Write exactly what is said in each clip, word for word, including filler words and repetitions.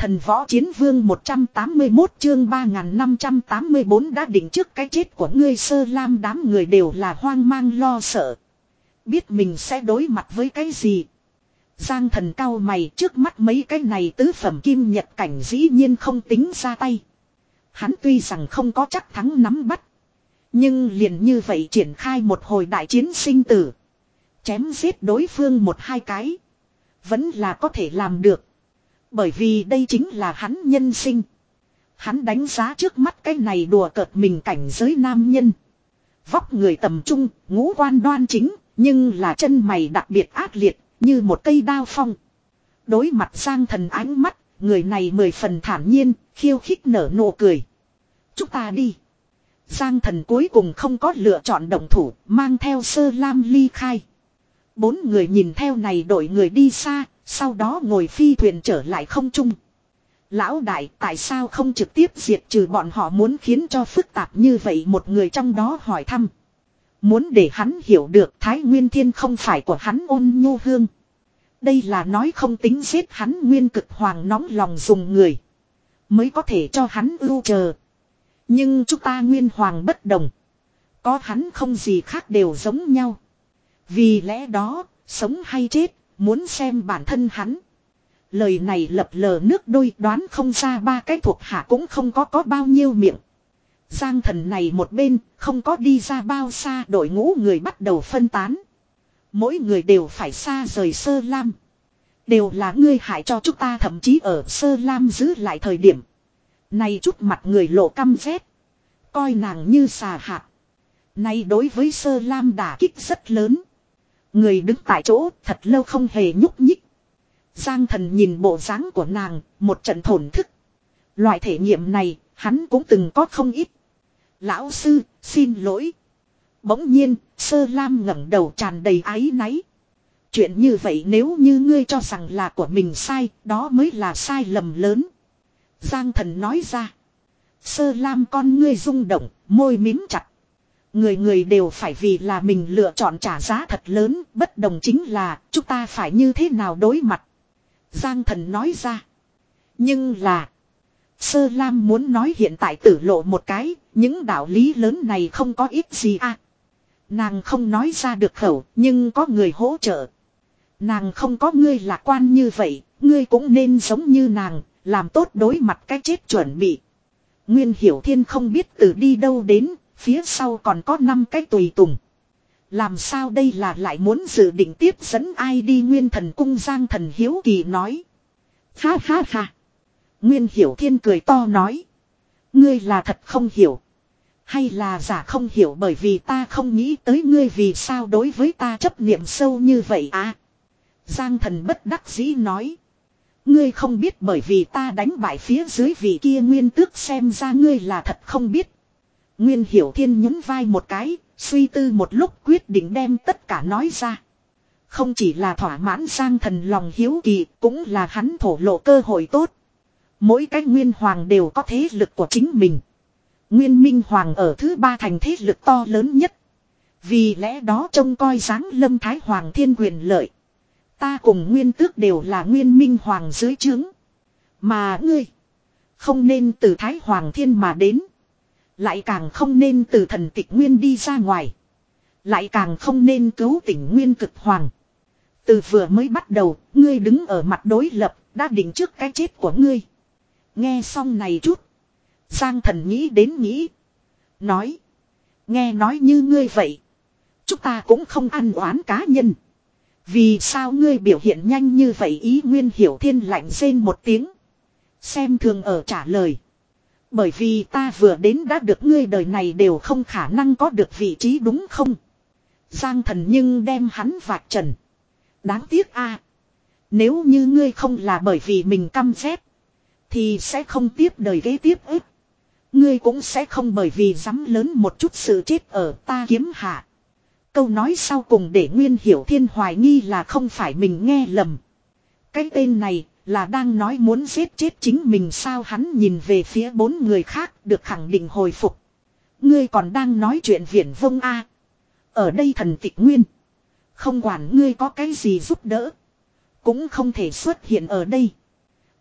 Thần võ chiến vương một trăm tám mươi mốt chương ba nghìn năm trăm tám mươi bốn đã định trước cái chết của ngươi. Sơ Lam đám người đều là hoang mang lo sợ. Biết mình sẽ đối mặt với cái gì. Giang Thần cau mày, trước mắt mấy cái này tứ phẩm kim nhật cảnh dĩ nhiên không tính ra tay. Hắn tuy rằng không có chắc thắng nắm bắt. Nhưng liền như vậy triển khai một hồi đại chiến sinh tử. Chém giết đối phương một hai cái. Vẫn là có thể làm được. Bởi vì đây chính là hắn nhân sinh. Hắn đánh giá trước mắt cái này đùa cợt mình cảnh giới nam nhân. Vóc người tầm trung, ngũ quan đoan chính, nhưng là chân mày đặc biệt ác liệt, như một cây đao phong. Đối mặt Giang Thần ánh mắt, người này mười phần thản nhiên, khiêu khích nở nụ cười. Chúng ta đi. Giang Thần cuối cùng không có lựa chọn động thủ, mang theo Sơ Lam ly khai. Bốn người nhìn theo này đội người đi xa, sau đó ngồi phi thuyền trở lại không trung. Lão đại, tại sao không trực tiếp diệt trừ bọn họ, muốn khiến cho phức tạp như vậy? Một người trong đó hỏi thăm. Muốn để hắn hiểu được Thái Nguyên Thiên không phải của hắn Ôn Nhu Hương. Đây là nói không tính giết hắn Nguyên Cực Hoàng nóng lòng dùng người. Mới có thể cho hắn ưu chờ. Nhưng chúng ta Nguyên Hoàng bất đồng. Có hắn không gì khác đều giống nhau. Vì lẽ đó, sống hay chết, muốn xem bản thân hắn. Lời này lập lờ nước đôi, đoán không ra ba cái thuộc hạ cũng không có có bao nhiêu miệng. Giang Thần này một bên, không có đi ra bao xa, đội ngũ người bắt đầu phân tán. Mỗi người đều phải xa rời Sơ Lam. Đều là ngươi hại cho chúng ta, thậm chí ở Sơ Lam giữ lại thời điểm. Này chút mặt người lộ căm ghét. Coi nàng như xà hạt. Này đối với Sơ Lam đả kích rất lớn. Người đứng tại chỗ thật lâu không hề nhúc nhích. Giang Thần nhìn bộ dáng của nàng, một trận thổn thức. Loại thể nghiệm này, hắn cũng từng có không ít. Lão sư, xin lỗi. Bỗng nhiên, Sơ Lam ngẩng đầu tràn đầy áy náy. Chuyện như vậy nếu như ngươi cho rằng là của mình sai, đó mới là sai lầm lớn. Giang Thần nói ra. Sơ Lam con ngươi rung động, môi mím chặt. Người người đều phải vì là mình lựa chọn trả giá thật lớn, bất đồng chính là chúng ta phải như thế nào đối mặt. Giang Thần nói ra. Nhưng là, Sơ Lam muốn nói hiện tại tử lộ một cái, những đạo lý lớn này không có ít gì à. Nàng không nói ra được khẩu, nhưng có người hỗ trợ. Nàng không có ngươi lạc quan như vậy, ngươi cũng nên giống như nàng, làm tốt đối mặt cái chết chuẩn bị. Nguyên Hiểu Thiên không biết từ đi đâu đến, phía sau còn có năm cái tùy tùng. Làm sao đây là lại muốn dự định tiếp dẫn ai đi? Nguyên Thần Cung Giang Thần hiếu kỳ nói. Ha ha ha. Nguyên Hiểu Thiên cười to nói. Ngươi là thật không hiểu. Hay là giả không hiểu, bởi vì ta không nghĩ tới ngươi vì sao đối với ta chấp niệm sâu như vậy à. Giang Thần bất đắc dĩ nói. Ngươi không biết bởi vì ta đánh bại phía dưới vị kia Nguyên Tước, xem ra ngươi là thật không biết. Nguyên Hiểu Thiên nhún vai một cái, suy tư một lúc quyết định đem tất cả nói ra. Không chỉ là thỏa mãn Giang Thần lòng hiếu kỳ, cũng là hắn thổ lộ cơ hội tốt. Mỗi cái Nguyên Hoàng đều có thế lực của chính mình. Nguyên Minh Hoàng ở thứ ba thành thế lực to lớn nhất. Vì lẽ đó trông coi giáng lâm Thái Hoàng thiên quyền lợi. Ta cùng Nguyên Tước đều là Nguyên Minh Hoàng dưới trướng. Mà ngươi, không nên từ Thái Hoàng thiên mà đến. Lại càng không nên từ thần tịch nguyên đi ra ngoài. Lại càng không nên cứu tỉnh Nguyên Cực Hoàng. Từ vừa mới bắt đầu, ngươi đứng ở mặt đối lập, đã định trước cái chết của ngươi. Nghe xong này chút, Giang Thần nghĩ đến nghĩ. Nói, nghe nói như ngươi vậy, chúng ta cũng không ăn oán cá nhân. Vì sao ngươi biểu hiện nhanh như vậy? Ý Nguyên Hiểu Thiên lạnh rên một tiếng, xem thường ở trả lời. Bởi vì ta vừa đến đã được, ngươi đời này đều không khả năng có được vị trí, đúng không? Giang Thần nhưng đem hắn vạch trần. Đáng tiếc a à. Nếu như ngươi không là bởi vì mình căm ghét, thì sẽ không tiếp đời kế tiếp ức. Ngươi cũng sẽ không bởi vì dám lớn một chút sự chết ở ta kiếm hạ. Câu nói sau cùng để Nguyên Hiểu Thiên hoài nghi là không phải mình nghe lầm. Cái tên này là đang nói muốn giết chết chính mình sao? Hắn nhìn về phía bốn người khác, được khẳng định hồi phục. Ngươi còn đang nói chuyện viển vông a à. Ở đây thần tịch nguyên, không quản ngươi có cái gì giúp đỡ, cũng không thể xuất hiện ở đây.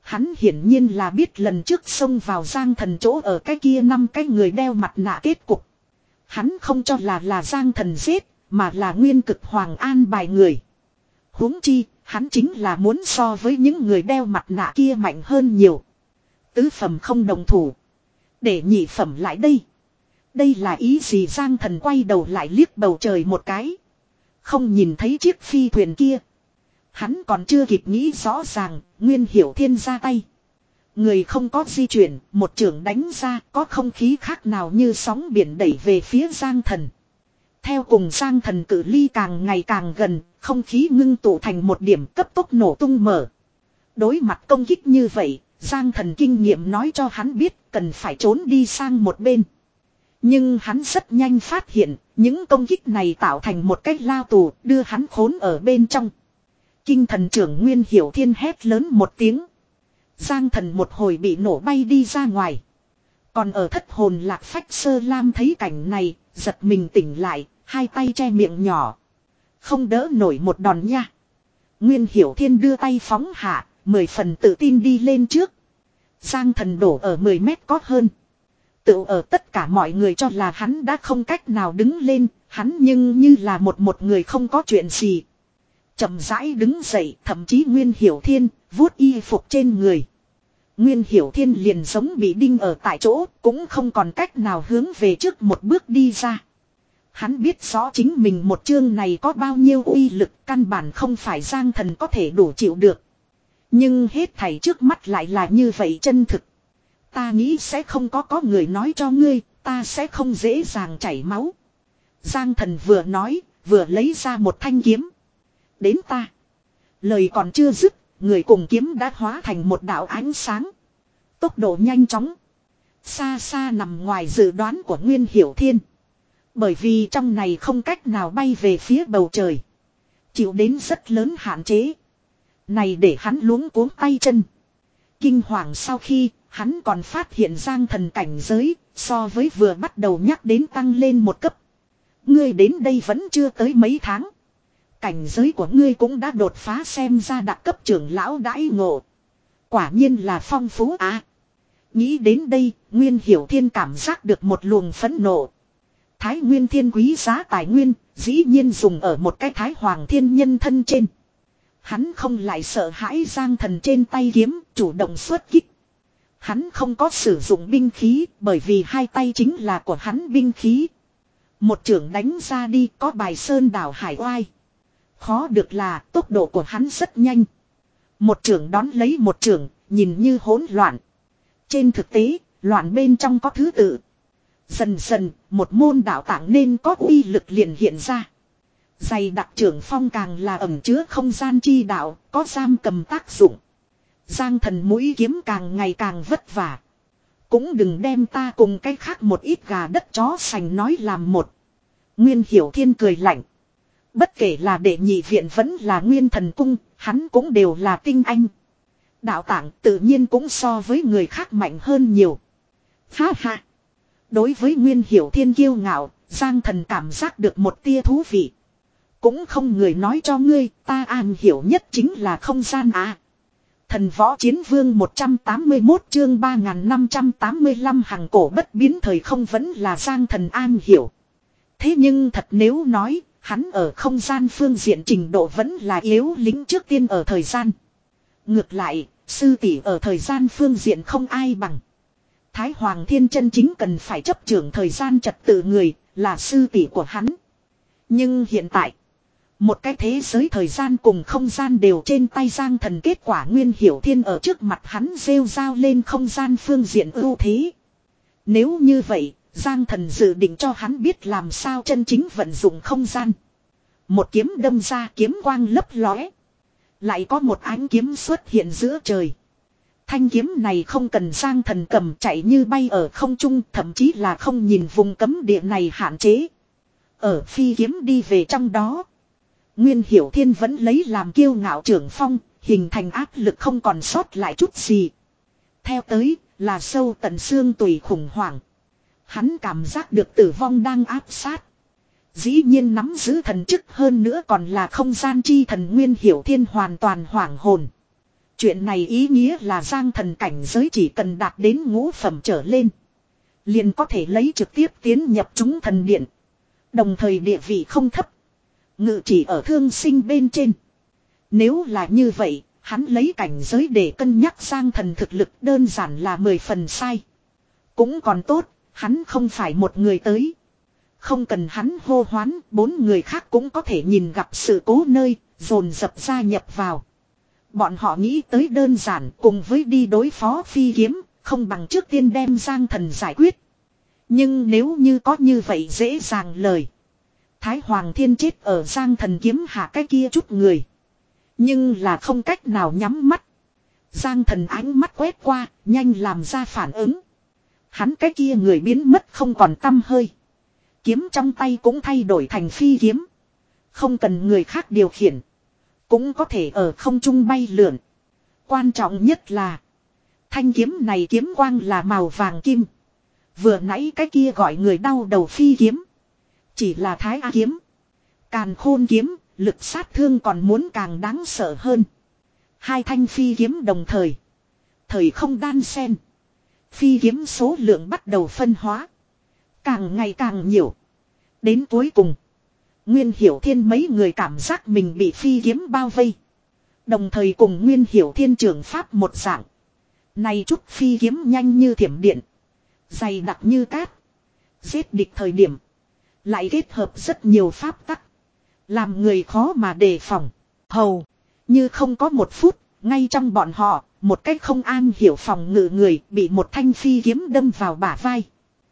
Hắn hiển nhiên là biết lần trước xông vào Giang Thần chỗ ở cái kia năm cái người đeo mặt nạ kết cục. Hắn không cho là là Giang Thần giết, mà là Nguyên Cực Hoàng an bài người. Huống chi, hắn chính là muốn so với những người đeo mặt nạ kia mạnh hơn nhiều. Tứ phẩm không đồng thủ. Để nhị phẩm lại đây. Đây là ý gì? Giang Thần quay đầu lại liếc bầu trời một cái. Không nhìn thấy chiếc phi thuyền kia. Hắn còn chưa kịp nghĩ rõ ràng, Nguyên Hiểu Thiên ra tay. Người không có di chuyển, một chưởng đánh ra, có không khí khác nào như sóng biển đẩy về phía Giang Thần. Theo cùng Giang Thần cự ly càng ngày càng gần, không khí ngưng tụ thành một điểm cấp tốc nổ tung mở. Đối mặt công kích như vậy, Giang Thần kinh nghiệm nói cho hắn biết cần phải trốn đi sang một bên. Nhưng hắn rất nhanh phát hiện, những công kích này tạo thành một cách lao tù, đưa hắn khốn ở bên trong. Kinh thần trưởng Nguyên Hiểu Thiên hét lớn một tiếng. Giang Thần một hồi bị nổ bay đi ra ngoài. Còn ở thất hồn lạc phách Sơ Lam thấy cảnh này, giật mình tỉnh lại, hai tay che miệng nhỏ. Không đỡ nổi một đòn nha. Nguyên Hiểu Thiên đưa tay phóng hạ, mười phần tự tin đi lên trước. Giang Thần đổ ở mười mét có hơn. Tự ở tất cả mọi người cho là hắn đã không cách nào đứng lên, hắn nhưng như là một một người không có chuyện gì. Chậm rãi đứng dậy, thậm chí Nguyên Hiểu Thiên vuốt y phục trên người. Nguyên Hiểu Thiên liền giống bị đinh ở tại chỗ, cũng không còn cách nào hướng về trước một bước đi ra. Hắn biết rõ chính mình một chương này có bao nhiêu uy lực, căn bản không phải Giang Thần có thể đủ chịu được. Nhưng hết thảy trước mắt lại là như vậy chân thực. Ta nghĩ sẽ không có có người nói cho ngươi, ta sẽ không dễ dàng chảy máu. Giang Thần vừa nói, vừa lấy ra một thanh kiếm. Đến ta. Lời còn chưa dứt, người cùng kiếm đã hóa thành một đạo ánh sáng. Tốc độ nhanh chóng. Xa xa nằm ngoài dự đoán của Nguyên Hiểu Thiên. Bởi vì trong này không cách nào bay về phía bầu trời. Chịu đến rất lớn hạn chế. Này để hắn luống cuống tay chân. Kinh hoàng sau khi, hắn còn phát hiện Giang Thần cảnh giới, so với vừa bắt đầu nhắc đến tăng lên một cấp. Ngươi đến đây vẫn chưa tới mấy tháng. Cảnh giới của ngươi cũng đã đột phá, xem ra đặc cấp trưởng lão đãi ngộ. Quả nhiên là phong phú à. Nghĩ đến đây, Nguyên Hiểu Thiên cảm giác được một luồng phẫn nộ. Thái Nguyên Thiên quý giá tài nguyên, dĩ nhiên dùng ở một cái Thái Hoàng Thiên nhân thân trên. Hắn không lại sợ hãi Giang Thần trên tay kiếm, chủ động xuất kích. Hắn không có sử dụng binh khí, bởi vì hai tay chính là của hắn binh khí. Một chưởng đánh ra đi, có bài sơn đảo hải oai. Khó được là tốc độ của hắn rất nhanh. Một chưởng đón lấy một chưởng, nhìn như hỗn loạn. Trên thực tế, loạn bên trong có thứ tự. Dần dần, một môn đạo tạng nên có uy lực liền hiện ra. Dày đặc trưởng phong càng là ẩn chứa không gian chi đạo, có giam cầm tác dụng. Giang Thần mũi kiếm càng ngày càng vất vả. Cũng đừng đem ta cùng cái khác một ít gà đất chó sành nói làm một. Nguyên Hiểu Thiên cười lạnh. Bất kể là đệ nhị viện vẫn là Nguyên Thần Cung, hắn cũng đều là tinh anh. Đạo tạng tự nhiên cũng so với người khác mạnh hơn nhiều. Ha ha. Đối với Nguyên Hiểu Thiên kiêu ngạo, Giang Thần cảm giác được một tia thú vị. Cũng không người nói cho ngươi, ta am hiểu nhất chính là không gian à. Thần võ chiến vương một trăm tám mươi mốt chương ba nghìn năm trăm tám mươi lăm hằng cổ bất biến thời không vẫn là Giang Thần an hiểu. Thế nhưng thật nếu nói, hắn ở không gian phương diện trình độ vẫn là yếu lính trước tiên ở thời gian. Ngược lại, sư tỷ ở thời gian phương diện không ai bằng. Thái Hoàng Thiên chân chính cần phải chấp trưởng thời gian trật tự người, là sư tỷ của hắn. Nhưng hiện tại, một cái thế giới thời gian cùng không gian đều trên tay Giang Thần, kết quả Nguyên Hiểu Thiên ở trước mặt hắn rêu rao lên không gian phương diện ưu thế. Nếu như vậy, Giang Thần dự định cho hắn biết làm sao chân chính vận dụng không gian. Một kiếm đâm ra, kiếm quang lấp lóe. Lại có một ánh kiếm xuất hiện giữa trời. Thanh kiếm này không cần Giang Thần cầm, chạy như bay ở không trung, thậm chí là không nhìn vùng cấm địa này hạn chế. Ở phi kiếm đi về trong đó. Nguyên Hiểu Thiên vẫn lấy làm kiêu ngạo trưởng phong, hình thành áp lực không còn sót lại chút gì. Theo tới, là sâu tận xương tùy khủng hoảng. Hắn cảm giác được tử vong đang áp sát. Dĩ nhiên nắm giữ thần chức hơn nữa còn là không gian chi thần, Nguyên Hiểu Thiên hoàn toàn hoảng hồn. Chuyện này ý nghĩa là Giang Thần cảnh giới chỉ cần đạt đến ngũ phẩm trở lên, liền có thể lấy trực tiếp tiến nhập chúng thần điện. Đồng thời địa vị không thấp, ngự chỉ ở thương sinh bên trên. Nếu là như vậy, hắn lấy cảnh giới để cân nhắc Giang Thần thực lực đơn giản là mười phần sai. Cũng còn tốt, hắn không phải một người tới. Không cần hắn hô hoán, bốn người khác cũng có thể nhìn gặp sự cố nơi, dồn dập gia nhập vào. Bọn họ nghĩ tới đơn giản cùng với đi đối phó phi kiếm, không bằng trước tiên đem Giang Thần giải quyết. Nhưng nếu như có như vậy dễ dàng lời, Thái Hoàng Thiên chết ở Giang Thần kiếm hạ cái kia chút người, nhưng là không cách nào nhắm mắt. Giang Thần ánh mắt quét qua, nhanh làm ra phản ứng. Hắn cái kia người biến mất không còn tăm hơi. Kiếm trong tay cũng thay đổi thành phi kiếm. Không cần người khác điều khiển, cũng có thể ở không trung bay lượn. Quan trọng nhất là thanh kiếm này kiếm quang là màu vàng kim. Vừa nãy cái kia gọi người đau đầu phi kiếm chỉ là Thái A kiếm. Càn Khôn kiếm, lực sát thương còn muốn càng đáng sợ hơn. Hai thanh phi kiếm đồng thời, thời không đan xen. Phi kiếm số lượng bắt đầu phân hóa, càng ngày càng nhiều. Đến cuối cùng, Nguyên Hiểu Thiên mấy người cảm giác mình bị phi kiếm bao vây. Đồng thời cùng Nguyên Hiểu Thiên trường pháp một dạng. Này chút phi kiếm nhanh như thiểm điện, dày đặc như cát. Giết địch thời điểm lại kết hợp rất nhiều pháp tắc, làm người khó mà đề phòng. Hầu như không có một phút, ngay trong bọn họ, một cách không an hiểu phòng ngự người bị một thanh phi kiếm đâm vào bả vai.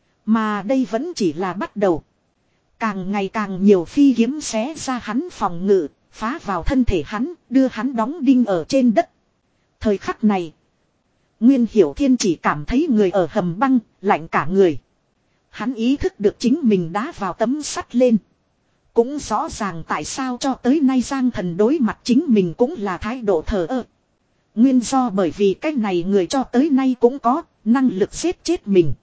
Mà đây vẫn chỉ là bắt đầu. Càng ngày càng nhiều phi kiếm xé ra hắn phòng ngự, phá vào thân thể hắn, đưa hắn đóng đinh ở trên đất. Thời khắc này, Nguyên Hiểu Thiên chỉ cảm thấy người ở hầm băng, lạnh cả người. Hắn ý thức được chính mình đá vào tấm sắt lên. Cũng rõ ràng tại sao cho tới nay Giang Thần đối mặt chính mình cũng là thái độ thờ ơ. Nguyên do bởi vì cái này người cho tới nay cũng có năng lực giết chết mình.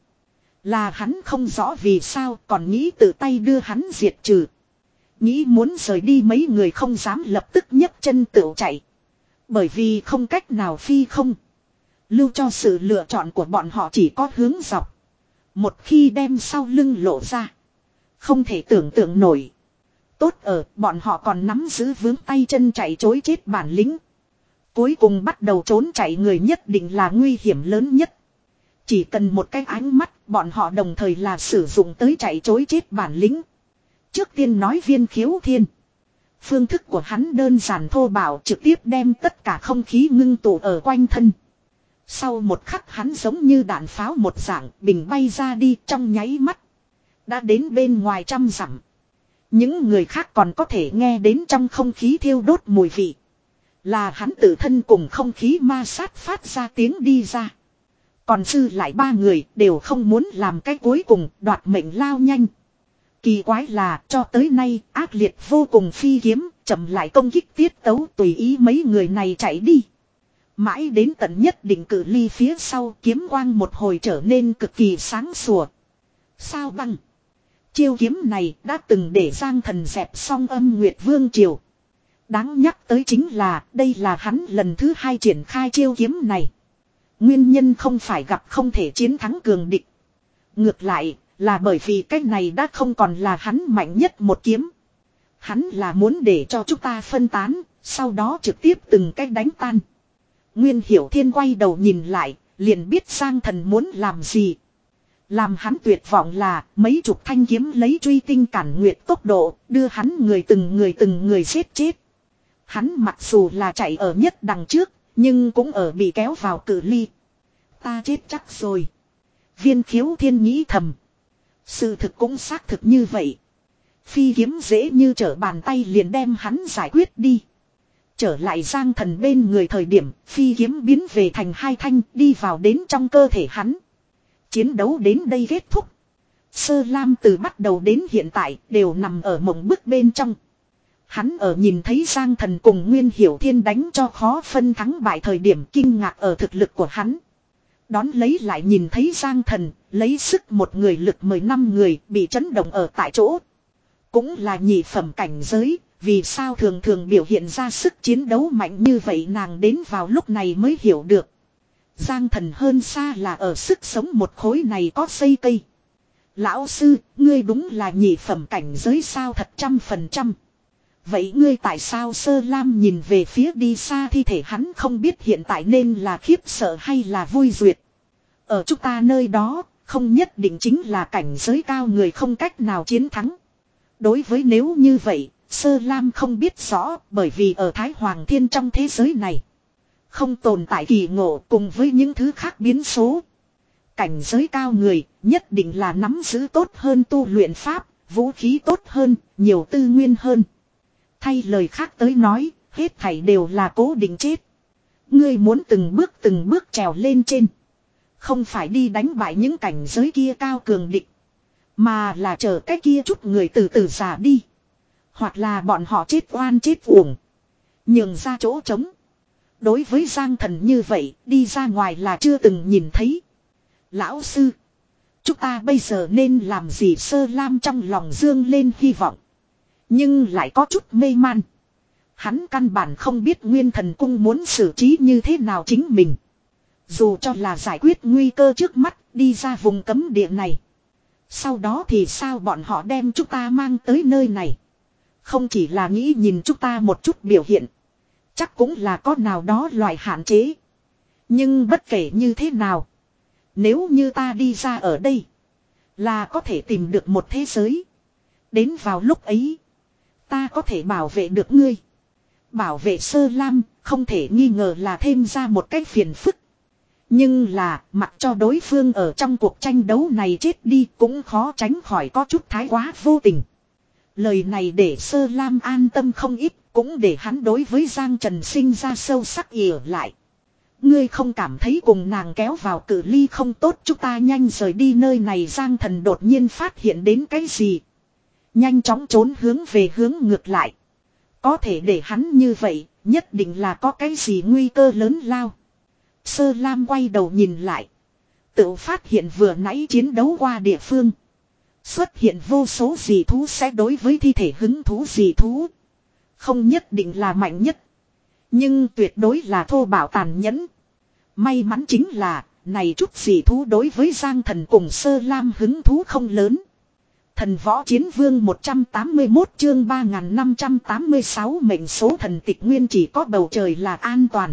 Là hắn không rõ vì sao còn nghĩ tự tay đưa hắn diệt trừ. Nghĩ muốn rời đi mấy người không dám lập tức nhấc chân tựu chạy. Bởi vì không cách nào phi không. Lưu cho sự lựa chọn của bọn họ chỉ có hướng dọc. Một khi đem sau lưng lộ ra, không thể tưởng tượng nổi. Tốt ở bọn họ còn nắm giữ vướng tay chân chạy chối chết bản lĩnh. Cuối cùng bắt đầu trốn chạy người nhất định là nguy hiểm lớn nhất. Chỉ cần một cái ánh mắt, bọn họ đồng thời là sử dụng tới chạy chối chết bản lĩnh. Trước tiên nói Viên Khiếu Thiên. Phương thức của hắn đơn giản thô bạo, trực tiếp đem tất cả không khí ngưng tụ ở quanh thân. Sau một khắc hắn giống như đạn pháo một dạng bình bay ra đi trong nháy mắt. Đã đến bên ngoài trăm dặm. Những người khác còn có thể nghe đến trong không khí thiêu đốt mùi vị. Là hắn tự thân cùng không khí ma sát phát ra tiếng đi ra. Còn dư lại ba người đều không muốn làm cái cuối cùng đoạt mệnh lao nhanh. Kỳ quái là cho tới nay ác liệt vô cùng phi kiếm chậm lại công kích tiết tấu tùy ý mấy người này chạy đi. Mãi đến tận nhất định cự ly phía sau kiếm quang một hồi trở nên cực kỳ sáng sủa. Sao băng. Chiêu kiếm này đã từng để Giang Thần dẹp xong Âm Nguyệt Vương Triều. Đáng nhắc tới chính là đây là hắn lần thứ hai triển khai chiêu kiếm này. Nguyên nhân không phải gặp không thể chiến thắng cường địch. Ngược lại là bởi vì cái này đã không còn là hắn mạnh nhất một kiếm. Hắn là muốn để cho chúng ta phân tán, sau đó trực tiếp từng cách đánh tan. Nguyên Hiểu Thiên quay đầu nhìn lại, liền biết Giang Thần muốn làm gì. Làm hắn tuyệt vọng là mấy chục thanh kiếm lấy truy tinh cản nguyệt tốc độ, đưa hắn người từng người từng người giết chết. Hắn mặc dù là chạy ở nhất đằng trước, nhưng cũng ở bị kéo vào cự ly. Ta chết chắc rồi. Viên Khiếu Thiên nghĩ thầm. Sự thực cũng xác thực như vậy. Phi kiếm dễ như trở bàn tay liền đem hắn giải quyết đi. Trở lại Giang Thần bên người thời điểm, phi kiếm biến về thành hai thanh đi vào đến trong cơ thể hắn. Chiến đấu đến đây kết thúc. Sơ Lam từ bắt đầu đến hiện tại đều nằm ở mộng bức bên trong. Hắn ở nhìn thấy Giang Thần cùng Nguyên Hiểu Thiên đánh cho khó phân thắng bại thời điểm kinh ngạc ở thực lực của hắn. Đón lấy lại nhìn thấy Giang Thần lấy sức một người lực mười năm người bị chấn động ở tại chỗ. Cũng là nhị phẩm cảnh giới, vì sao thường thường biểu hiện ra sức chiến đấu mạnh như vậy nàng đến vào lúc này mới hiểu được. Giang thần hơn xa là ở sức sống một khối này có xây cây. Lão sư, ngươi đúng là nhị phẩm cảnh giới sao thật trăm phần trăm. Vậy ngươi tại sao Sơ Lam nhìn về phía đi xa thi thể hắn không biết hiện tại nên là khiếp sợ hay là vui duyệt. Ở chúng ta nơi đó, không nhất định chính là cảnh giới cao người không cách nào chiến thắng. Đối với nếu như vậy, Sơ Lam không biết rõ bởi vì ở Thái Hoàng Thiên trong thế giới này. Không tồn tại kỳ ngộ cùng với những thứ khác biến số. Cảnh giới cao người nhất định là nắm giữ tốt hơn tu luyện pháp, vũ khí tốt hơn, nhiều tư nguyên hơn. Thay lời khác tới nói, hết thảy đều là cố định chết. Ngươi muốn từng bước từng bước trèo lên trên. Không phải đi đánh bại những cảnh giới kia cao cường địch. Mà là chờ cái kia chút người từ từ già đi. Hoặc là bọn họ chết oan chết uổng. Nhường ra chỗ trống. Đối với Giang Thần như vậy, đi ra ngoài là chưa từng nhìn thấy. Lão sư, chúng ta bây giờ nên làm gì? Sơ Lam trong lòng dương lên hy vọng. Nhưng lại có chút mê man. Hắn căn bản không biết Nguyên Thần Cung muốn xử trí như thế nào chính mình. Dù cho là giải quyết nguy cơ trước mắt, đi ra vùng cấm địa này. Sau đó thì sao bọn họ đem chúng ta mang tới nơi này? Không chỉ là nghĩ nhìn chúng ta một chút biểu hiện. Chắc cũng là có nào đó loại hạn chế. Nhưng bất kể như thế nào. Nếu như ta đi ra ở đây. Là có thể tìm được một thế giới. Đến vào lúc ấy. Ta có thể bảo vệ được ngươi. Bảo vệ Sơ Lam không thể nghi ngờ là thêm ra một cái phiền phức. Nhưng là mặc cho đối phương ở trong cuộc tranh đấu này chết đi cũng khó tránh khỏi có chút thái quá vô tình. Lời này để Sơ Lam an tâm không ít, cũng để hắn đối với Giang Trần sinh ra sâu sắc ỉa lại. Ngươi không cảm thấy cùng nàng kéo vào cự ly không tốt, chúng ta nhanh rời đi nơi này. Giang Thần đột nhiên phát hiện đến cái gì. Nhanh chóng trốn hướng về hướng ngược lại. Có thể để hắn như vậy, nhất định là có cái gì nguy cơ lớn lao. Sơ Lam quay đầu nhìn lại. Tự phát hiện vừa nãy chiến đấu qua địa phương. Xuất hiện vô số dị thú sẽ đối với thi thể hứng thú dị thú. Không nhất định là mạnh nhất. Nhưng tuyệt đối là thô bạo tàn nhẫn. May mắn chính là, này chút dị thú đối với Giang Thần cùng Sơ Lam hứng thú không lớn. Thần Võ Chiến Vương một trăm tám mươi mốt chương ba nghìn năm trăm tám mươi sáu mệnh số thần tịch nguyên chỉ có bầu trời là an toàn.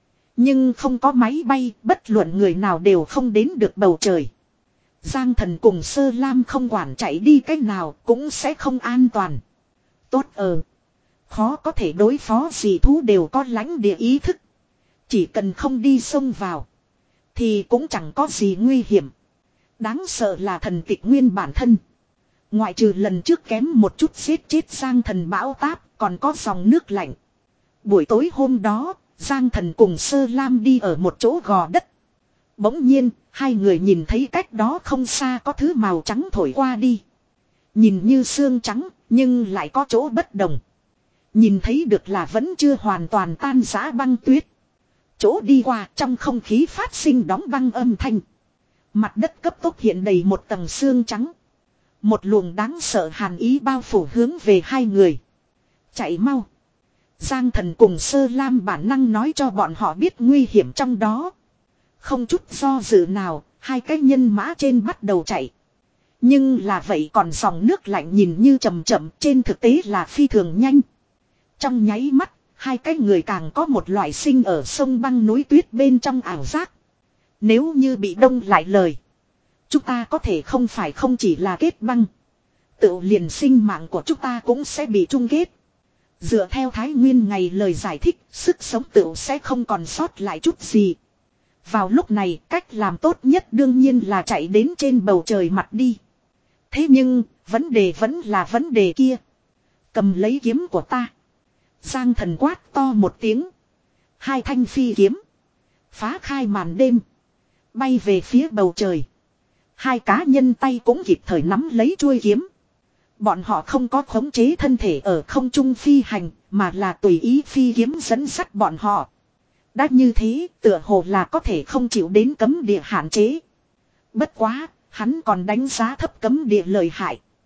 Nhưng không có máy bay, bất luận người nào đều không đến được bầu trời. Giang Thần cùng Sơ Lam không quản chạy đi cách nào cũng sẽ không an toàn. Tốt ở. Khó có thể đối phó gì thú đều có lãnh địa ý thức. Chỉ cần không đi xông vào. Thì cũng chẳng có gì nguy hiểm. Đáng sợ là thần tịch nguyên bản thân. Ngoại trừ lần trước kém một chút giết chết Giang Thần bão táp, còn có dòng nước lạnh. Buổi tối hôm đó, Giang Thần cùng Sơ Lam đi ở một chỗ gò đất. Bỗng nhiên, hai người nhìn thấy cách đó không xa có thứ màu trắng thổi qua đi. Nhìn như xương trắng, nhưng lại có chỗ bất đồng. Nhìn thấy được là vẫn chưa hoàn toàn tan rã băng tuyết. Chỗ đi qua trong không khí phát sinh đóng băng âm thanh. Mặt đất cấp tốc hiện đầy một tầng xương trắng. Một luồng đáng sợ hàn ý bao phủ hướng về hai người. Chạy mau. Giang Thần cùng Sơ Lam bản năng nói cho bọn họ biết nguy hiểm trong đó. Không chút do dự nào, hai cái nhân mã trên bắt đầu chạy. Nhưng là vậy còn dòng nước lạnh nhìn như chậm chậm, trên thực tế là phi thường nhanh. Trong nháy mắt, hai cái người càng có một loại sinh ở sông băng núi tuyết bên trong ảo giác. Nếu như bị đông lại lời, chúng ta có thể không phải không chỉ là kết băng. Tự liền sinh mạng của chúng ta cũng sẽ bị chung kết. Dựa theo Thái Nguyên ngày lời giải thích, sức sống tự sẽ không còn sót lại chút gì. Vào lúc này, cách làm tốt nhất đương nhiên là chạy đến trên bầu trời mặt đi. Thế nhưng, vấn đề vẫn là vấn đề kia. Cầm lấy kiếm của ta. Giang Thần quát to một tiếng. Hai thanh phi kiếm. Phá khai màn đêm. Bay về phía bầu trời. Hai cá nhân tay cũng kịp thời nắm lấy chuôi kiếm. Bọn họ không có khống chế thân thể ở không trung phi hành, mà là tùy ý phi kiếm dẫn dắt bọn họ. Đã như thế, tựa hồ là có thể không chịu đến cấm địa hạn chế. Bất quá, hắn còn đánh giá thấp cấm địa lợi hại.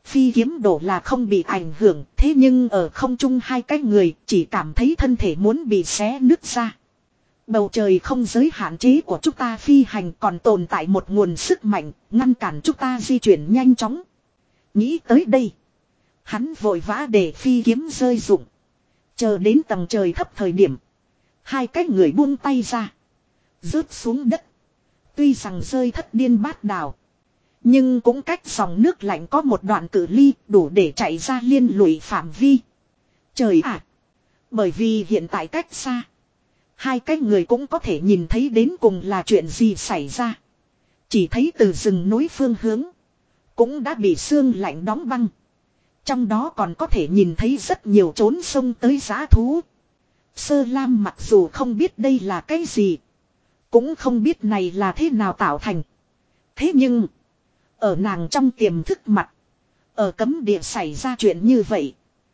Phi kiếm đổ là không bị ảnh hưởng, thế nhưng ở không trung hai cái người chỉ cảm thấy thân thể muốn bị xé nứt ra. Bầu trời không giới hạn chế của chúng ta phi hành còn tồn tại một nguồn sức mạnh, ngăn cản chúng ta di chuyển nhanh chóng. Nghĩ tới đây, hắn vội vã để phi kiếm rơi rụng. Chờ đến tầng trời thấp thời điểm, hai cái người buông tay ra, rớt xuống đất. Tuy rằng rơi thất điên bát đảo, nhưng cũng cách dòng nước lạnh có một đoạn cự ly đủ để chạy ra liên lụy phạm vi. Trời ạ! Bởi vì hiện tại cách xa, hai cái người cũng có thể nhìn thấy đến cùng là chuyện gì xảy ra. Chỉ thấy từ rừng núi phương hướng cũng đã bị sương lạnh đóng băng. Trong đó còn có thể nhìn thấy rất nhiều trốn sông tới dã thú. Sơ Lam mặc dù không biết đây là cái gì, cũng không biết này là thế nào tạo thành. Thế nhưng, ở nàng trong tiềm thức mặt, ở cấm địa xảy ra chuyện như vậy,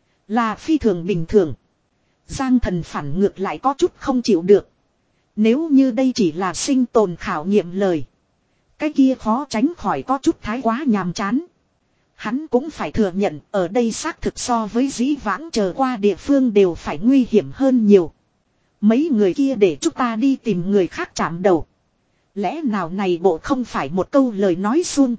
là phi thường bình thường. Giang Thần phản ngược lại có chút không chịu được. Nếu như đây chỉ là sinh tồn khảo nghiệm lời, cái kia khó tránh khỏi có chút thái quá nhàm chán. Hắn cũng phải thừa nhận ở đây xác thực so với dĩ vãng chờ qua địa phương đều phải nguy hiểm hơn nhiều. Mấy người kia để chúng ta đi tìm người khác chạm đầu. Lẽ nào này bộ không phải một câu lời nói suông,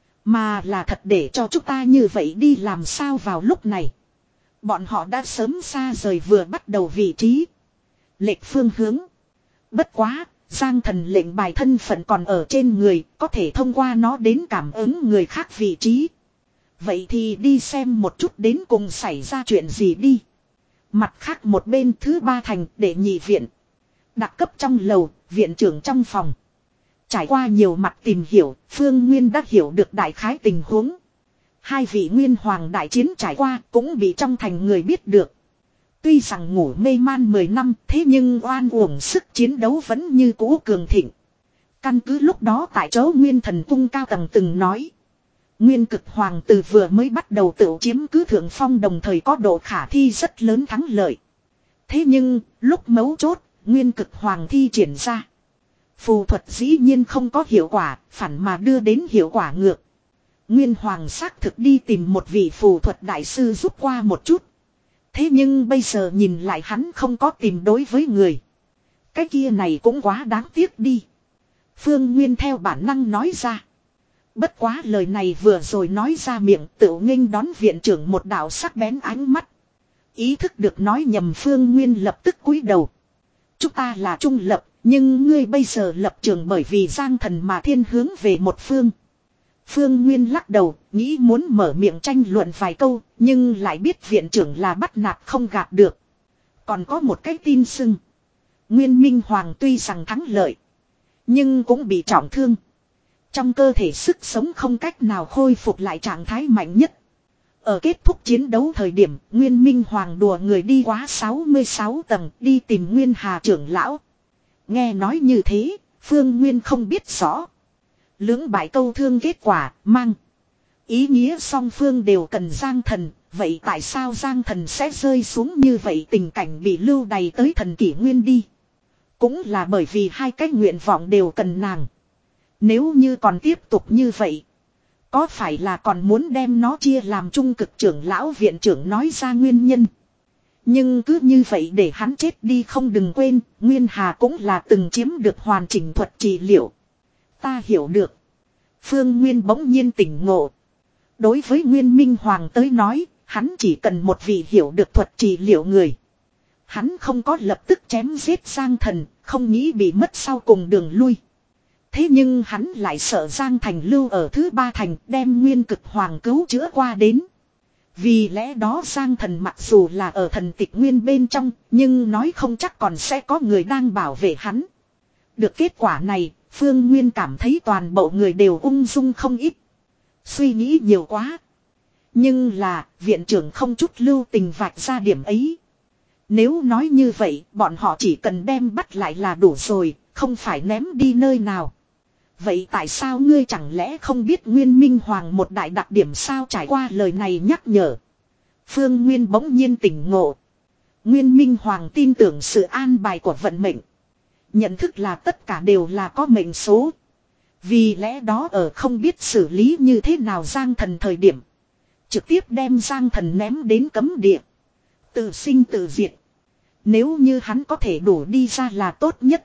mà là thật để cho chúng ta như vậy đi làm sao vào lúc này. Bọn họ đã sớm xa rời vừa bắt đầu vị trí, lệch phương hướng. Bất quá, Giang Thần lệnh bài thân phận còn ở trên người, có thể thông qua nó đến cảm ứng người khác vị trí. Vậy thì đi xem một chút đến cùng xảy ra chuyện gì đi. Mặt khác một bên thứ ba thành để nhị viện. Đặc cấp trong lầu, viện trưởng trong phòng. Trải qua nhiều mặt tìm hiểu, Phương Nguyên đã hiểu được đại khái tình huống. Hai vị nguyên hoàng đại chiến trải qua cũng bị trong thành người biết được. Tuy rằng ngủ mê man mười năm, thế nhưng oan uổng sức chiến đấu vẫn như cũ cường thịnh. Căn cứ lúc đó tại chỗ Nguyên Thần Cung cao tầng từng nói, Nguyên Cực Hoàng từ vừa mới bắt đầu tự chiếm cứ thượng phong, đồng thời có độ khả thi rất lớn thắng lợi. Thế nhưng, lúc mấu chốt, Nguyên Cực Hoàng thi triển ra phù thuật dĩ nhiên không có hiệu quả, phản mà đưa đến hiệu quả ngược. Nguyên Hoàng xác thực đi tìm một vị phù thuật đại sư giúp qua một chút. Thế nhưng bây giờ nhìn lại hắn không có tìm đối với người. Cái kia này cũng quá đáng tiếc đi. Phương Nguyên theo bản năng nói ra. Bất quá lời này vừa rồi nói ra miệng, tự nghênh đón viện trưởng một đạo sắc bén ánh mắt. Ý thức được nói nhầm, Phương Nguyên lập tức cúi đầu. Chúng ta là trung lập, nhưng ngươi bây giờ lập trường bởi vì Giang Thần mà thiên hướng về một phương. Phương Nguyên lắc đầu, nghĩ muốn mở miệng tranh luận vài câu, nhưng lại biết viện trưởng là bắt nạt không gạt được. Còn có một cái tin sưng. Nguyên Minh Hoàng tuy rằng thắng lợi, nhưng cũng bị trọng thương. Trong cơ thể sức sống không cách nào khôi phục lại trạng thái mạnh nhất. Ở kết thúc chiến đấu thời điểm, Nguyên Minh Hoàng đùa người đi quá sáu mươi sáu tầng đi tìm Nguyên Hà trưởng lão. Nghe nói như thế, Phương Nguyên không biết rõ. Lưỡng bại câu thương kết quả, mang ý nghĩa song phương đều cần Giang Thần. Vậy tại sao Giang Thần sẽ rơi xuống như vậy, tình cảnh bị lưu đày tới thần kỷ nguyên đi? Cũng là bởi vì hai cái nguyện vọng đều cần nàng. Nếu như còn tiếp tục như vậy, có phải là còn muốn đem nó chia làm trung cực trưởng lão viện trưởng nói ra nguyên nhân. Nhưng cứ như vậy để hắn chết đi không, đừng quên, Nguyên Hà cũng là từng chiếm được hoàn chỉnh thuật trị liệu. Ta hiểu được. Phương Nguyên bỗng nhiên tỉnh ngộ. Đối với Nguyên Minh Hoàng tới nói, hắn chỉ cần một vị hiểu được thuật trị liệu người. Hắn không có lập tức chém giết Giang Thần, không nghĩ bị mất sau cùng đường lui. Thế nhưng hắn lại sợ Giang Thành lưu ở thứ ba thành đem Nguyên Cực Hoàng cứu chữa qua đến. Vì lẽ đó Giang Thần mặc dù là ở thần tịch nguyên bên trong, nhưng nói không chắc còn sẽ có người đang bảo vệ hắn. Được kết quả này, Phương Nguyên cảm thấy toàn bộ người đều ung dung không ít. Suy nghĩ nhiều quá. Nhưng là, viện trưởng không chút lưu tình vạch ra điểm ấy. Nếu nói như vậy, bọn họ chỉ cần đem bắt lại là đủ rồi, không phải ném đi nơi nào. Vậy tại sao ngươi chẳng lẽ không biết Nguyên Minh Hoàng một đại đặc điểm sao? Trải qua lời này nhắc nhở, Phương Nguyên bỗng nhiên tỉnh ngộ. Nguyên Minh Hoàng tin tưởng sự an bài của vận mệnh. Nhận thức là tất cả đều là có mệnh số. Vì lẽ đó ở không biết xử lý như thế nào Giang Thần thời điểm, Trực tiếp đem Giang Thần ném đến cấm địa. Tự sinh tự diệt. Nếu như hắn có thể đủ đi ra là tốt nhất.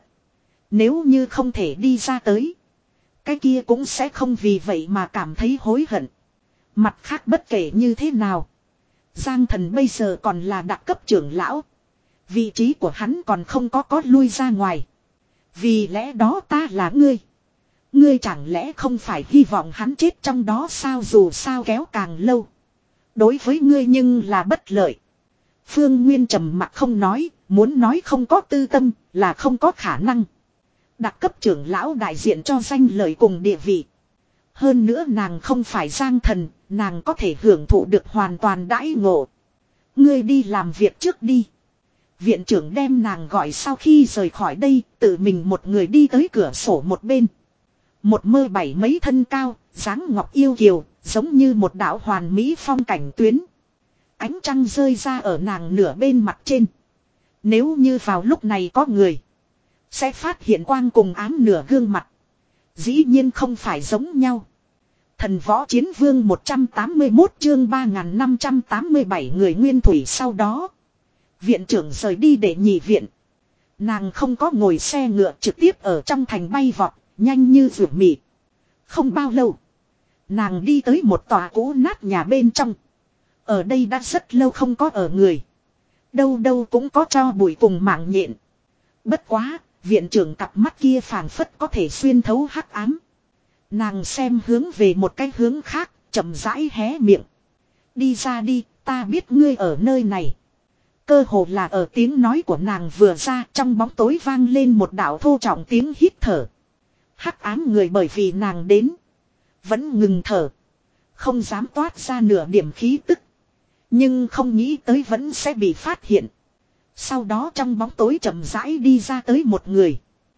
Nếu như không thể đi ra tới. Cái kia cũng sẽ không vì vậy mà cảm thấy hối hận. Mặt khác bất kể như thế nào. Giang Thần bây giờ còn là đặc cấp trưởng lão. Vị trí của hắn còn không có có lui ra ngoài. Vì lẽ đó ta là ngươi. Ngươi chẳng lẽ không phải hy vọng hắn chết trong đó sao, dù sao kéo càng lâu. Đối với ngươi nhưng là bất lợi. Phương Nguyên trầm mặc không nói, muốn nói không có tư tâm là không có khả năng. Đặc cấp trưởng lão đại diện cho danh lợi cùng địa vị. Hơn nữa nàng không phải Giang Thần, nàng có thể hưởng thụ được hoàn toàn đãi ngộ. Ngươi đi làm việc trước đi. Viện trưởng đem nàng gọi sau khi rời khỏi đây, tự mình một người đi tới cửa sổ một bên. Một mơ bảy mấy thân cao, dáng ngọc yêu kiều, giống như một đạo hoàn mỹ phong cảnh tuyến. Ánh trăng rơi ra ở nàng nửa bên mặt trên. Nếu như vào lúc này có người, sẽ phát hiện quang cùng ám nửa gương mặt. Dĩ nhiên không phải giống nhau. Thần võ chiến vương một trăm tám mươi mốt chương ba nghìn năm trăm tám mươi bảy người nguyên thủy. Sau đó viện trưởng rời đi để nhị viện. Nàng không có ngồi xe ngựa, trực tiếp ở trong thành bay vọt, nhanh như ruột mị. Không bao lâu, nàng đi tới một tòa cũ nát nhà bên trong. Ở đây đã rất lâu không có ở người. Đâu đâu cũng có tro bụi cùng mạng nhện. Bất quá, viện trưởng cặp mắt kia phảng phất có thể xuyên thấu hắc ám. Nàng xem hướng về một cái hướng khác, chậm rãi hé miệng. Đi ra đi, ta biết ngươi ở nơi này. Cơ hồ là ở tiếng nói của nàng vừa ra, trong bóng tối vang lên một đạo thô trọng tiếng hít thở. Hắc ám người bởi vì nàng đến, vẫn ngừng thở, không dám toát ra nửa điểm khí tức. Nhưng không nghĩ tới vẫn sẽ bị phát hiện. Sau đó trong bóng tối chậm rãi đi ra tới một người.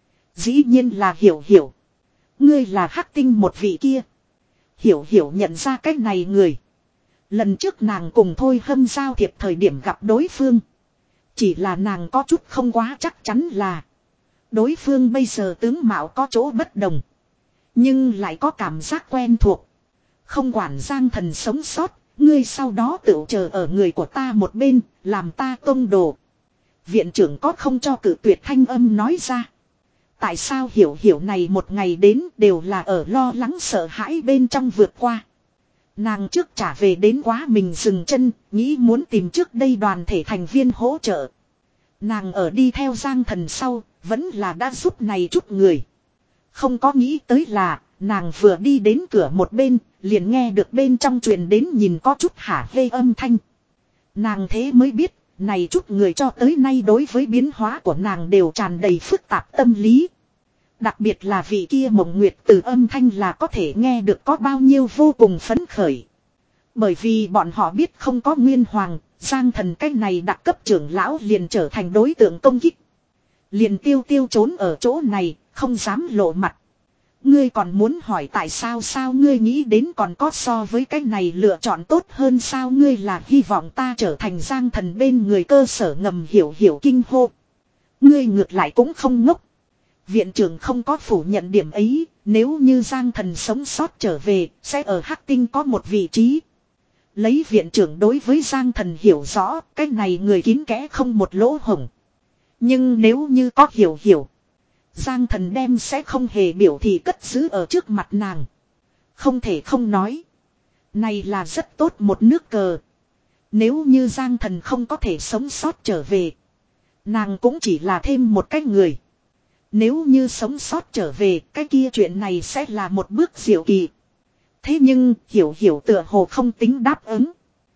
Dĩ nhiên là Hiểu Hiểu. Ngươi là Hắc Tinh một vị kia. Hiểu Hiểu nhận ra cái này người. Lần trước nàng cùng Thôi Hâm giao thiệp thời điểm gặp đối phương. Chỉ là nàng có chút không quá chắc chắn là đối phương bây giờ tướng mạo có chỗ bất đồng. Nhưng lại có cảm giác quen thuộc. Không quản Giang Thần sống sót, ngươi sau đó tự chờ ở người của ta một bên, làm ta tông đồ. Viện trưởng có không cho cử tuyệt thanh âm nói ra. Tại sao Hiểu Hiểu này một ngày đến đều là ở lo lắng sợ hãi bên trong vượt qua. Nàng trước trả về đến quá mình dừng chân, nghĩ muốn tìm trước đây đoàn thể thành viên hỗ trợ. Nàng ở đi theo Giang Thần sau, vẫn là đã giúp này chút người. Không có nghĩ tới là, nàng vừa đi đến cửa một bên, liền nghe được bên trong truyền đến nhìn có chút hả hê âm thanh. Nàng thế mới biết, này chút người cho tới nay đối với biến hóa của nàng đều tràn đầy phức tạp tâm lý. Đặc biệt là vị kia Mộng Nguyệt từ âm thanh là có thể nghe được có bao nhiêu vô cùng phấn khởi. Bởi vì bọn họ biết không có Nguyên Hoàng, Giang Thần cái này đặc cấp trưởng lão liền trở thành đối tượng công kích. Liền tiêu tiêu trốn ở chỗ này, không dám lộ mặt. Ngươi còn muốn hỏi tại sao sao ngươi nghĩ đến còn có so với cái này lựa chọn tốt hơn sao, ngươi là hy vọng ta trở thành Giang Thần bên người cơ sở ngầm. Hiểu Hiểu kinh hô. Ngươi ngược lại cũng không ngốc. Viện trưởng không có phủ nhận điểm ấy, nếu như Giang Thần sống sót trở về, sẽ ở Hắc Tinh có một vị trí. Lấy viện trưởng đối với Giang Thần hiểu rõ, cái này người kín kẽ không một lỗ hổng. Nhưng nếu như có Hiểu Hiểu, Giang Thần đem sẽ không hề biểu thị cất giữ ở trước mặt nàng. Không thể không nói, này là rất tốt một nước cờ. Nếu như Giang Thần không có thể sống sót trở về, nàng cũng chỉ là thêm một cái người. Nếu như sống sót trở về, cái kia chuyện này sẽ là một bước diệu kỳ. Thế nhưng, Hiểu Hiểu tựa hồ không tính đáp ứng.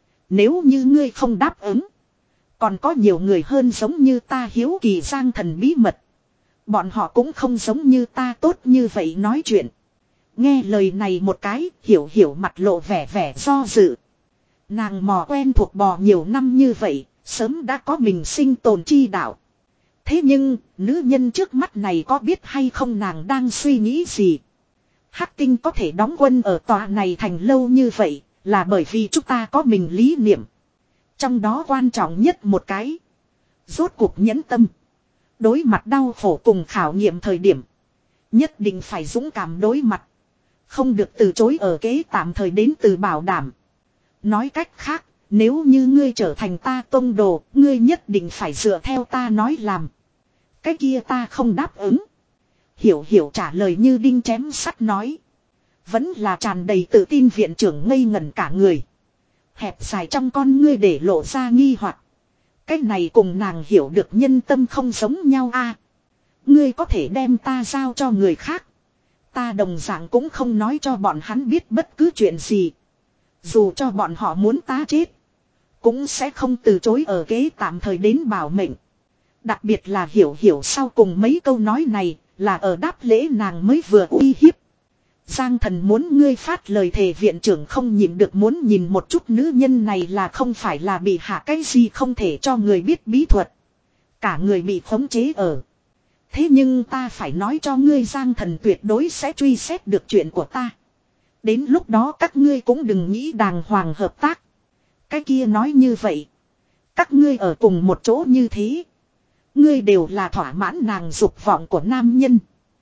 Nếu như ngươi không đáp ứng, còn có nhiều người hơn giống như ta hiếu kỳ Giang Thần bí mật. Bọn họ cũng không giống như ta tốt như vậy nói chuyện. Nghe lời này một cái, Hiểu Hiểu mặt lộ vẻ vẻ do dự. Nàng mò quen thuộc bò nhiều năm như vậy, sớm đã có mình sinh tồn chi đạo. Thế nhưng, nữ nhân trước mắt này có biết hay không nàng đang suy nghĩ gì? Hắc Tinh có thể đóng quân ở tòa này thành lâu như vậy, là bởi vì chúng ta có mình lý niệm. Trong đó quan trọng nhất một cái, rốt cuộc nhẫn tâm. Đối mặt đau khổ cùng khảo nghiệm thời điểm, nhất định phải dũng cảm đối mặt. Không được từ chối ở kế tạm thời đến từ bảo đảm. Nói cách khác, nếu như ngươi trở thành ta tông đồ, ngươi nhất định phải dựa theo ta nói làm. Cái kia ta không đáp ứng. Hiểu hiểu trả lời như đinh chém sắt nói. Vẫn là tràn đầy tự tin viện trưởng ngây ngẩn cả người. Hẹp dài trong con ngươi để lộ ra nghi hoặc. Cái này cùng nàng hiểu được nhân tâm không giống nhau a. Ngươi có thể đem ta giao cho người khác. Ta đồng dạng cũng không nói cho bọn hắn biết bất cứ chuyện gì. Dù cho bọn họ muốn ta chết. Cũng sẽ không từ chối ở kế tạm thời đến bảo mệnh. Đặc biệt là hiểu hiểu sau cùng mấy câu nói này. Là ở đáp lễ nàng mới vừa uy hiếp. Giang Thần muốn ngươi phát lời thề, viện trưởng không nhìn được muốn nhìn một chút nữ nhân này là không phải là bị hạ cái gì không thể cho người biết bí thuật. Cả người bị khống chế ở. Thế nhưng ta phải nói cho ngươi, Giang Thần tuyệt đối sẽ truy xét được chuyện của ta. Đến lúc đó các ngươi cũng đừng nghĩ đàng hoàng hợp tác. Cái kia nói như vậy. Các ngươi ở cùng một chỗ như thế. Ngươi đều là thỏa mãn nàng dục vọng của nam nhân.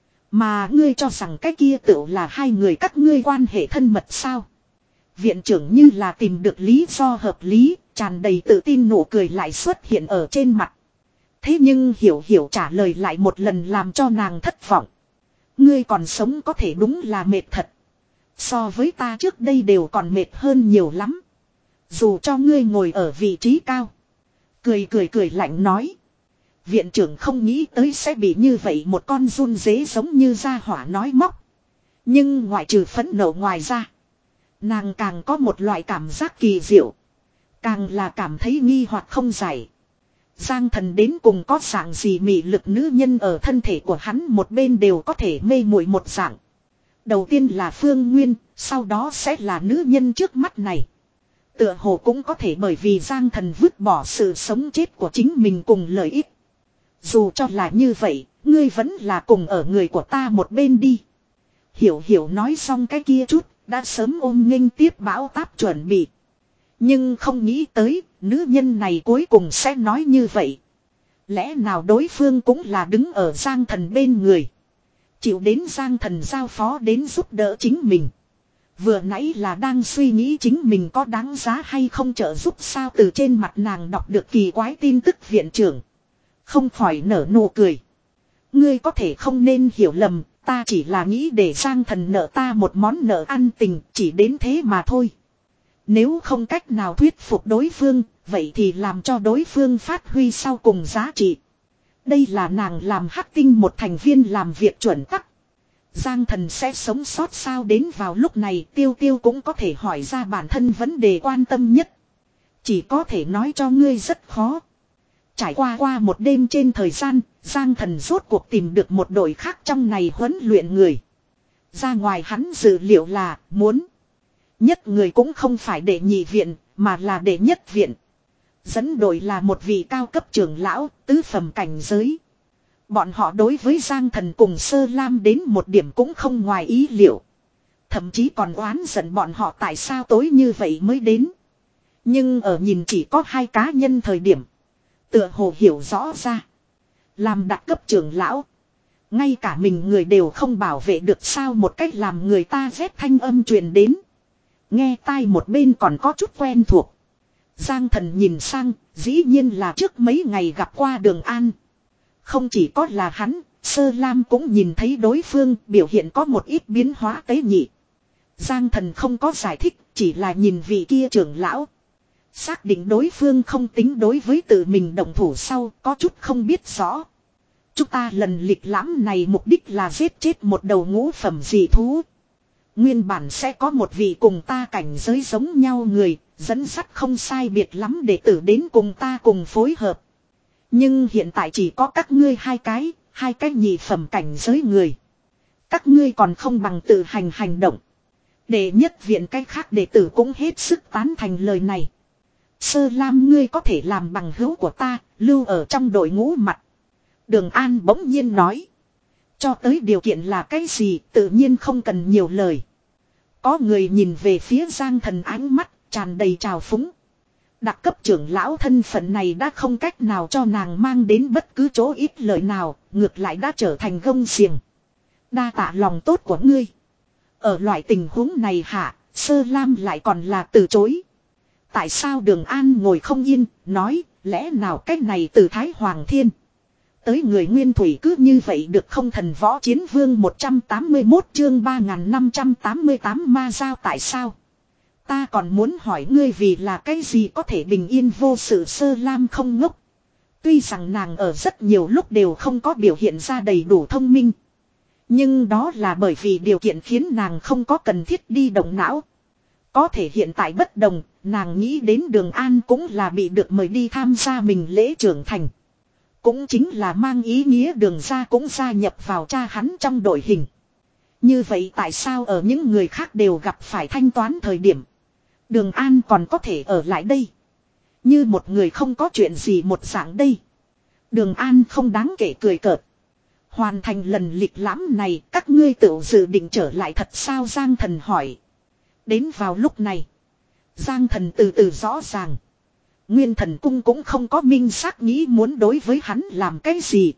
Mà ngươi cho rằng cái kia tựu là hai người các ngươi quan hệ thân mật sao? Viện trưởng như là tìm được lý do hợp lý, tràn đầy tự tin nụ cười lại xuất hiện ở trên mặt. Thế nhưng hiểu hiểu trả lời lại một lần làm cho nàng thất vọng. Ngươi còn sống có thể đúng là mệt thật. So với ta trước đây đều còn mệt hơn nhiều lắm. Dù cho ngươi ngồi ở vị trí cao. Cười cười cười lạnh nói. Viện trưởng không nghĩ tới sẽ bị như vậy một con run dế giống như gia hỏa nói móc. Nhưng ngoại trừ phẫn nộ ngoài ra. Nàng càng có một loại cảm giác kỳ diệu. Càng là cảm thấy nghi hoặc không giải. Giang Thần đến cùng có dạng gì mị lực nữ nhân ở thân thể của hắn một bên đều có thể mê muội một dạng. Đầu tiên là Phương Nguyên, sau đó sẽ là nữ nhân trước mắt này. Tựa hồ cũng có thể bởi vì Giang Thần vứt bỏ sự sống chết của chính mình cùng lợi ích. Dù cho là như vậy, ngươi vẫn là cùng ở người của ta một bên đi. Hiểu hiểu nói xong cái kia chút, đã sớm ôm nghênh tiếp bão táp chuẩn bị. Nhưng không nghĩ tới, nữ nhân này cuối cùng sẽ nói như vậy. Lẽ nào đối phương cũng là đứng ở Giang Thần bên người. Chịu đến Giang Thần giao phó đến giúp đỡ chính mình. Vừa nãy là đang suy nghĩ chính mình có đáng giá hay không trợ giúp sao, từ trên mặt nàng đọc được kỳ quái tin tức viện trưởng. Không khỏi nở nụ cười. Ngươi có thể không nên hiểu lầm, ta chỉ là nghĩ để Giang Thần nợ ta một món nợ ăn tình, chỉ đến thế mà thôi. Nếu không cách nào thuyết phục đối phương, vậy thì làm cho đối phương phát huy sau cùng giá trị. Đây là nàng làm hắc tinh một thành viên làm việc chuẩn tắc. Giang Thần sẽ sống sót sao, đến vào lúc này Tiêu Tiêu cũng có thể hỏi ra bản thân vấn đề quan tâm nhất. Chỉ có thể nói cho ngươi rất khó. Trải qua qua một đêm trên thời gian, Giang Thần rốt cuộc tìm được một đội khác trong này huấn luyện người. Ra ngoài hắn dự liệu là muốn nhất người cũng không phải đệ nhị viện, mà là đệ nhất viện. Dẫn đội là một vị cao cấp trưởng lão, tứ phẩm cảnh giới. Bọn họ đối với Giang Thần cùng Sơ Lam đến một điểm cũng không ngoài ý liệu. Thậm chí còn oán giận bọn họ tại sao tối như vậy mới đến. Nhưng ở nhìn chỉ có hai cá nhân thời điểm, tựa hồ hiểu rõ ra. Làm đặc cấp trưởng lão, ngay cả mình người đều không bảo vệ được sao, một cách làm người ta rét thanh âm truyền đến. Nghe tai một bên còn có chút quen thuộc. Giang Thần nhìn sang, dĩ nhiên là trước mấy ngày gặp qua Đường An. Không chỉ có là hắn, Sơ Lam cũng nhìn thấy đối phương biểu hiện có một ít biến hóa tế nhị. Giang Thần không có giải thích, chỉ là nhìn vị kia trưởng lão. Xác định đối phương không tính đối với tự mình động thủ sau, có chút không biết rõ. Chúng ta lần lịch lãm này mục đích là giết chết một đầu ngũ phẩm dị thú. Nguyên bản sẽ có một vị cùng ta cảnh giới giống nhau người, dẫn dắt không sai biệt lắm để tử đến cùng ta cùng phối hợp. Nhưng hiện tại chỉ có các ngươi hai cái, hai cái nhị phẩm cảnh giới người. Các ngươi còn không bằng tự hành hành động. Đệ nhất viện cái khác đệ tử cũng hết sức tán thành lời này. Sơ Lam, ngươi có thể làm bằng hữu của ta, lưu ở trong đội ngũ mặt. Đường An bỗng nhiên nói. Cho tới điều kiện là cái gì, tự nhiên không cần nhiều lời. Có người nhìn về phía Giang Thần, ánh mắt tràn đầy trào phúng. Đặc cấp trưởng lão thân phận này đã không cách nào cho nàng mang đến bất cứ chỗ ít lợi nào, ngược lại đã trở thành gông xiềng. Đa tạ lòng tốt của ngươi. Ở loại tình huống này hạ, Sơ Lam lại còn là từ chối. Tại sao Đường An ngồi không yên, nói, lẽ nào cách này từ Thái Hoàng Thiên tới người Nguyên Thủy cứ như vậy được không? Thần Võ Chiến Vương một trăm tám mươi mốt chương ba nghìn năm trăm tám mươi tám ma giao tại sao? Ta còn muốn hỏi ngươi vì là cái gì có thể bình yên vô sự. Sơ Lam không ngốc. Tuy rằng nàng ở rất nhiều lúc đều không có biểu hiện ra đầy đủ thông minh. Nhưng đó là bởi vì điều kiện khiến nàng không có cần thiết đi động não. Có thể hiện tại bất đồng, nàng nghĩ đến Đường An cũng là bị được mời đi tham gia mình lễ trưởng thành. Cũng chính là mang ý nghĩa Đường gia cũng gia nhập vào cha hắn trong đội hình. Như vậy tại sao ở những người khác đều gặp phải thanh toán thời điểm, Đường An còn có thể ở lại đây? Như một người không có chuyện gì một dạng đây. Đường An không đáng kể cười cợt. Hoàn thành lần lịch lãm này các ngươi tự dự định trở lại thật sao? Giang Thần hỏi. Đến vào lúc này, Giang Thần từ từ rõ ràng. Nguyên Thần Cung cũng không có minh xác nghĩ muốn đối với hắn làm cái gì,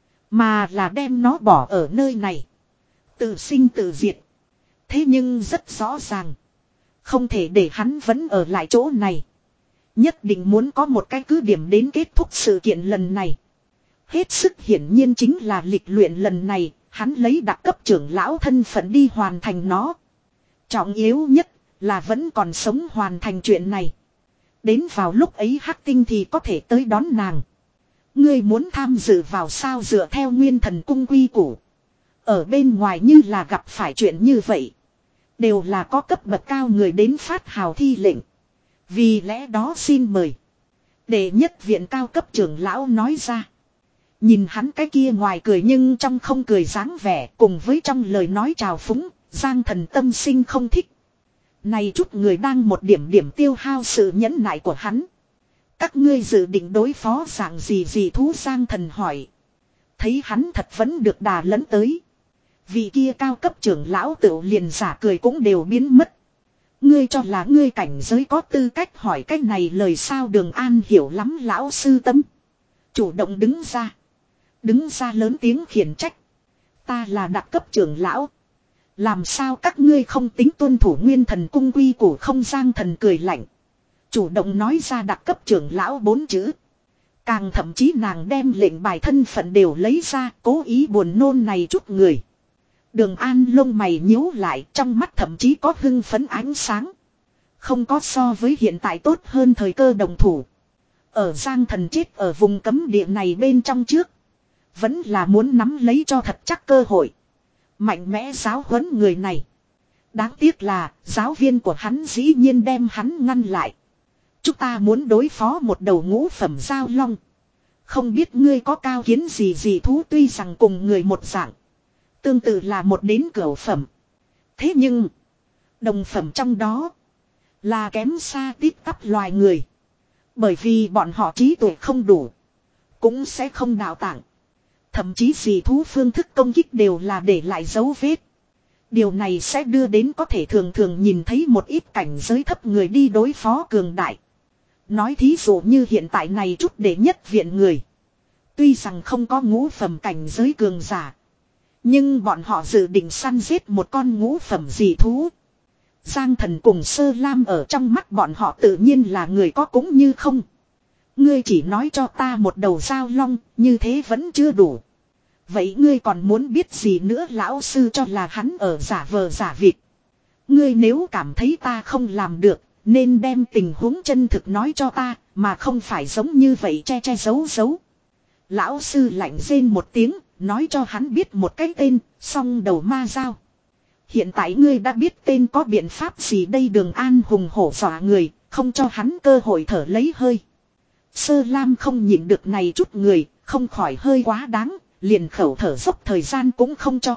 mà là đem nó bỏ ở nơi này, tự sinh tự diệt. Thế nhưng rất rõ ràng, không thể để hắn vẫn ở lại chỗ này. Nhất định muốn có một cái cứ điểm đến kết thúc sự kiện lần này. Hết sức hiển nhiên chính là lịch luyện lần này, hắn lấy đặc cấp trưởng lão thân phận đi hoàn thành nó. Trọng yếu nhất là vẫn còn sống hoàn thành chuyện này. Đến vào lúc ấy Hắc Tinh thì có thể tới đón nàng. Ngươi muốn tham dự vào sao? Dựa theo Nguyên Thần Cung quy củ, ở bên ngoài như là gặp phải chuyện như vậy, đều là có cấp bậc cao người đến phát hào thi lệnh. Vì lẽ đó xin mời. Đệ nhất viện cao cấp trưởng lão nói ra. Nhìn hắn cái kia ngoài cười nhưng trong không cười dáng vẻ, cùng với trong lời nói trào phúng, Giang Thần tâm sinh không thích. Này chút người đang một điểm điểm tiêu hao sự nhẫn nại của hắn. Các ngươi dự định đối phó dạng gì gì thú? Giang Thần hỏi. Thấy hắn thật vẫn được đà lẫn tới, vị kia cao cấp trưởng lão tự liền giả cười cũng đều biến mất. Ngươi cho là ngươi cảnh giới có tư cách hỏi cái này lời sao? Đường An hiểu lắm lão sư tâm, chủ động đứng ra. Đứng ra lớn tiếng khiển trách. Ta là đặc cấp trưởng lão, làm sao các ngươi không tính tuân thủ Nguyên Thần Cung quy củ không? Giang Thần cười lạnh, chủ động nói ra đặc cấp trưởng lão bốn chữ. Càng thậm chí nàng đem lệnh bài thân phận đều lấy ra, cố ý buồn nôn này chút người. Đường An lông mày nhíu lại, trong mắt thậm chí có hưng phấn ánh sáng. Không có so với hiện tại tốt hơn thời cơ đồng thủ. Ở Giang Thần chết ở vùng cấm địa này bên trong trước, vẫn là muốn nắm lấy cho thật chắc cơ hội, mạnh mẽ giáo huấn người này. Đáng tiếc là giáo viên của hắn dĩ nhiên đem hắn ngăn lại. Chúng ta muốn đối phó một đầu ngũ phẩm giao long, không biết ngươi có cao kiến gì gì thú? Tuy rằng cùng người một dạng, tương tự là một đến cửu phẩm, thế nhưng đồng phẩm trong đó là kém xa tít tắp loài người. Bởi vì bọn họ trí tuệ không đủ, cũng sẽ không đào tạng. Thậm chí dị thú phương thức công kích đều là để lại dấu vết. Điều này sẽ đưa đến có thể thường thường nhìn thấy một ít cảnh giới thấp người đi đối phó cường đại. Nói thí dụ như hiện tại này chút đệ nhất viện người, tuy rằng không có ngũ phẩm cảnh giới cường giả, nhưng bọn họ dự định săn giết một con ngũ phẩm dị thú. Giang Thần cùng Sơ Lam ở trong mắt bọn họ tự nhiên là người có cũng như không. Ngươi chỉ nói cho ta một đầu giao long, như thế vẫn chưa đủ. Vậy ngươi còn muốn biết gì nữa? Lão sư cho là hắn ở giả vờ giả vịt. Ngươi nếu cảm thấy ta không làm được, nên đem tình huống chân thực nói cho ta, mà không phải giống như vậy che che giấu giấu. Lão sư lạnh rên một tiếng, nói cho hắn biết một cái tên, song đầu ma giao. Hiện tại ngươi đã biết tên, có biện pháp gì đây? Đường An hùng hổ dọa người, không cho hắn cơ hội thở lấy hơi. Sơ Lam không nhịn được này chút người, không khỏi hơi quá đáng, liền khẩu thở dốc thời gian cũng không cho.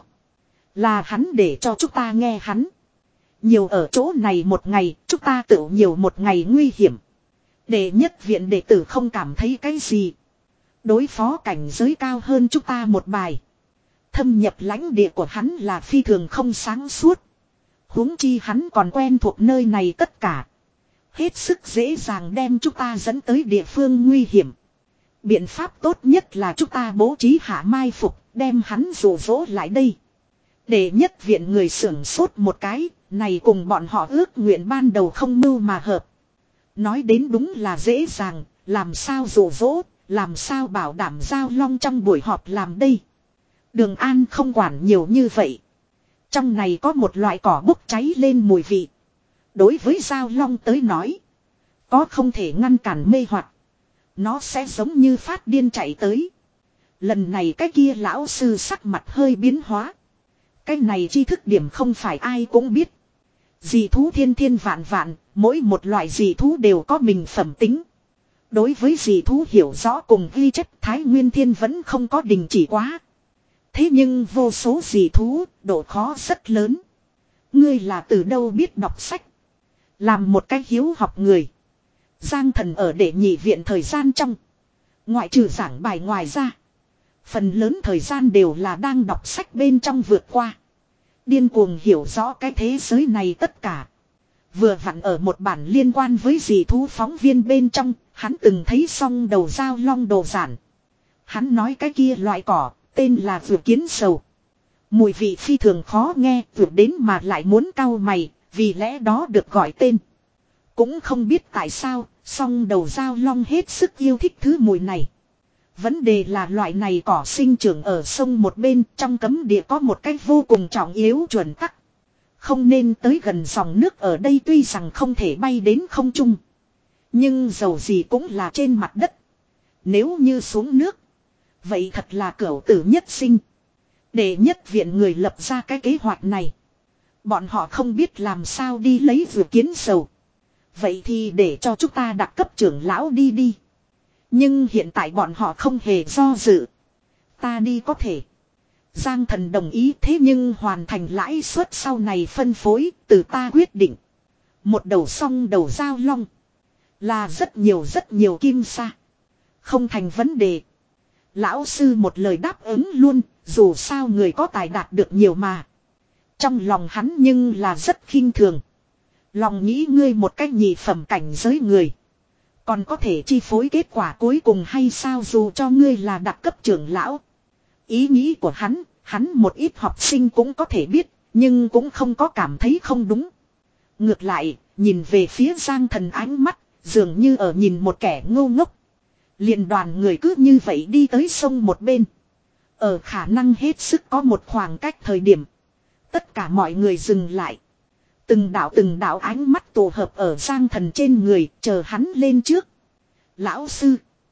Là hắn để cho chúng ta nghe hắn. Nhiều ở chỗ này một ngày, chúng ta tự nhiều một ngày nguy hiểm. Đệ nhất viện đệ tử không cảm thấy cái gì. Đối phó cảnh giới cao hơn chúng ta một bài. Thâm nhập lãnh địa của hắn là phi thường không sáng suốt. Huống chi hắn còn quen thuộc nơi này tất cả. Hết sức dễ dàng đem chúng ta dẫn tới địa phương nguy hiểm. Biện pháp tốt nhất là chúng ta bố trí hạ mai phục, đem hắn dụ dỗ lại đây. Đệ nhất viện người sưởng sốt một cái, này cùng bọn họ ước nguyện ban đầu không mưu mà hợp. Nói đến đúng là dễ dàng, làm sao dụ dỗ, làm sao bảo đảm Giao Long trong buổi họp làm đây. Đường An không quản nhiều như vậy. Trong này có một loại cỏ bốc cháy lên mùi vị. Đối với Giao Long tới nói, có không thể ngăn cản mê hoặc. Nó sẽ giống như phát điên chạy tới. Lần này cái kia lão sư sắc mặt hơi biến hóa. Cái này tri thức điểm không phải ai cũng biết. Dị thú thiên thiên vạn vạn, mỗi một loại dị thú đều có mình phẩm tính. Đối với dị thú hiểu rõ cùng ghi chép Thái Nguyên Thiên vẫn không có đình chỉ quá. Thế nhưng vô số dị thú, độ khó rất lớn. Ngươi là từ đâu biết đọc sách? Làm một cái hiếu học người. Giang Thần ở đệ nhị viện thời gian trong. Ngoại trừ giảng bài ngoài ra. Phần lớn thời gian đều là đang đọc sách bên trong vượt qua. Điên cuồng hiểu rõ cái thế giới này tất cả. Vừa vặn ở một bản liên quan với dị thú phóng viên bên trong, hắn từng thấy xong đầu Giao Long đồ giản. Hắn nói cái kia loại cỏ, tên là vượt kiến sầu. Mùi vị phi thường khó nghe, vượt đến mà lại muốn cau mày, vì lẽ đó được gọi tên. Cũng không biết tại sao, song đầu Giao Long hết sức yêu thích thứ mùi này. Vấn đề là loại này cỏ sinh trưởng ở sông một bên, trong cấm địa có một cách vô cùng trọng yếu chuẩn tắc. Không nên tới gần dòng nước ở đây, tuy rằng không thể bay đến không trung. Nhưng dầu gì cũng là trên mặt đất. Nếu như xuống nước, vậy thật là cửu tử nhất sinh. Để nhất viện người lập ra cái kế hoạch này. Bọn họ không biết làm sao đi lấy vừa kiến sầu. Vậy thì để cho chúng ta đặt cấp trưởng lão đi đi. Nhưng hiện tại bọn họ không hề do dự. Ta đi có thể. Giang Thần đồng ý, thế nhưng hoàn thành lãi suất sau này phân phối, từ ta quyết định. Một đầu song đầu Giao Long. Là rất nhiều rất nhiều kim sa. Không thành vấn đề. Lão sư một lời đáp ứng luôn, dù sao người có tài đạt được nhiều mà. Trong lòng hắn nhưng là rất khinh thường. Lòng nghĩ ngươi một cách nhị phẩm cảnh giới người. Còn có thể chi phối kết quả cuối cùng hay sao, dù cho ngươi là đặc cấp trưởng lão. Ý nghĩ của hắn, hắn một ít học sinh cũng có thể biết, nhưng cũng không có cảm thấy không đúng. Ngược lại, nhìn về phía Giang Thần ánh mắt, dường như ở nhìn một kẻ ngu ngốc. Liền đoàn người cứ như vậy đi tới sông một bên. Ở khả năng hết sức có một khoảng cách thời điểm. Tất cả mọi người dừng lại. Từng đạo từng đạo ánh mắt tụ hợp ở Giang Thần trên người, chờ hắn lên trước. Lão sư.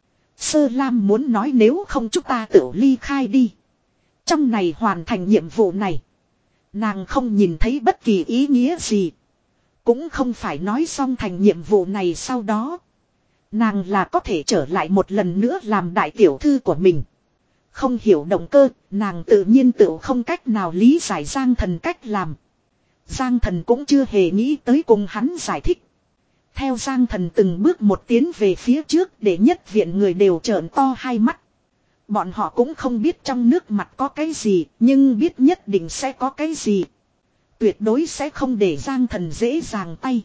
Sơ Lam muốn nói nếu không chúng ta tự ly khai đi. Trong này hoàn thành nhiệm vụ này. Nàng không nhìn thấy bất kỳ ý nghĩa gì. Cũng không phải nói xong thành nhiệm vụ này sau đó. Nàng là có thể trở lại một lần nữa làm đại tiểu thư của mình. Không hiểu động cơ, nàng tự nhiên tự không cách nào lý giải Giang Thần cách làm. Giang Thần cũng chưa hề nghĩ tới cùng hắn giải thích. Theo Giang Thần từng bước một tiến về phía trước, để nhất viện người đều trợn to hai mắt. Bọn họ cũng không biết trong nước mặt có cái gì, nhưng biết nhất định sẽ có cái gì. Tuyệt đối sẽ không để Giang Thần dễ dàng tay.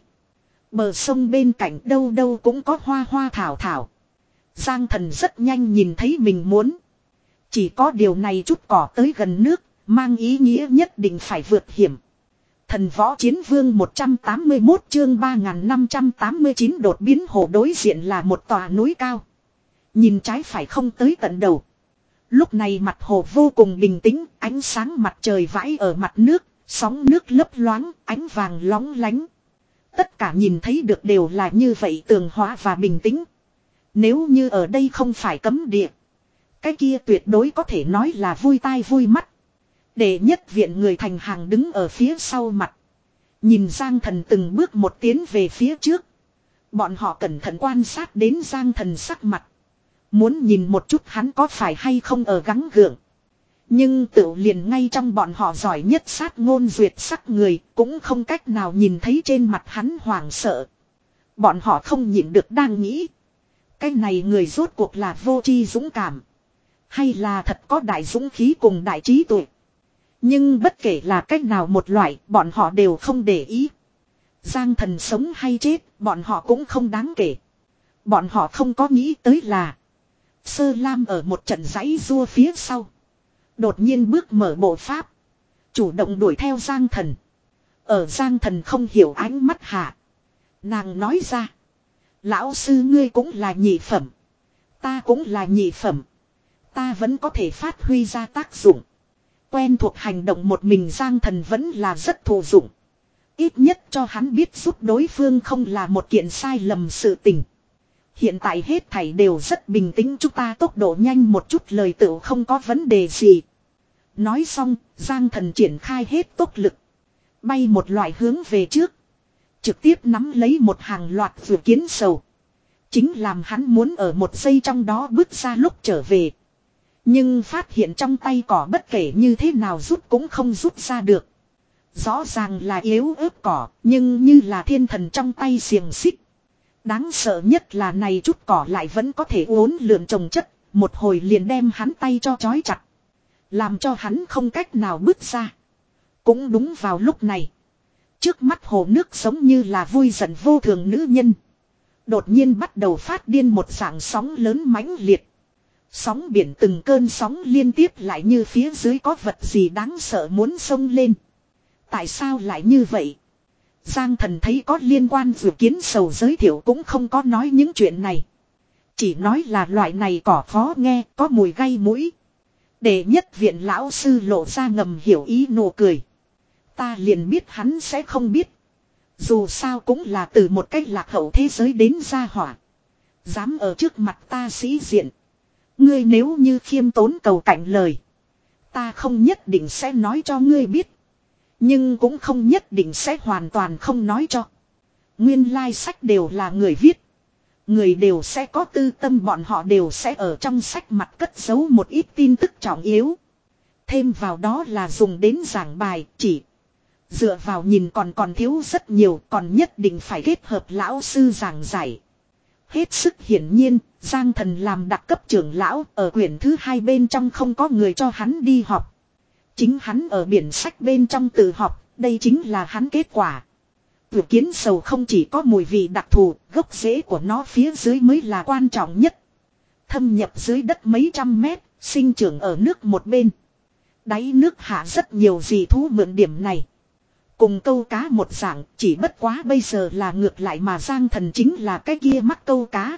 Bờ sông bên cạnh đâu đâu cũng có hoa hoa thảo thảo. Giang Thần rất nhanh nhìn thấy mình muốn. Chỉ có điều này chút cỏ tới gần nước, mang ý nghĩa nhất định phải vượt hiểm. Thần võ chiến vương một trăm tám mươi mốt chương ba nghìn năm trăm tám mươi chín đột biến hồ, đối diện là một tòa núi cao. Nhìn trái phải không tới tận đầu. Lúc này mặt hồ vô cùng bình tĩnh, ánh sáng mặt trời vãi ở mặt nước, sóng nước lấp loáng, ánh vàng lóng lánh. Tất cả nhìn thấy được đều là như vậy tường hóa và bình tĩnh. Nếu như ở đây không phải cấm địa, cái kia tuyệt đối có thể nói là vui tai vui mắt. Để nhất viện người thành hàng đứng ở phía sau mặt. Nhìn Giang Thần từng bước một tiến về phía trước. Bọn họ cẩn thận quan sát đến Giang Thần sắc mặt. Muốn nhìn một chút hắn có phải hay không ở gắng gượng. Nhưng tự liền ngay trong bọn họ giỏi nhất sát ngôn duyệt sắc người cũng không cách nào nhìn thấy trên mặt hắn hoảng sợ. Bọn họ không nhịn được đang nghĩ. Cái này người rốt cuộc là vô tri dũng cảm. Hay là thật có đại dũng khí cùng đại trí tuệ. Nhưng bất kể là cách nào một loại, bọn họ đều không để ý. Giang Thần sống hay chết, bọn họ cũng không đáng kể. Bọn họ không có nghĩ tới là Sơ Lam ở một trận giãy rua phía sau. Đột nhiên bước mở bộ pháp. Chủ động đuổi theo Giang Thần. Ở Giang Thần không hiểu ánh mắt hạ. Nàng nói ra. Lão sư ngươi cũng là nhị phẩm. Ta cũng là nhị phẩm. Ta vẫn có thể phát huy ra tác dụng. Quen thuộc hành động một mình Giang Thần vẫn là rất thụ dụng. Ít nhất cho hắn biết giúp đối phương không là một kiện sai lầm sự tình. Hiện tại hết thảy đều rất bình tĩnh, chúng ta tốc độ nhanh một chút lời tựu không có vấn đề gì. Nói xong, Giang Thần triển khai hết tốc lực. Bay một loại hướng về trước. Trực tiếp nắm lấy một hàng loạt vừa kiến sầu. Chính làm hắn muốn ở một giây trong đó bước ra lúc trở về. Nhưng phát hiện trong tay cỏ bất kể như thế nào rút cũng không rút ra được. Rõ ràng là yếu ớt cỏ, nhưng như là thiên thần trong tay xiềng xích. Đáng sợ nhất là này chút cỏ lại vẫn có thể uốn lượn trồng chất, một hồi liền đem hắn tay cho trói chặt. Làm cho hắn không cách nào bước ra. Cũng đúng vào lúc này. Trước mắt hồ nước giống như là vui giận vô thường nữ nhân. Đột nhiên bắt đầu phát điên một dạng sóng lớn mãnh liệt. Sóng biển từng cơn sóng liên tiếp lại như phía dưới có vật gì đáng sợ muốn xông lên. Tại sao lại như vậy? Giang Thần thấy có liên quan vừa kiến sầu giới thiệu cũng không có nói những chuyện này. Chỉ nói là loại này cỏ khó nghe, có mùi gây mũi. Để nhất viện lão sư lộ ra ngầm hiểu ý nụ cười. Ta liền biết hắn sẽ không biết. Dù sao cũng là từ một cách lạc hậu thế giới đến gia hỏa. Dám ở trước mặt ta sĩ diện. Ngươi nếu như khiêm tốn cầu cạnh lời. Ta không nhất định sẽ nói cho ngươi biết. Nhưng cũng không nhất định sẽ hoàn toàn không nói cho. Nguyên lai sách đều là người viết. Người đều sẽ có tư tâm, bọn họ đều sẽ ở trong sách mặt cất giấu một ít tin tức trọng yếu. Thêm vào đó là dùng đến giảng bài chỉ. Dựa vào nhìn còn còn thiếu rất nhiều, còn nhất định phải kết hợp lão sư giảng giải. Hết sức hiển nhiên, Giang Thần làm đặc cấp trưởng lão ở quyển thứ hai bên trong không có người cho hắn đi học. Chính hắn ở biển sách bên trong tự học, đây chính là hắn kết quả. Vừa kiến sầu không chỉ có mùi vị đặc thù, gốc rễ của nó phía dưới mới là quan trọng nhất. Thâm nhập dưới đất mấy trăm mét, sinh trưởng ở nước một bên. Đáy nước hạ rất nhiều dị thú mượn điểm này. Cùng câu cá một dạng, chỉ bất quá bây giờ là ngược lại mà Giang Thần chính là cái kia mắc câu cá.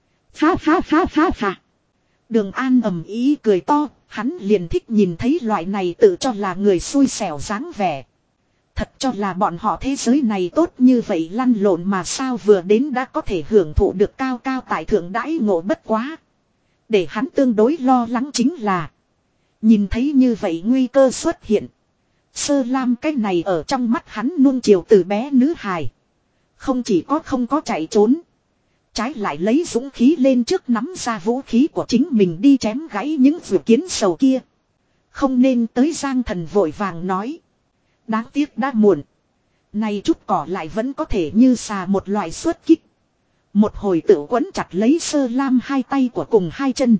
Ha ha ha ha ha. Đường An ầm ý cười to, hắn liền thích nhìn thấy loại này tự cho là người xui xẻo dáng vẻ. Thật cho là bọn họ thế giới này tốt như vậy lăn lộn mà sao vừa đến đã có thể hưởng thụ được cao cao tại thượng đãi ngộ bất quá. Để hắn tương đối lo lắng chính là nhìn thấy như vậy nguy cơ xuất hiện. Sơ Lam cái này ở trong mắt hắn nuông chiều từ bé nữ hài. Không chỉ có không có chạy trốn. Trái lại lấy dũng khí lên trước nắm ra vũ khí của chính mình đi chém gãy những vừa kiến sầu kia. Không nên tới Giang Thần vội vàng nói. Đáng tiếc đã muộn. Này chút cỏ lại vẫn có thể như xà một loại xuất kích. Một hồi tự quấn chặt lấy Sơ Lam hai tay của cùng hai chân.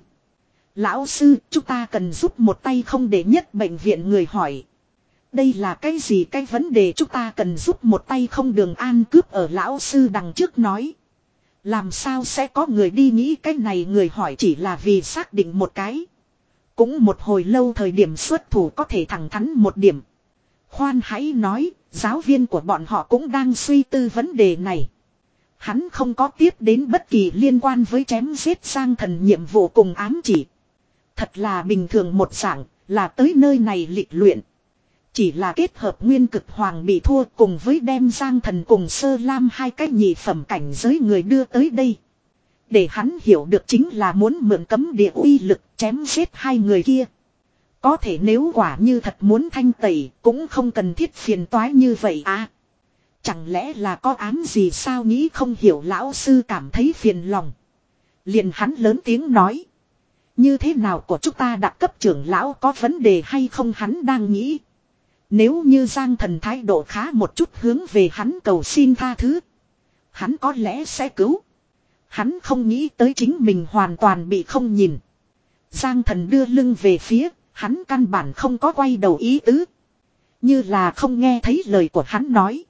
Lão sư, chúng ta cần giúp một tay không để nhất bệnh viện người hỏi. Đây là cái gì cái vấn đề chúng ta cần giúp một tay không Đường An cướp ở lão sư đằng trước nói. Làm sao sẽ có người đi nghĩ cái này người hỏi chỉ là vì xác định một cái. Cũng một hồi lâu thời điểm xuất thủ có thể thẳng thắn một điểm. Khoan hãy nói, giáo viên của bọn họ cũng đang suy tư vấn đề này. Hắn không có tiếp đến bất kỳ liên quan với chém giết Giang Thần nhiệm vụ cùng ám chỉ. Thật là bình thường một dạng, là tới nơi này lịch luyện. Chỉ là kết hợp nguyên cực hoàng bị thua cùng với đem Giang Thần cùng Sơ Lam hai cái nhị phẩm cảnh giới người đưa tới đây. Để hắn hiểu được chính là muốn mượn cấm địa uy lực chém giết hai người kia. Có thể nếu quả như thật muốn thanh tẩy cũng không cần thiết phiền toái như vậy à. Chẳng lẽ là có ám gì sao nghĩ không hiểu lão sư cảm thấy phiền lòng. Liền hắn lớn tiếng nói. Như thế nào của chúng ta đặc cấp trưởng lão có vấn đề hay không hắn đang nghĩ. Nếu như Giang Thần thái độ khá một chút hướng về hắn cầu xin tha thứ. Hắn có lẽ sẽ cứu. Hắn không nghĩ tới chính mình hoàn toàn bị không nhìn. Giang Thần đưa lưng về phía, hắn căn bản không có quay đầu ý tứ. Như là không nghe thấy lời của hắn nói.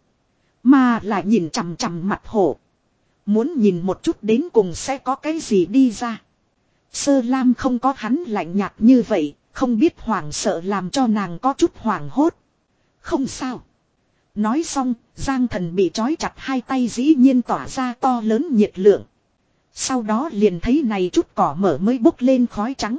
Mà là nhìn chằm chằm mặt hổ. Muốn nhìn một chút đến cùng sẽ có cái gì đi ra. Sơ Lam không có hắn lạnh nhạt như vậy, không biết hoảng sợ làm cho nàng có chút hoảng hốt. Không sao. Nói xong, Giang Thần bị trói chặt hai tay dĩ nhiên tỏa ra to lớn nhiệt lượng. Sau đó liền thấy này chút cỏ mở mới bốc lên khói trắng.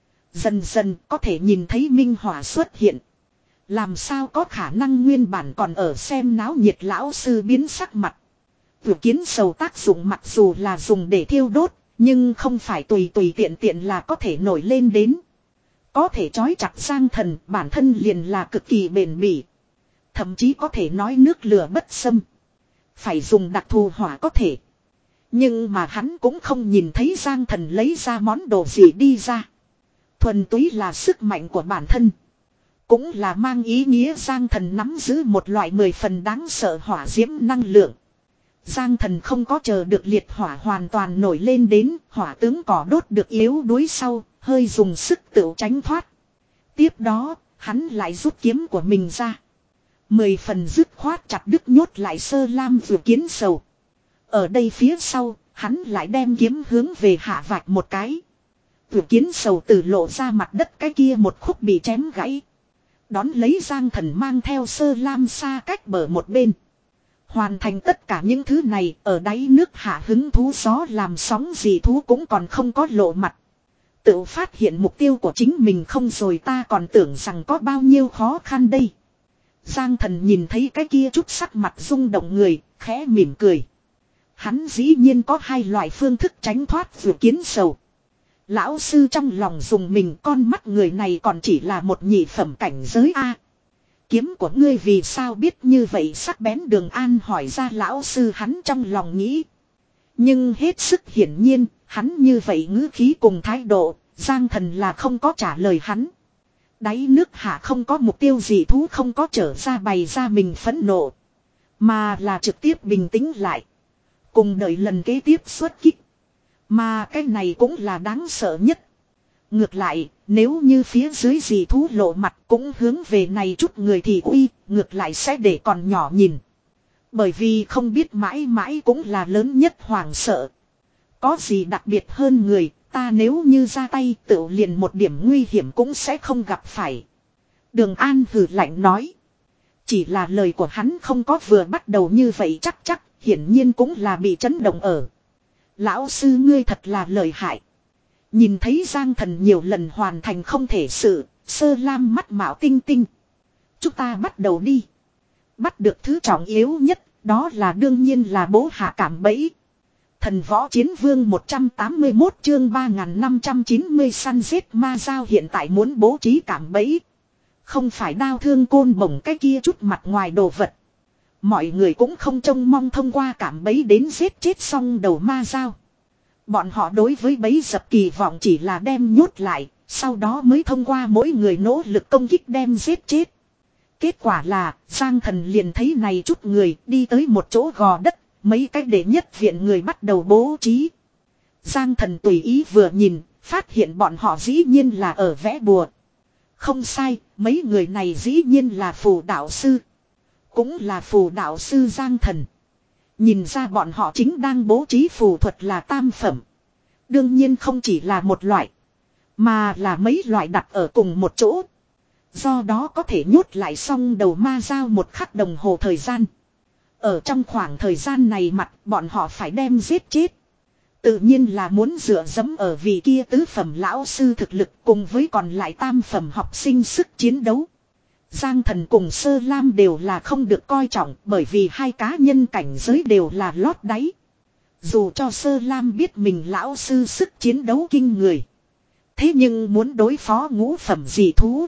Dần dần có thể nhìn thấy minh hỏa xuất hiện. Làm sao có khả năng nguyên bản còn ở xem náo nhiệt lão sư biến sắc mặt. Vừa kiến sầu tác dụng mặc dù là dùng để thiêu đốt, nhưng không phải tùy tùy tiện tiện là có thể nổi lên đến. Có thể trói chặt Giang Thần bản thân liền là cực kỳ bền bỉ. Thậm chí có thể nói nước lửa bất xâm. Phải dùng đặc thù hỏa có thể. Nhưng mà hắn cũng không nhìn thấy Giang Thần lấy ra món đồ gì đi ra. Thuần túy là sức mạnh của bản thân. Cũng là mang ý nghĩa Giang Thần nắm giữ một loại mười phần đáng sợ hỏa diễm năng lượng. Giang Thần không có chờ được liệt hỏa hoàn toàn nổi lên đến, hỏa tướng cỏ đốt được yếu đuối sau, hơi dùng sức tự tránh thoát. Tiếp đó, hắn lại rút kiếm của mình ra. Mười phần dứt khoát chặt đứt nhốt lại Sơ Lam vừa kiến sầu. Ở đây phía sau, hắn lại đem kiếm hướng về hạ vạch một cái. Vừa kiến sầu từ lộ ra mặt đất cái kia một khúc bị chém gãy. Đón lấy Giang Thần mang theo Sơ Lam xa cách bờ một bên. Hoàn thành tất cả những thứ này ở đáy nước hạ hứng thú gió làm sóng gì thú cũng còn không có lộ mặt. Tự phát hiện mục tiêu của chính mình không rồi ta còn tưởng rằng có bao nhiêu khó khăn đây. Giang Thần nhìn thấy cái kia chút sắc mặt rung động người, khẽ mỉm cười. Hắn dĩ nhiên có hai loại phương thức tránh thoát vừa kiến sầu. Lão sư trong lòng dùng mình con mắt người này còn chỉ là một nhị phẩm cảnh giới A. Kiếm của ngươi vì sao biết như vậy sắc bén Đường An hỏi ra lão sư hắn trong lòng nghĩ. Nhưng hết sức hiển nhiên, hắn như vậy ngữ khí cùng thái độ, Giang Thần là không có trả lời hắn. Đáy nước hạ không có mục tiêu gì thú không có trở ra bày ra mình phẫn nộ. Mà là trực tiếp bình tĩnh lại. Cùng đợi lần kế tiếp xuất kích. Mà cái này cũng là đáng sợ nhất. Ngược lại, nếu như phía dưới gì thú lộ mặt cũng hướng về này chút người thì uy, ngược lại sẽ để còn nhỏ nhìn. Bởi vì không biết mãi mãi cũng là lớn nhất hoàng sợ. Có gì đặc biệt hơn người, ta nếu như ra tay tự liền một điểm nguy hiểm cũng sẽ không gặp phải. Đường An hừ lạnh nói. Chỉ là lời của hắn không có vừa bắt đầu như vậy chắc chắc, hiển nhiên cũng là bị chấn động ở. Lão sư ngươi thật là lợi hại. Nhìn thấy Giang Thần nhiều lần hoàn thành không thể sự, Sơ Lam mắt mạo tinh tinh. Chúng ta bắt đầu đi. Bắt được thứ trọng yếu nhất, đó là đương nhiên là bố hạ cảm bẫy. Thần võ chiến vương một trăm tám mươi mốt chương ba nghìn năm trăm chín mươi săn giết ma giao hiện tại muốn bố trí cảm bẫy. Không phải đao thương côn bổng cái kia chút mặt ngoài đồ vật. Mọi người cũng không trông mong thông qua cảm bẫy đến giết chết xong đầu ma giao. Bọn họ đối với bẫy dập kỳ vọng chỉ là đem nhốt lại, sau đó mới thông qua mỗi người nỗ lực công kích đem giết chết. Kết quả là, Giang Thần liền thấy này chút người đi tới một chỗ gò đất, mấy cách để nhất viện người bắt đầu bố trí. Giang Thần tùy ý vừa nhìn, phát hiện bọn họ dĩ nhiên là ở vẽ bùa. Không sai, mấy người này dĩ nhiên là phù đạo sư. Cũng là phù đạo sư Giang Thần. Nhìn ra bọn họ chính đang bố trí phù thuật là tam phẩm. Đương nhiên không chỉ là một loại, mà là mấy loại đặt ở cùng một chỗ. Do đó có thể nhốt lại xong đầu ma giao một khắc đồng hồ thời gian. Ở trong khoảng thời gian này mặt bọn họ phải đem giết chết. Tự nhiên là muốn dựa dẫm ở vị kia tứ phẩm lão sư thực lực cùng với còn lại tam phẩm học sinh sức chiến đấu. Giang Thần cùng Sơ Lam đều là không được coi trọng bởi vì hai cá nhân cảnh giới đều là lót đáy. Dù cho Sơ Lam biết mình lão sư sức chiến đấu kinh người. Thế nhưng muốn đối phó ngũ phẩm dị thú.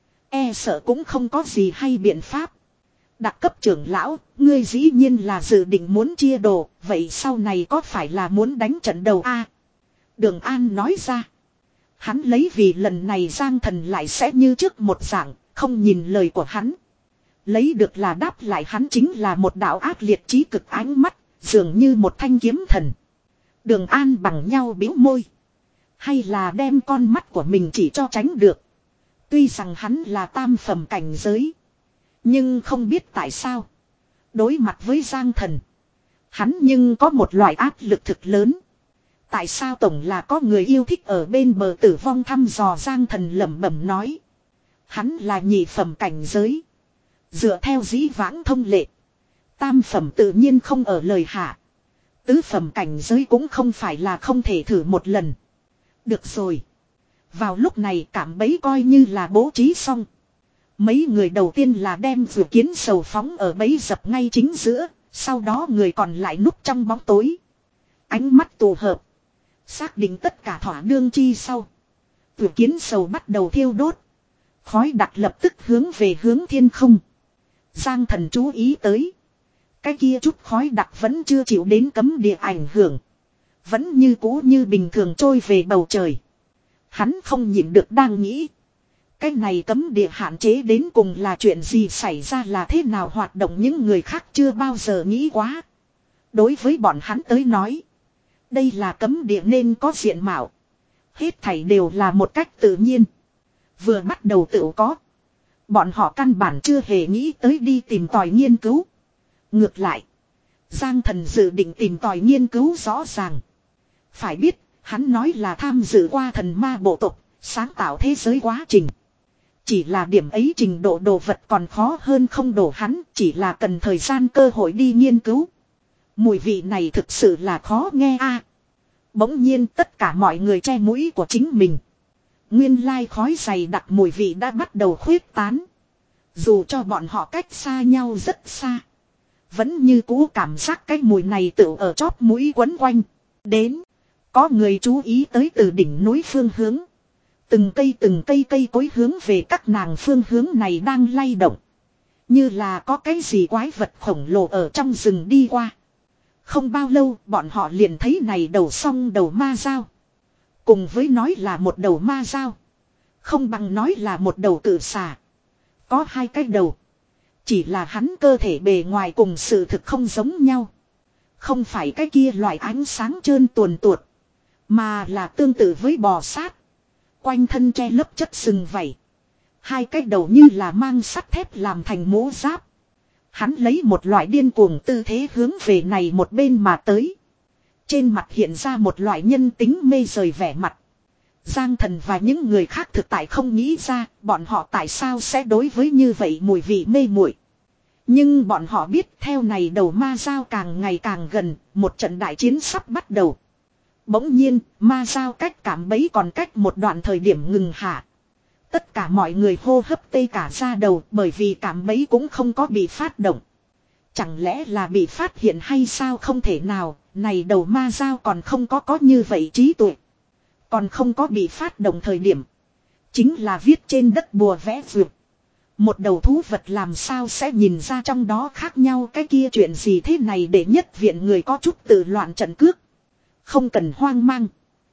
E sợ cũng không có gì hay biện pháp. Đặc cấp trưởng lão, ngươi dĩ nhiên là dự định muốn chia đồ, vậy sau này có phải là muốn đánh trận đầu a? Đường An nói ra. Hắn lấy vì lần này Giang Thần lại sẽ như trước một dạng, không nhìn lời của hắn. Lấy được là đáp lại hắn chính là một đạo ác liệt chí cực ánh mắt, dường như một thanh kiếm thần. Đường An bằng nhau bĩu môi. Hay là đem con mắt của mình chỉ cho tránh được. Tuy rằng hắn là tam phẩm cảnh giới. Nhưng không biết tại sao. Đối mặt với Giang Thần. Hắn nhưng có một loại áp lực thực lớn. Tại sao tổng là có người yêu thích ở bên bờ tử vong thăm dò Giang Thần lẩm bẩm nói. Hắn là nhị phẩm cảnh giới. Dựa theo dĩ vãng thông lệ. Tam phẩm tự nhiên không ở lời hạ. Tứ phẩm cảnh giới cũng không phải là không thể thử một lần. Được rồi. Vào lúc này cảm bấy coi như là bố trí xong. Mấy người đầu tiên là đem vừa kiến sầu phóng ở bấy dập ngay chính giữa. Sau đó người còn lại núp trong bóng tối. Ánh mắt tụ hợp. Xác định tất cả thỏa đương chi sau. Vừa kiến sầu bắt đầu thiêu đốt. Khói đặc lập tức hướng về hướng thiên không. Giang Thần chú ý tới. Cái kia chút khói đặc vẫn chưa chịu đến cấm địa ảnh hưởng. Vẫn như cũ như bình thường trôi về bầu trời. Hắn không nhịn được đang nghĩ. Cái này cấm địa hạn chế đến cùng là chuyện gì xảy ra, là thế nào hoạt động, những người khác chưa bao giờ nghĩ quá. Đối với bọn hắn tới nói. Đây là cấm địa nên có diện mạo. Hết thảy đều là một cách tự nhiên. Vừa bắt đầu tự có. Bọn họ căn bản chưa hề nghĩ tới đi tìm tòi nghiên cứu. Ngược lại. Giang Thần dự định tìm tòi nghiên cứu rõ ràng. Phải biết, hắn nói là tham dự qua thần ma bộ tộc, sáng tạo thế giới quá trình. Chỉ là điểm ấy trình độ đồ vật còn khó hơn không đổ hắn, chỉ là cần thời gian cơ hội đi nghiên cứu. Mùi vị này thực sự là khó nghe a. Bỗng nhiên tất cả mọi người che mũi của chính mình. Nguyên lai khói dày đặc mùi vị đã bắt đầu khuếch tán. Dù cho bọn họ cách xa nhau rất xa. Vẫn như cũ cảm giác cái mùi này tựu ở chóp mũi quấn quanh. Đến. Có người chú ý tới từ đỉnh núi phương hướng. Từng cây từng cây cây cối hướng về các nàng phương hướng này đang lay động. Như là có cái gì quái vật khổng lồ ở trong rừng đi qua. Không bao lâu bọn họ liền thấy này đầu song đầu ma dao. Cùng với nói là một đầu ma dao. Không bằng nói là một đầu cự xà. Có hai cái đầu. Chỉ là hắn cơ thể bề ngoài cùng sự thực không giống nhau. Không phải cái kia loại ánh sáng trơn tuồn tuột. Mà là tương tự với bò sát. Quanh thân che lấp chất sừng vảy. Hai cái đầu như là mang sắt thép làm thành mũ giáp. Hắn lấy một loại điên cuồng tư thế hướng về này một bên mà tới. Trên mặt hiện ra một loại nhân tính mê rời vẻ mặt. Giang Thần và những người khác thực tại không nghĩ ra bọn họ tại sao sẽ đối với như vậy mùi vị mê muội. Nhưng bọn họ biết theo này đầu ma dao càng ngày càng gần, một trận đại chiến sắp bắt đầu. Bỗng nhiên, ma dao cách cảm bấy còn cách một đoạn thời điểm ngừng hạ. Tất cả mọi người hô hấp tê cả da đầu bởi vì cảm bấy cũng không có bị phát động. Chẳng lẽ là bị phát hiện hay sao, không thể nào, này đầu ma dao còn không có có như vậy trí tuệ. Còn không có bị phát động thời điểm. Chính là viết trên đất bùa vẽ vượt. Một đầu thú vật làm sao sẽ nhìn ra trong đó khác nhau, cái kia chuyện gì thế này để nhất viện người có chút tự loạn trận cước. Không cần hoang mang.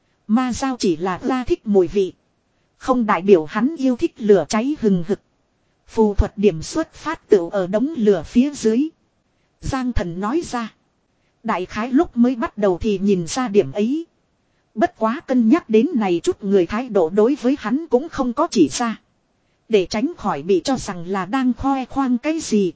Ma dao chỉ là ra thích mùi vị. Không đại biểu hắn yêu thích lửa cháy hừng hực. Phù thuật điểm xuất phát tựu ở đống lửa phía dưới. Giang Thần nói ra. Đại khái lúc mới bắt đầu thì nhìn ra điểm ấy. Bất quá cân nhắc đến này chút người thái độ đối với hắn cũng không có chỉ ra. Để tránh khỏi bị cho rằng là đang khoe khoang cái gì.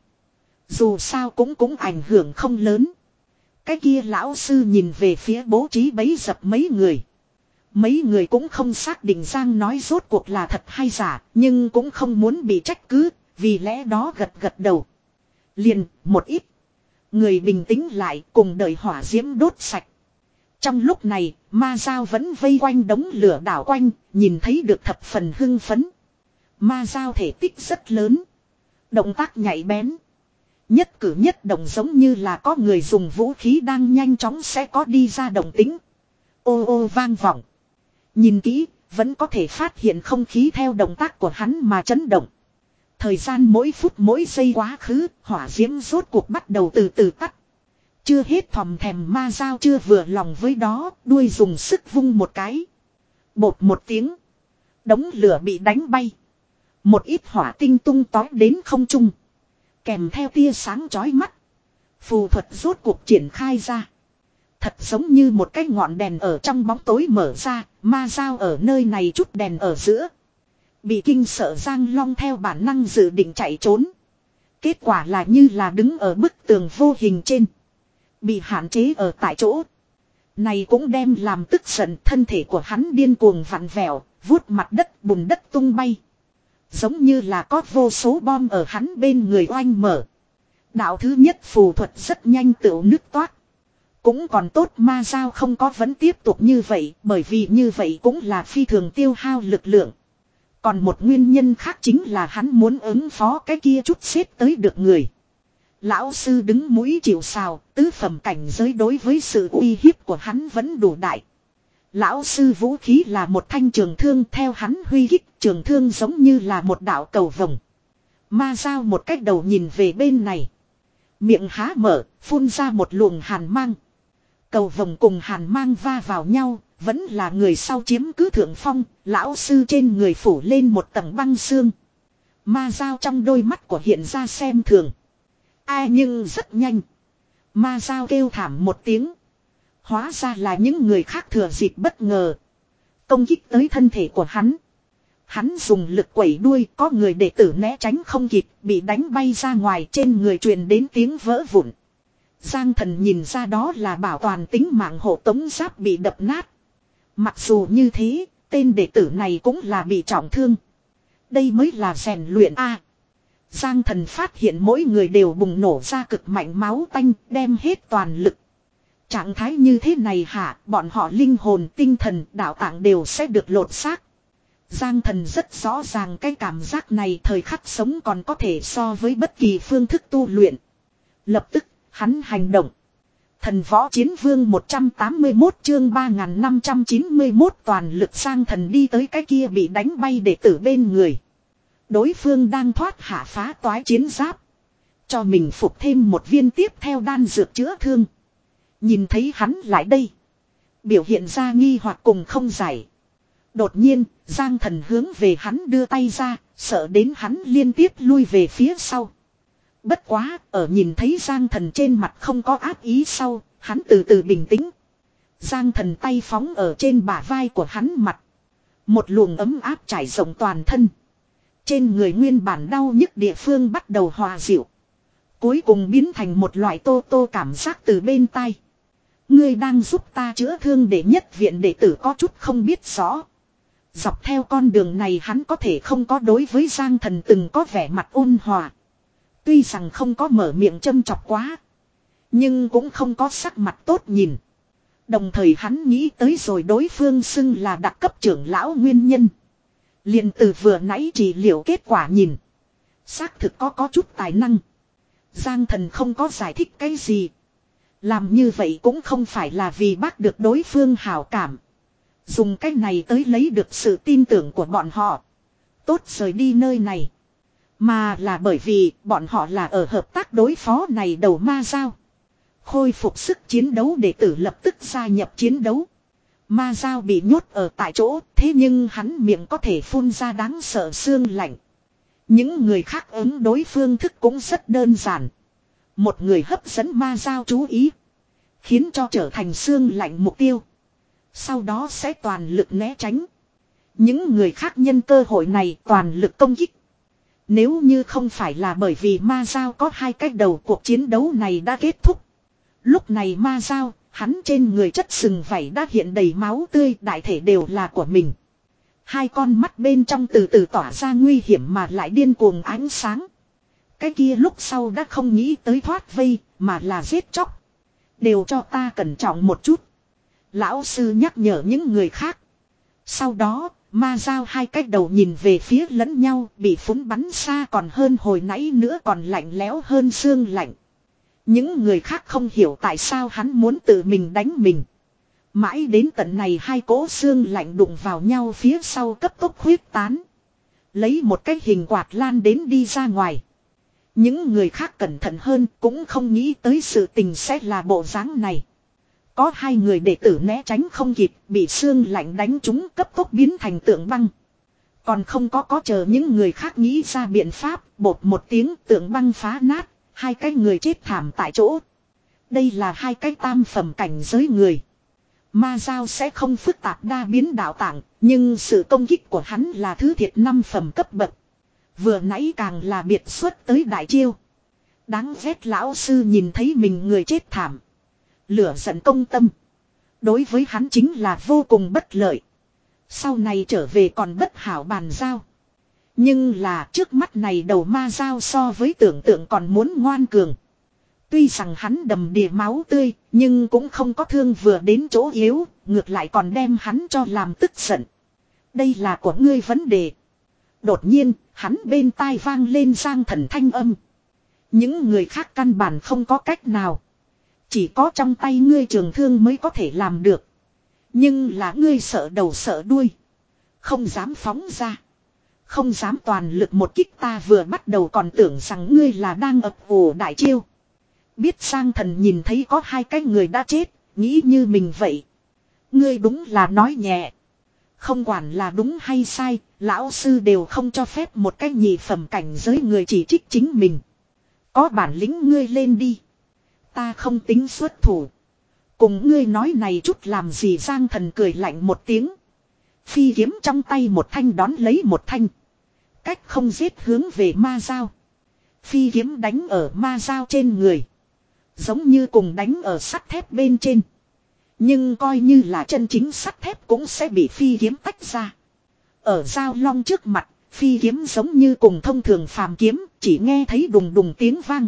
Dù sao cũng cũng ảnh hưởng không lớn. Cái kia lão sư nhìn về phía bố trí bấy dập mấy người. Mấy người cũng không xác định Giang nói rốt cuộc là thật hay giả, nhưng cũng không muốn bị trách cứ, vì lẽ đó gật gật đầu. Liền, một ít. Người bình tĩnh lại cùng đợi hỏa diễm đốt sạch. Trong lúc này, ma dao vẫn vây quanh đống lửa đảo quanh, nhìn thấy được thập phần hưng phấn. Ma dao thể tích rất lớn. Động tác nhạy bén. Nhất cử nhất động giống như là có người dùng vũ khí đang nhanh chóng sẽ có đi ra động tĩnh. Ô ô vang vọng. Nhìn kỹ, vẫn có thể phát hiện không khí theo động tác của hắn mà chấn động. Thời gian mỗi phút mỗi giây quá khứ, hỏa diễm rốt cuộc bắt đầu từ từ tắt. Chưa hết thòm thèm ma dao chưa vừa lòng với đó, đuôi dùng sức vung một cái. Bột một tiếng. Đống lửa bị đánh bay. Một ít hỏa tinh tung tói đến không trung. Kèm theo tia sáng chói mắt. Phù thuật rốt cuộc triển khai ra. Thật giống như một cái ngọn đèn ở trong bóng tối mở ra, ma dao ở nơi này chút đèn ở giữa. Bị kinh sợ Giang Long theo bản năng dự định chạy trốn. Kết quả là như là đứng ở bức tường vô hình trên. Bị hạn chế ở tại chỗ. Này cũng đem làm tức giận, thân thể của hắn điên cuồng vặn vẹo, vuốt mặt đất bùn đất tung bay. Giống như là có vô số bom ở hắn bên người oanh mở. Đạo thứ nhất phù thuật rất nhanh tựu nứt toát. Cũng còn tốt ma giao không có vẫn tiếp tục như vậy, bởi vì như vậy cũng là phi thường tiêu hao lực lượng. Còn một nguyên nhân khác chính là hắn muốn ứng phó cái kia chút xếp tới được người. Lão sư đứng mũi chịu sào, tứ phẩm cảnh giới đối với sự uy hiếp của hắn vẫn đủ đại. Lão sư vũ khí là một thanh trường thương, theo hắn huy hích, trường thương giống như là một đạo cầu vồng. Ma giao một cách đầu nhìn về bên này. Miệng há mở, phun ra một luồng hàn mang. Cầu vồng cùng hàn mang va vào nhau, vẫn là người sau chiếm cứ thượng phong, lão sư trên người phủ lên một tầng băng xương. Ma giao trong đôi mắt của hiện ra xem thường. Ai nhưng rất nhanh. Ma giao kêu thảm một tiếng. Hóa ra là những người khác thừa dịp bất ngờ. Công kích tới thân thể của hắn. Hắn dùng lực quẩy đuôi, có người đệ tử né tránh không kịp, bị đánh bay ra ngoài, trên người truyền đến tiếng vỡ vụn. Giang Thần nhìn ra đó là bảo toàn tính mạng hộ tống giáp bị đập nát. Mặc dù như thế, tên đệ tử này cũng là bị trọng thương. Đây mới là rèn luyện a. Giang Thần phát hiện mỗi người đều bùng nổ ra cực mạnh máu tanh, đem hết toàn lực. Trạng thái như thế này hả, bọn họ linh hồn, tinh thần, đạo tạng đều sẽ được lột xác. Giang Thần rất rõ ràng cái cảm giác này, thời khắc sống còn có thể so với bất kỳ phương thức tu luyện. Lập tức, hắn hành động. Thần võ chiến vương một trăm tám mươi mốt chương ba nghìn năm trăm chín mươi mốt toàn lực Giang Thần đi tới cái kia bị đánh bay đệ tử bên người. Đối phương đang thoát hạ phá toái chiến giáp. Cho mình phục thêm một viên tiếp theo đan dược chữa thương. Nhìn thấy hắn lại đây. Biểu hiện ra nghi hoặc cùng không giải. Đột nhiên, Giang Thần hướng về hắn đưa tay ra, sợ đến hắn liên tiếp lui về phía sau. Bất quá, ở nhìn thấy Giang Thần trên mặt không có ác ý sau, hắn từ từ bình tĩnh. Giang Thần tay phóng ở trên bả vai của hắn mặt. Một luồng ấm áp trải rộng toàn thân. Trên người nguyên bản đau nhức địa phương bắt đầu hòa dịu. Cuối cùng biến thành một loại tô tô cảm giác từ bên tai. Ngươi đang giúp ta chữa thương để nhất viện đệ tử có chút không biết rõ. Dọc theo con đường này hắn có thể không có đối với Giang Thần từng có vẻ mặt ôn hòa. Tuy rằng không có mở miệng châm chọc quá. Nhưng cũng không có sắc mặt tốt nhìn. Đồng thời hắn nghĩ tới rồi đối phương xưng là đặc cấp trưởng lão nguyên nhân. Liền từ vừa nãy trị liệu kết quả nhìn. Xác thực có có chút tài năng. Giang Thần không có giải thích cái gì. Làm như vậy cũng không phải là vì bác được đối phương hảo cảm. Dùng cái này tới lấy được sự tin tưởng của bọn họ. Tốt rời đi nơi này. Mà là bởi vì bọn họ là ở hợp tác đối phó này đầu ma giao. Khôi phục sức chiến đấu đệ tử lập tức gia nhập chiến đấu. Ma giao bị nhốt ở tại chỗ, thế nhưng hắn miệng có thể phun ra đáng sợ xương lạnh. Những người khác ứng đối phương thức cũng rất đơn giản. Một người hấp dẫn ma giao chú ý. Khiến cho trở thành xương lạnh mục tiêu. Sau đó sẽ toàn lực né tránh. Những người khác nhân cơ hội này toàn lực công kích. Nếu như không phải là bởi vì ma giao có hai cách đầu, cuộc chiến đấu này đã kết thúc. Lúc này ma giao, hắn trên người chất sừng vảy đã hiện đầy máu tươi, đại thể đều là của mình. Hai con mắt bên trong từ từ tỏa ra nguy hiểm mà lại điên cuồng ánh sáng. Cái kia lúc sau đã không nghĩ tới thoát vây, mà là giết chóc. Đều cho ta cẩn trọng một chút. Lão sư nhắc nhở những người khác. Sau đó, ma giao hai cách đầu nhìn về phía lẫn nhau, bị phúng bắn xa còn hơn hồi nãy nữa, còn lạnh lẽo hơn xương lạnh. Những người khác không hiểu tại sao hắn muốn tự mình đánh mình. Mãi đến tận này hai cỗ xương lạnh đụng vào nhau phía sau cấp tốc huyết tán. Lấy một cái hình quạt lan đến đi ra ngoài. Những người khác cẩn thận hơn cũng không nghĩ tới sự tình sẽ là bộ dáng này. Có hai người đệ tử né tránh không kịp, bị xương lạnh đánh trúng cấp tốc biến thành tượng băng. Còn không có có chờ những người khác nghĩ ra biện pháp, bột một tiếng tượng băng phá nát, hai cái người chết thảm tại chỗ. Đây là hai cái tam phẩm cảnh giới người. Ma giao sẽ không phức tạp đa biến đạo tạng, nhưng sự công kích của hắn là thứ thiệt năm phẩm cấp bậc. Vừa nãy càng là biệt xuất tới đại chiêu. Đáng ghét lão sư nhìn thấy mình người chết thảm. Lửa giận công tâm. Đối với hắn chính là vô cùng bất lợi. Sau này trở về còn bất hảo bàn giao. Nhưng là trước mắt này đầu ma dao so với tưởng tượng còn muốn ngoan cường. Tuy rằng hắn đầm đìa máu tươi, nhưng cũng không có thương vừa đến chỗ yếu, ngược lại còn đem hắn cho làm tức giận. Đây là của ngươi vấn đề. Đột nhiên, hắn bên tai vang lên Giang Thần thanh âm. Những người khác căn bản không có cách nào. Chỉ có trong tay ngươi trường thương mới có thể làm được. Nhưng là ngươi sợ đầu sợ đuôi. Không dám phóng ra. Không dám toàn lực một kích, ta vừa bắt đầu còn tưởng rằng ngươi là đang ập ủ đại chiêu. Biết Giang Thần nhìn thấy có hai cái người đã chết, nghĩ như mình vậy. Ngươi đúng là nói nhẹ. Không quản là đúng hay sai, lão sư đều không cho phép một cái nhị phẩm cảnh giới người chỉ trích chính mình. Có bản lĩnh ngươi lên đi. Ta không tính xuất thủ. Cùng ngươi nói này chút làm gì? Giang Thần cười lạnh một tiếng. Phi kiếm trong tay một thanh đón lấy một thanh. Cách không giết hướng về ma dao. Phi kiếm đánh ở ma dao trên người. Giống như cùng đánh ở sắt thép bên trên. Nhưng coi như là chân chính sắt thép cũng sẽ bị phi kiếm tách ra. Ở dao long trước mặt, phi kiếm giống như cùng thông thường phàm kiếm, chỉ nghe thấy đùng đùng tiếng vang.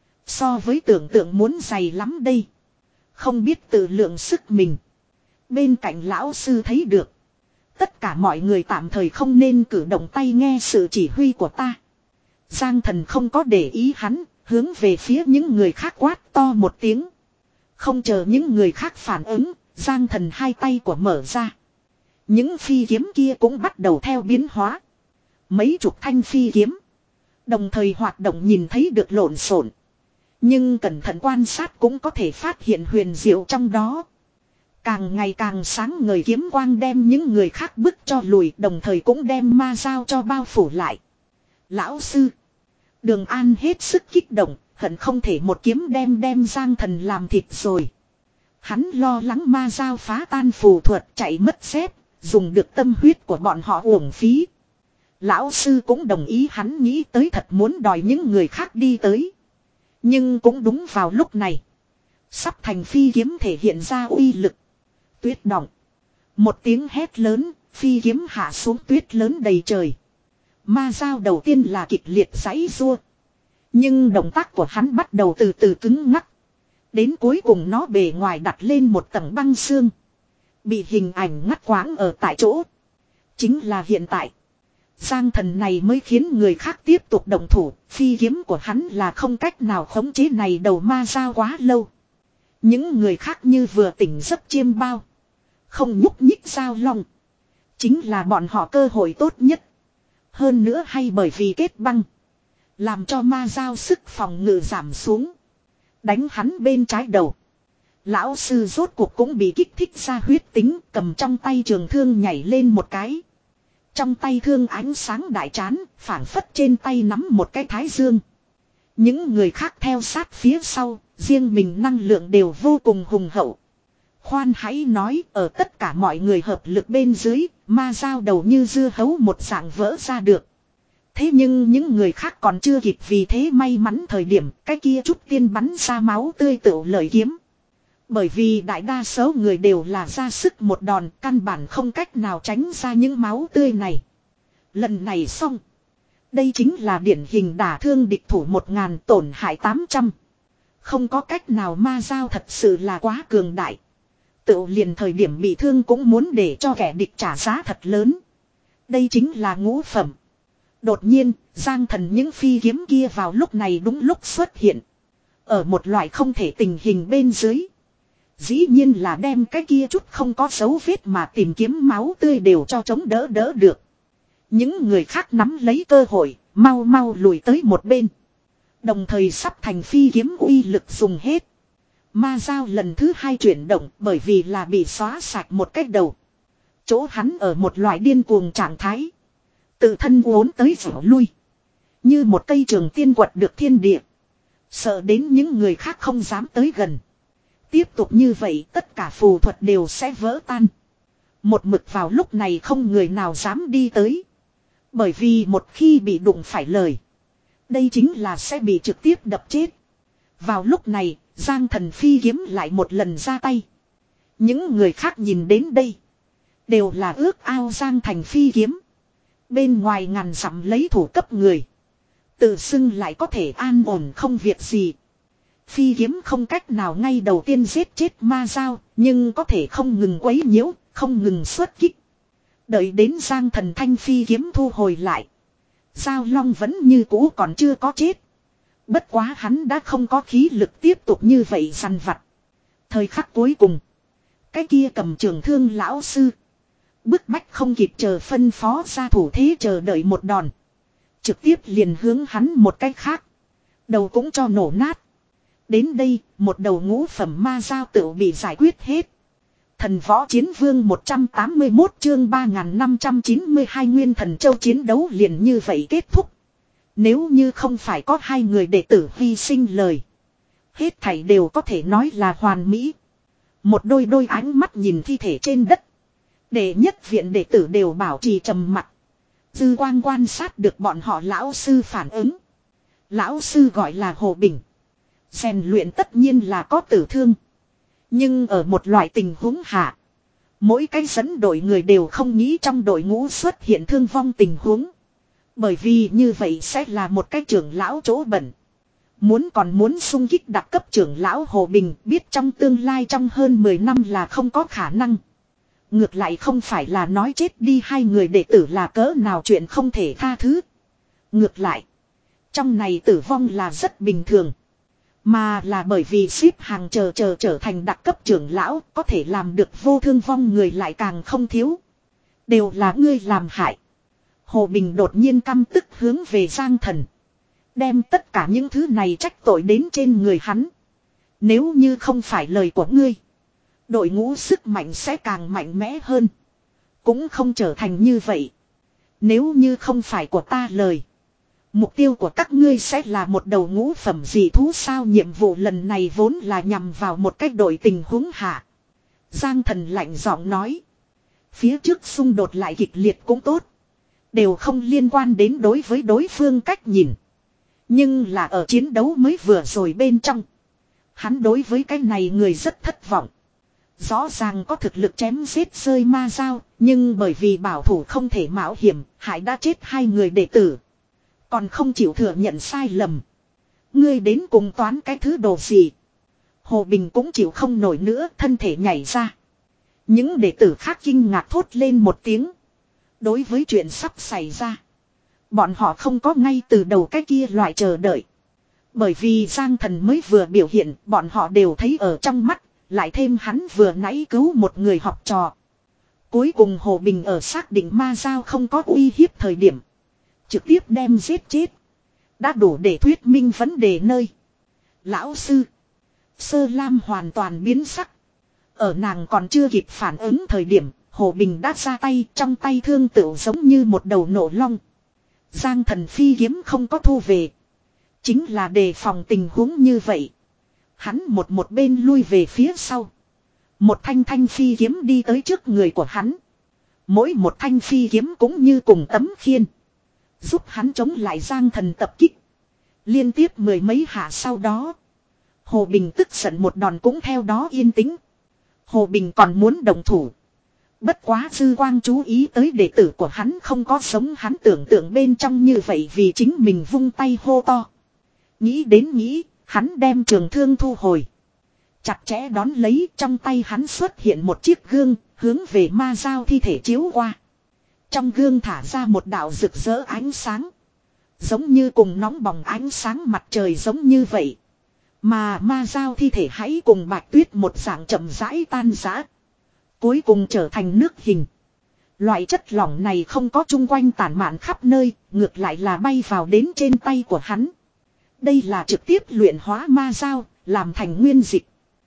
So với tưởng tượng muốn dày lắm đây. Không biết tự lượng sức mình. Bên cạnh lão sư thấy được. Tất cả mọi người tạm thời không nên cử động tay nghe sự chỉ huy của ta. Giang Thần không có để ý hắn, hướng về phía những người khác quát to một tiếng. Không chờ những người khác phản ứng, Giang Thần hai tay của mở ra. Những phi kiếm kia cũng bắt đầu theo biến hóa. Mấy chục thanh phi kiếm. Đồng thời hoạt động nhìn thấy được lộn xộn. Nhưng cẩn thận quan sát cũng có thể phát hiện huyền diệu trong đó. Càng ngày càng sáng ngời kiếm quang đem những người khác bức cho lùi, đồng thời cũng đem ma dao cho bao phủ lại. Lão sư. Đường An hết sức kích động, hận không thể một kiếm đem đem Giang Thần làm thịt rồi. Hắn lo lắng ma dao phá tan phù thuật chạy mất xếp, dùng được tâm huyết của bọn họ uổng phí. Lão sư cũng đồng ý, hắn nghĩ tới thật muốn đòi những người khác đi tới. Nhưng cũng đúng vào lúc này. Sắp thành phi kiếm thể hiện ra uy lực. Tuyết động. Một tiếng hét lớn, phi kiếm hạ xuống, tuyết lớn đầy trời. Ma dao đầu tiên là kịch liệt giãy giụa. Nhưng động tác của hắn bắt đầu từ từ cứng ngắc. Đến cuối cùng nó bề ngoài đặt lên một tầng băng xương. Bị hình ảnh ngắt quãng ở tại chỗ. Chính là hiện tại. Giang Thần này mới khiến người khác tiếp tục động thủ. Phi kiếm của hắn là không cách nào khống chế này đầu ma dao quá lâu. Những người khác như vừa tỉnh giấc chiêm bao. Không nhúc nhích dao long. Chính là bọn họ cơ hội tốt nhất. Hơn nữa hay bởi vì kết băng. Làm cho ma dao sức phòng ngự giảm xuống. Đánh hắn bên trái đầu. Lão sư rốt cuộc cũng bị kích thích ra huyết tính, cầm trong tay trường thương nhảy lên một cái. Trong tay thương ánh sáng đại trán, phảng phất trên tay nắm một cái thái dương. Những người khác theo sát phía sau, riêng mình năng lượng đều vô cùng hùng hậu. Khoan hãy nói, ở tất cả mọi người hợp lực bên dưới, ma dao đầu như dưa hấu một dạng vỡ ra được. Thế nhưng những người khác còn chưa kịp vì thế may mắn thời điểm, cái kia chút tiên bắn ra máu tươi tựu lời kiếm. Bởi vì đại đa số người đều là ra sức một đòn, căn bản không cách nào tránh ra những máu tươi này. Lần này xong. Đây chính là điển hình đả thương địch thủ một ngàn tổn hại tám trăm. Không có cách nào, ma dao thật sự là quá cường đại. Tự liền thời điểm bị thương cũng muốn để cho kẻ địch trả giá thật lớn. Đây chính là ngũ phẩm. Đột nhiên, Giang Thần những phi kiếm kia vào lúc này đúng lúc xuất hiện. Ở một loại không thể tình hình bên dưới. Dĩ nhiên là đem cái kia chút không có dấu vết mà tìm kiếm máu tươi đều cho chống đỡ đỡ được. Những người khác nắm lấy cơ hội, mau mau lùi tới một bên. Đồng thời sắp thành phi kiếm uy lực dùng hết. Ma dao lần thứ hai chuyển động bởi vì là bị xóa sạch một cách đầu. Chỗ hắn ở một loại điên cuồng trạng thái. Tự thân uốn tới vỏ lui. Như một cây trường tiên quật được thiên địa. Sợ đến những người khác không dám tới gần. Tiếp tục như vậy tất cả phù thuật đều sẽ vỡ tan. Một mực vào lúc này không người nào dám đi tới. Bởi vì một khi bị đụng phải lời. Đây chính là sẽ bị trực tiếp đập chết. Vào lúc này, Giang Thần phi kiếm lại một lần ra tay. Những người khác nhìn đến đây. Đều là ước ao Giang Thành phi kiếm. Bên ngoài ngàn dặm lấy thủ cấp người. Tự xưng lại có thể an ổn không việc gì. Phi kiếm không cách nào ngay đầu tiên giết chết ma dao, nhưng có thể không ngừng quấy nhiễu, không ngừng xuất kích. Đợi đến Giang Thần Thanh phi kiếm thu hồi lại. Giao Long vẫn như cũ còn chưa có chết. Bất quá hắn đã không có khí lực tiếp tục như vậy săn vặt. Thời khắc cuối cùng. Cái kia cầm trường thương lão sư. Bức bách không kịp chờ phân phó ra thủ thế chờ đợi một đòn. Trực tiếp liền hướng hắn một cách khác. Đầu cũng cho nổ nát. Đến đây, một đầu ngũ phẩm ma giao tự bị giải quyết hết. Thần võ chiến vương một trăm tám mươi mốt chương ba nghìn năm trăm chín mươi hai nguyên thần châu chiến đấu liền như vậy kết thúc. Nếu như không phải có hai người đệ tử hy sinh lời. Hết thảy đều có thể nói là hoàn mỹ. Một đôi đôi ánh mắt nhìn thi thể trên đất. Đệ nhất viện đệ tử đều bảo trì trầm mặc. Dư quang quan sát được bọn họ lão sư phản ứng. Lão sư gọi là Hồ Bình. Rèn luyện tất nhiên là có tử thương. Nhưng ở một loại tình huống hạ. Mỗi cái dẫn đội người đều không nghĩ trong đội ngũ xuất hiện thương vong tình huống. Bởi vì như vậy sẽ là một cái trưởng lão chỗ bẩn. Muốn còn muốn xung kích đặc cấp trưởng lão Hồ Bình biết trong tương lai trong hơn mười năm là không có khả năng. Ngược lại không phải là nói chết đi hai người đệ tử là cỡ nào chuyện không thể tha thứ. Ngược lại. Trong này tử vong là rất bình thường. Mà là bởi vì xếp hàng chờ chờ trở thành đặc cấp trưởng lão có thể làm được vô thương vong người lại càng không thiếu. Đều là ngươi làm hại. Hồ Bình đột nhiên căm tức hướng về Giang Thần. Đem tất cả những thứ này trách tội đến trên người hắn. Nếu như không phải lời của ngươi. Đội ngũ sức mạnh sẽ càng mạnh mẽ hơn. Cũng không trở thành như vậy. Nếu như không phải của ta lời. Mục tiêu của các ngươi sẽ là một đầu ngũ phẩm dị thú sao nhiệm vụ lần này vốn là nhằm vào một cách đội tình huống hạ. Giang Thần lạnh giọng nói. Phía trước xung đột lại kịch liệt cũng tốt. Đều không liên quan đến đối với đối phương cách nhìn. Nhưng là ở chiến đấu mới vừa rồi bên trong. Hắn đối với cái này người rất thất vọng. Rõ ràng có thực lực chém giết rơi ma dao. Nhưng bởi vì bảo thủ không thể mạo hiểm. Hại đã chết hai người đệ tử. Còn không chịu thừa nhận sai lầm. Ngươi đến cùng toán cái thứ đồ gì. Hồ Bình cũng chịu không nổi nữa. Thân thể nhảy ra. Những đệ tử khác kinh ngạc thốt lên một tiếng. Đối với chuyện sắp xảy ra. Bọn họ không có ngay từ đầu cái kia loại chờ đợi. Bởi vì Giang Thần mới vừa biểu hiện. Bọn họ đều thấy ở trong mắt. Lại thêm hắn vừa nãy cứu một người học trò. Cuối cùng Hồ Bình ở xác định ma giao không có uy hiếp thời điểm. Trực tiếp đem giết chết. Đã đủ để thuyết minh vấn đề nơi. Lão sư. Sơ Lam hoàn toàn biến sắc. Ở nàng còn chưa kịp phản ứng thời điểm. Hồ Bình đã ra tay. Trong tay thương tựu giống như một đầu nổ long. Giang Thần phi kiếm không có thu về. Chính là đề phòng tình huống như vậy. Hắn một một bên lui về phía sau. Một thanh thanh phi kiếm đi tới trước người của hắn. Mỗi một thanh phi kiếm cũng như cùng tấm khiên. Giúp hắn chống lại Giang Thần tập kích. Liên tiếp mười mấy hạ sau đó. Hồ Bình tức giận một đòn cũng theo đó yên tĩnh. Hồ Bình còn muốn đồng thủ. Bất quá Dư Quang chú ý tới đệ tử của hắn không có sống hắn tưởng tượng bên trong như vậy vì chính mình vung tay hô to. Nghĩ đến nghĩ, hắn đem trường thương thu hồi. Chặt chẽ đón lấy trong tay hắn xuất hiện một chiếc gương, hướng về ma dao thi thể chiếu qua. Trong gương thả ra một đạo rực rỡ ánh sáng. Giống như cùng nóng bỏng ánh sáng mặt trời giống như vậy. Mà ma dao thi thể hãy cùng bạch tuyết một dạng chậm rãi tan rã. Cuối cùng trở thành nước hình. Loại chất lỏng này không có chung quanh tản mạn khắp nơi, ngược lại là bay vào đến trên tay của hắn. Đây là trực tiếp luyện hóa ma dao, làm thành nguyên dịch.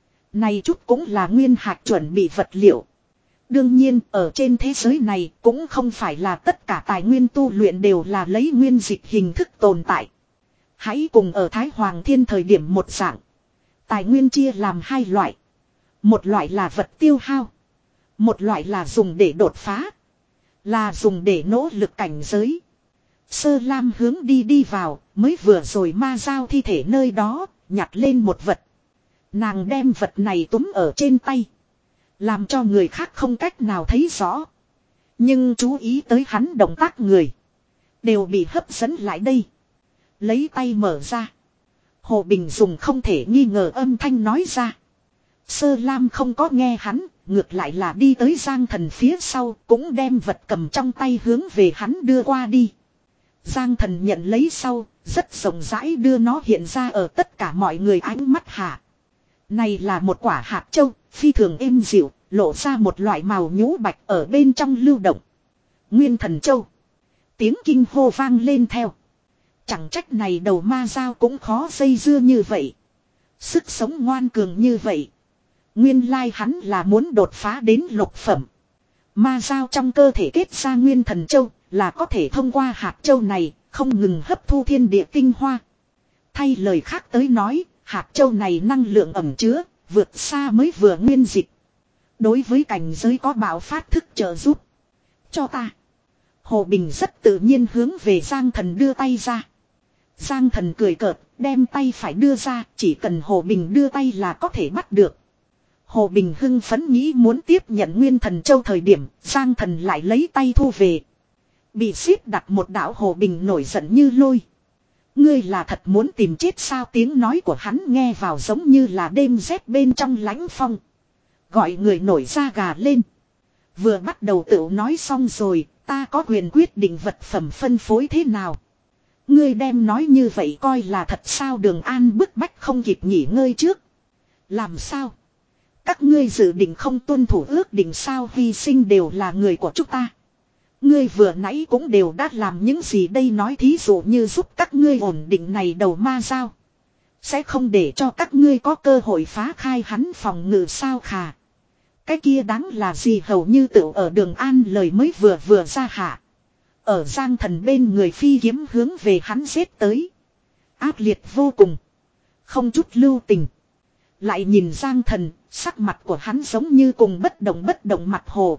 Này chút cũng là nguyên hạt chuẩn bị vật liệu. Đương nhiên, ở trên thế giới này cũng không phải là tất cả tài nguyên tu luyện đều là lấy nguyên dịch hình thức tồn tại. Hãy cùng ở Thái Hoàng Thiên thời điểm một dạng. Tài nguyên chia làm hai loại. Một loại là vật tiêu hao. Một loại là dùng để đột phá. Là dùng để nỗ lực cảnh giới. Sơ Lam hướng đi đi vào, mới vừa rồi ma dao thi thể nơi đó, nhặt lên một vật. Nàng đem vật này túm ở trên tay. Làm cho người khác không cách nào thấy rõ. Nhưng chú ý tới hắn động tác người. Đều bị hấp dẫn lại đây. Lấy tay mở ra. Hồ Bình dùng không thể nghi ngờ âm thanh nói ra. Sơ Lam không có nghe hắn. Ngược lại là đi tới Giang Thần phía sau. Cũng đem vật cầm trong tay hướng về hắn đưa qua đi. Giang Thần nhận lấy sau. Rất rộng rãi đưa nó hiện ra ở tất cả mọi người ánh mắt hạ. Này là một quả hạt châu. Phi thường êm dịu. Lộ ra một loại màu nhũ bạch ở bên trong lưu động. Nguyên Thần Châu. Tiếng kinh hô vang lên theo. Chẳng trách này đầu ma dao cũng khó dây dưa như vậy. Sức sống ngoan cường như vậy. Nguyên lai hắn là muốn đột phá đến lục phẩm. Ma dao trong cơ thể kết ra Nguyên Thần Châu là có thể thông qua hạt châu này không ngừng hấp thu thiên địa tinh hoa. Thay lời khác tới nói, hạt châu này năng lượng ẩm chứa, vượt xa mới vừa nguyên dịch. Đối với cảnh giới có bạo phát thức trợ giúp. Cho ta. Hồ Bình rất tự nhiên hướng về Giang Thần đưa tay ra. Giang Thần cười cợt, đem tay phải đưa ra, chỉ cần Hồ Bình đưa tay là có thể bắt được. Hồ Bình hưng phấn nghĩ muốn tiếp nhận Nguyên Thần Châu thời điểm, Giang Thần lại lấy tay thu về. Bị xiết đặt một đạo Hồ Bình nổi giận như lôi. Ngươi là thật muốn tìm chết sao? Tiếng nói của hắn nghe vào giống như là đêm rét bên trong lãnh phong. Gọi người nổi da gà lên. Vừa bắt đầu tự nói xong rồi, ta có quyền quyết định vật phẩm phân phối thế nào. Ngươi đem nói như vậy coi là thật sao? Đường An bức bách không kịp nghỉ ngơi trước. Làm sao? Các ngươi dự định không tuân thủ ước định sao? Hy sinh đều là người của chúng ta. Ngươi vừa nãy cũng đều đã làm những gì đây? Nói thí dụ như giúp các ngươi ổn định này đầu ma dao. Sẽ không để cho các ngươi có cơ hội phá khai hắn phòng ngự sao? Khà. Cái kia đáng là gì? Hầu như tựu ở Đường An lời mới vừa vừa ra hạ. Ở Giang Thần bên người phi kiếm hướng về hắn giết tới. Ác liệt vô cùng. Không chút lưu tình. Lại nhìn Giang Thần, sắc mặt của hắn giống như cùng bất động bất động mặt hồ.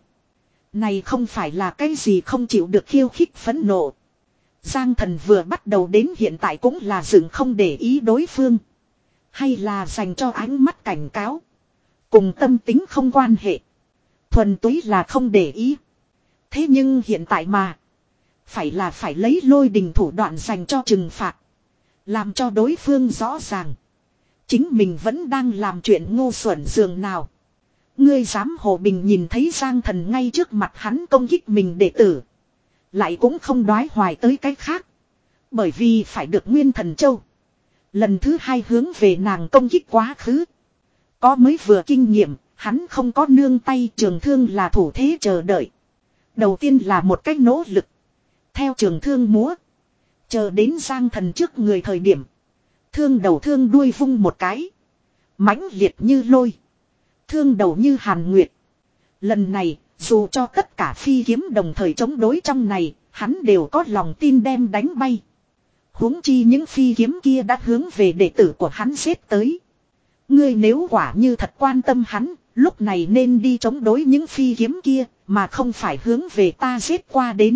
Này không phải là cái gì không chịu được khiêu khích phẫn nộ. Giang Thần vừa bắt đầu đến hiện tại cũng là dừng không để ý đối phương. Hay là dành cho ánh mắt cảnh cáo. Cùng tâm tính không quan hệ. Thuần túy là không để ý. Thế nhưng hiện tại mà. Phải là phải lấy lôi đình thủ đoạn dành cho trừng phạt. Làm cho đối phương rõ ràng. Chính mình vẫn đang làm chuyện ngu xuẩn dường nào. Ngươi dám? Hồ Bình nhìn thấy Giang Thần ngay trước mặt hắn công kích mình đệ tử. Lại cũng không đoái hoài tới cái khác. Bởi vì phải được Nguyên Thần Châu. Lần thứ hai hướng về nàng công kích quá khứ. Có mới vừa kinh nghiệm, hắn không có nương tay, trường thương là thủ thế chờ đợi. Đầu tiên là một cách nỗ lực. Theo trường thương múa. Chờ đến Giang Thần trước người thời điểm. Thương đầu thương đuôi vung một cái. Mãnh liệt như lôi. Thương đầu như hàn nguyệt. Lần này, dù cho tất cả phi kiếm đồng thời chống đối trong này, hắn đều có lòng tin đem đánh bay. Huống chi những phi kiếm kia đã hướng về đệ tử của hắn giết tới. Ngươi nếu quả như thật quan tâm hắn, lúc này nên đi chống đối những phi kiếm kia, mà không phải hướng về ta giết qua đến.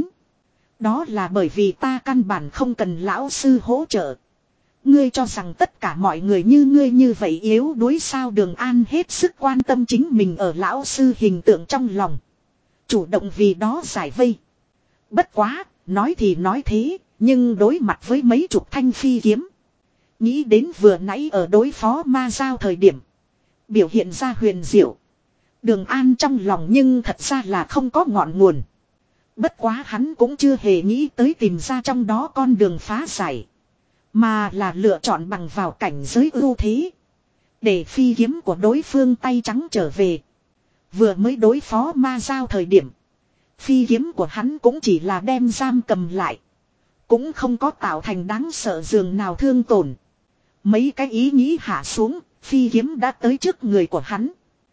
Đó là bởi vì ta căn bản không cần lão sư hỗ trợ. Ngươi cho rằng tất cả mọi người như ngươi như vậy yếu đuối sao? Đường An hết sức quan tâm chính mình ở lão sư hình tượng trong lòng. Chủ động vì đó giải vây. Bất quá, nói thì nói thế, nhưng đối mặt với mấy chục thanh phi kiếm. Nghĩ đến vừa nãy ở đối phó ma giao thời điểm. Biểu hiện ra huyền diệu. Đường An trong lòng nhưng thật ra là không có ngọn nguồn. Bất quá hắn cũng chưa hề nghĩ tới tìm ra trong đó con đường phá giải. Mà là lựa chọn bằng vào cảnh giới ưu thế. Để phi kiếm của đối phương tay trắng trở về. Vừa mới đối phó ma giao thời điểm. Phi kiếm của hắn cũng chỉ là đem giam cầm lại. Cũng không có tạo thành đáng sợ dường nào thương tổn. Mấy cái ý nghĩ hạ xuống, phi kiếm đã tới trước người của hắn.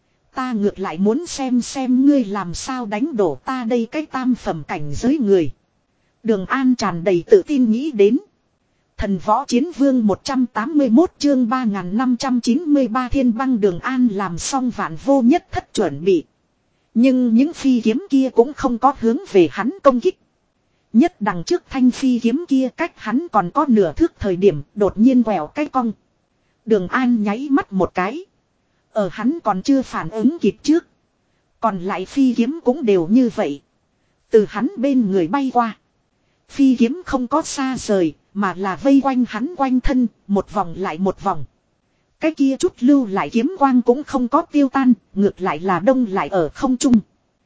Ta ngược lại muốn xem xem ngươi làm sao đánh đổ ta đây cái tam phẩm cảnh giới người. Đường An tràn đầy tự tin nghĩ đến. Thần võ chiến vương một trăm tám mươi mốt chương ba nghìn năm trăm chín mươi ba thiên băng. Đường An làm xong vạn vô nhất thất chuẩn bị. Nhưng những phi kiếm kia cũng không có hướng về hắn công kích. Nhất đằng trước thanh phi kiếm kia cách hắn còn có nửa thước thời điểm đột nhiên quẹo cái cong. Đường An nháy mắt một cái. Ở hắn còn chưa phản ứng kịp trước. Còn lại phi kiếm cũng đều như vậy. từ hắn bên người bay qua. Phi kiếm không có xa rời, mà là vây quanh hắn quanh thân, một vòng lại một vòng. Cái kia chút lưu lại kiếm quang cũng không có tiêu tan, ngược lại là đông lại ở không trung.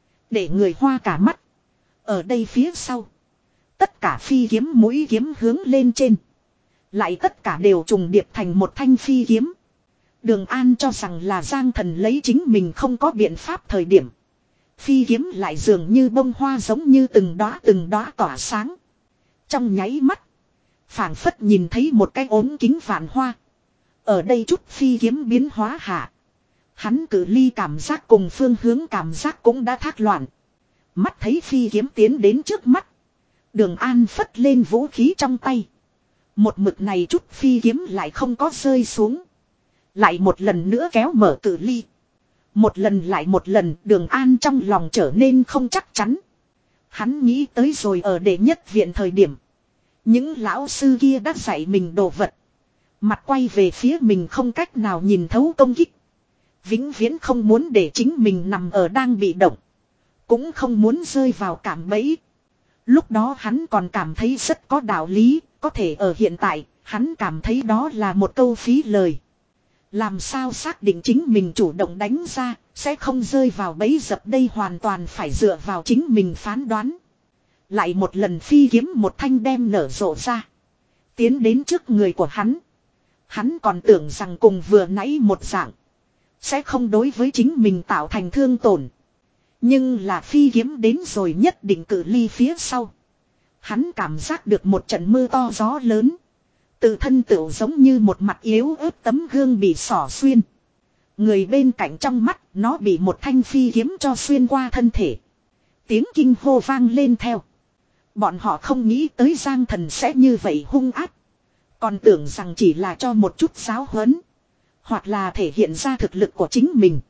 Để người hoa cả mắt. Ở đây phía sau. Tất cả phi kiếm mũi kiếm hướng lên trên. Lại tất cả đều trùng điệp thành một thanh phi kiếm. Đường An cho rằng là Giang Thần lấy chính mình không có biện pháp thời điểm. Phi kiếm lại dường như bông hoa giống như từng đóa từng đóa tỏa sáng. Trong nháy mắt. Phảng phất nhìn thấy một cái ốm kính vạn hoa. Ở đây chút phi kiếm biến hóa hạ. Hắn cử ly cảm giác cùng phương hướng cảm giác cũng đã thác loạn. Mắt thấy phi kiếm tiến đến trước mắt. Đường An phất lên vũ khí trong tay. Một mực này chút phi kiếm lại không có rơi xuống. Lại một lần nữa kéo mở cử ly. Một lần lại một lần Đường An trong lòng trở nên không chắc chắn. Hắn nghĩ tới rồi ở đệ nhất viện thời điểm. Những lão sư kia đã dạy mình đồ vật. Mặt quay về phía mình không cách nào nhìn thấu công kích. Vĩnh viễn không muốn để chính mình nằm ở đang bị động. Cũng không muốn rơi vào cảm bẫy. Lúc đó hắn còn cảm thấy rất có đạo lý. Có thể ở hiện tại hắn cảm thấy đó là một câu phí lời. Làm sao xác định chính mình chủ động đánh ra sẽ không rơi vào bẫy dập, đây hoàn toàn phải dựa vào chính mình phán đoán. Lại một lần phi kiếm một thanh đem nở rộ ra. Tiến đến trước người của hắn. Hắn còn tưởng rằng cùng vừa nãy một dạng. Sẽ không đối với chính mình tạo thành thương tổn. Nhưng là phi kiếm đến rồi nhất định cự ly phía sau. Hắn cảm giác được một trận mưa to gió lớn. Tự thân tựu giống như một mặt yếu ớt tấm gương bị xỏ xuyên. Người bên cạnh trong mắt nó bị một thanh phi kiếm cho xuyên qua thân thể. Tiếng kinh hô vang lên theo. Bọn họ không nghĩ tới Giang Thần sẽ như vậy hung ác. Còn tưởng rằng chỉ là cho một chút giáo huấn. Hoặc là thể hiện ra thực lực của chính mình.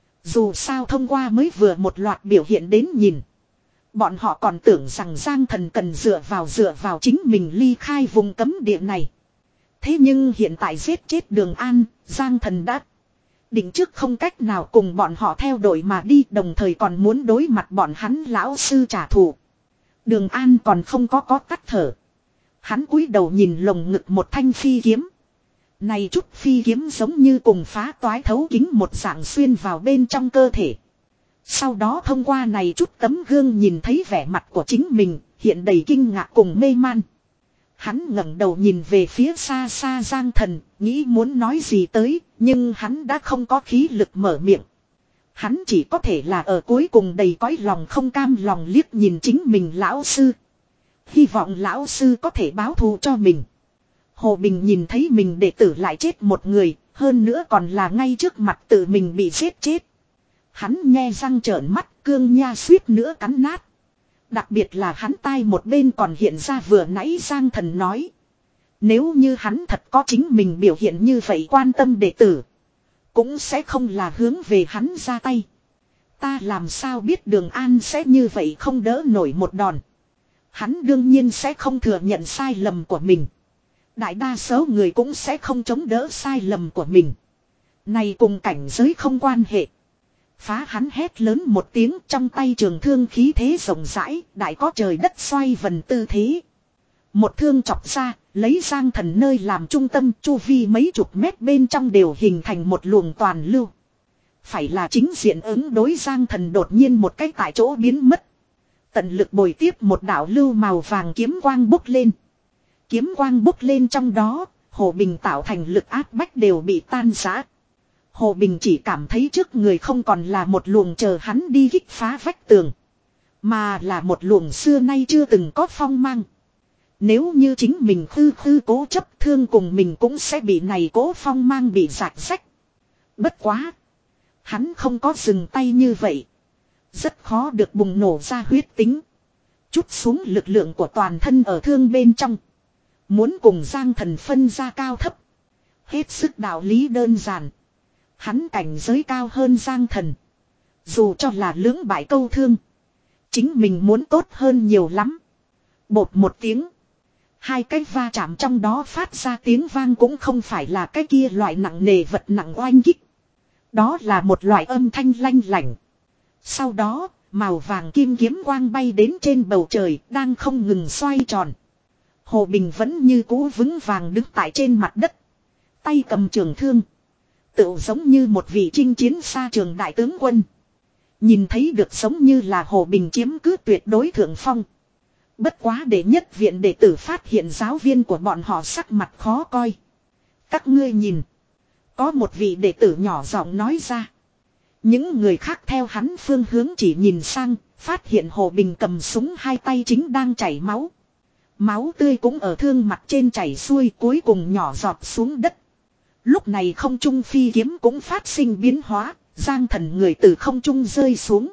Dù sao thông qua mới vừa một loạt biểu hiện đến nhìn. Bọn họ còn tưởng rằng Giang Thần cần dựa vào dựa vào chính mình ly khai vùng cấm địa này. Thế nhưng hiện tại giết chết Đường An, Giang Thần đã định trước không cách nào cùng bọn họ theo đuổi mà đi, đồng thời còn muốn đối mặt bọn hắn lão sư trả thù. Đường An còn không có có tắt thở. Hắn cúi đầu nhìn lồng ngực một thanh phi kiếm. Này chút phi kiếm giống như cùng phá toái thấu kính một dạng xuyên vào bên trong cơ thể. Sau đó thông qua này chút tấm gương nhìn thấy vẻ mặt của chính mình, hiện đầy kinh ngạc cùng mê man. Hắn ngẩng đầu nhìn về phía xa xa Giang Thần, nghĩ muốn nói gì tới, nhưng hắn đã không có khí lực mở miệng. Hắn chỉ có thể là ở cuối cùng đầy cõi lòng không cam lòng liếc nhìn chính mình lão sư. Hy vọng lão sư có thể báo thù cho mình. Hồ Bình nhìn thấy mình đệ tử lại chết một người, hơn nữa còn là ngay trước mặt tự mình bị giết chết. Hắn nghe răng trợn mắt, cương nha suýt nữa cắn nát. Đặc biệt là hắn tai một bên còn hiện ra vừa nãy Giang Thần nói. Nếu như hắn thật có chính mình biểu hiện như vậy quan tâm đệ tử, cũng sẽ không là hướng về hắn ra tay. Ta làm sao biết Đường An sẽ như vậy không đỡ nổi một đòn. Hắn đương nhiên sẽ không thừa nhận sai lầm của mình. Đại đa số người cũng sẽ không chống đỡ sai lầm của mình. Này cùng cảnh giới không quan hệ. Phá hắn hét lớn một tiếng, trong tay trường thương khí thế rộng rãi, đại có trời đất xoay vần tư thế. Một thương chọc ra, lấy Giang Thần nơi làm trung tâm, chu vi mấy chục mét bên trong đều hình thành một luồng toàn lưu. Phải là chính diện ứng đối Giang Thần đột nhiên một cách tại chỗ biến mất. Tận lực bồi tiếp một đạo lưu màu vàng kiếm quang bốc lên. Kiếm quang bốc lên trong đó, Hồ Bình tạo thành lực áp bách đều bị tan rã. Hồ Bình chỉ cảm thấy trước người không còn là một luồng chờ hắn đi kích phá vách tường, mà là một luồng xưa nay chưa từng có phong mang. Nếu như chính mình khư khư cố chấp, thương cùng mình cũng sẽ bị này cố phong mang bị rạch rách. Bất quá, hắn không có dừng tay như vậy. Rất khó được bùng nổ ra huyết tính. Chút xuống lực lượng của toàn thân ở thương bên trong. Muốn cùng Giang Thần phân ra cao thấp. Hết sức đạo lý đơn giản. Hắn cảnh giới cao hơn Giang Thần. Dù cho là lưỡng bại câu thương, chính mình muốn tốt hơn nhiều lắm. Bột một tiếng. Hai cái va chạm trong đó phát ra tiếng vang cũng không phải là cái kia loại nặng nề vật nặng oanh kích. Đó là một loại âm thanh lanh lảnh. Sau đó, màu vàng kim kiếm quang bay đến trên bầu trời, đang không ngừng xoay tròn. Hồ Bình vẫn như cũ vững vàng đứng tại trên mặt đất. Tay cầm trường thương. Tựu giống như một vị chinh chiến xa trường đại tướng quân. Nhìn thấy được giống như là Hồ Bình chiếm cứ tuyệt đối thượng phong. Bất quá để nhất viện đệ tử phát hiện giáo viên của bọn họ sắc mặt khó coi. Các ngươi nhìn. Có một vị đệ tử nhỏ giọng nói ra. Những người khác theo hắn phương hướng chỉ nhìn sang, phát hiện Hồ Bình cầm súng hai tay chính đang chảy máu. Máu tươi cũng ở thương mặt trên chảy xuôi cuối cùng nhỏ giọt xuống đất. Lúc này không trung phi kiếm cũng phát sinh biến hóa, Giang Thần người từ không trung rơi xuống.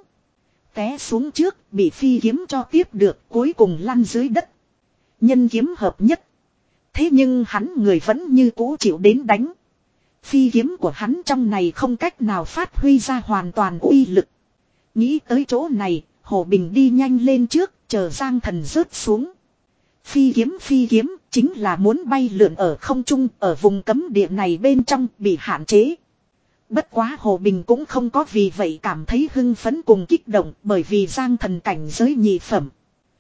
Té xuống trước, bị phi kiếm cho tiếp được, cuối cùng lăn dưới đất. Nhân kiếm hợp nhất. Thế nhưng hắn người vẫn như cũ chịu đến đánh. Phi kiếm của hắn trong này không cách nào phát huy ra hoàn toàn uy lực. Nghĩ tới chỗ này, Hồ Bình đi nhanh lên trước, chờ Giang Thần rớt xuống. Phi kiếm phi kiếm chính là muốn bay lượn ở không trung, ở vùng cấm địa này bên trong bị hạn chế. Bất quá Hồ Bình cũng không có vì vậy cảm thấy hưng phấn cùng kích động, bởi vì Giang Thần cảnh giới nhị phẩm.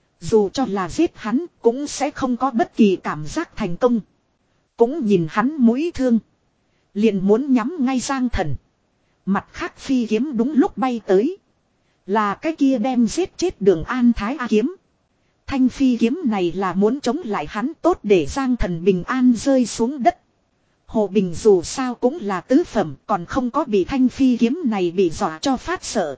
Dù cho là giết hắn cũng sẽ không có bất kỳ cảm giác thành công. Cũng nhìn hắn mũi thương. Liền muốn nhắm ngay Giang Thần. Mặt khác phi kiếm đúng lúc bay tới. Là cái kia đem giết chết Đường An Thái A kiếm. Thanh phi kiếm này là muốn chống lại hắn tốt để Giang Thần bình an rơi xuống đất. Hồ Bình dù sao cũng là tứ phẩm, còn không có bị thanh phi kiếm này bị dọa cho phát sợ.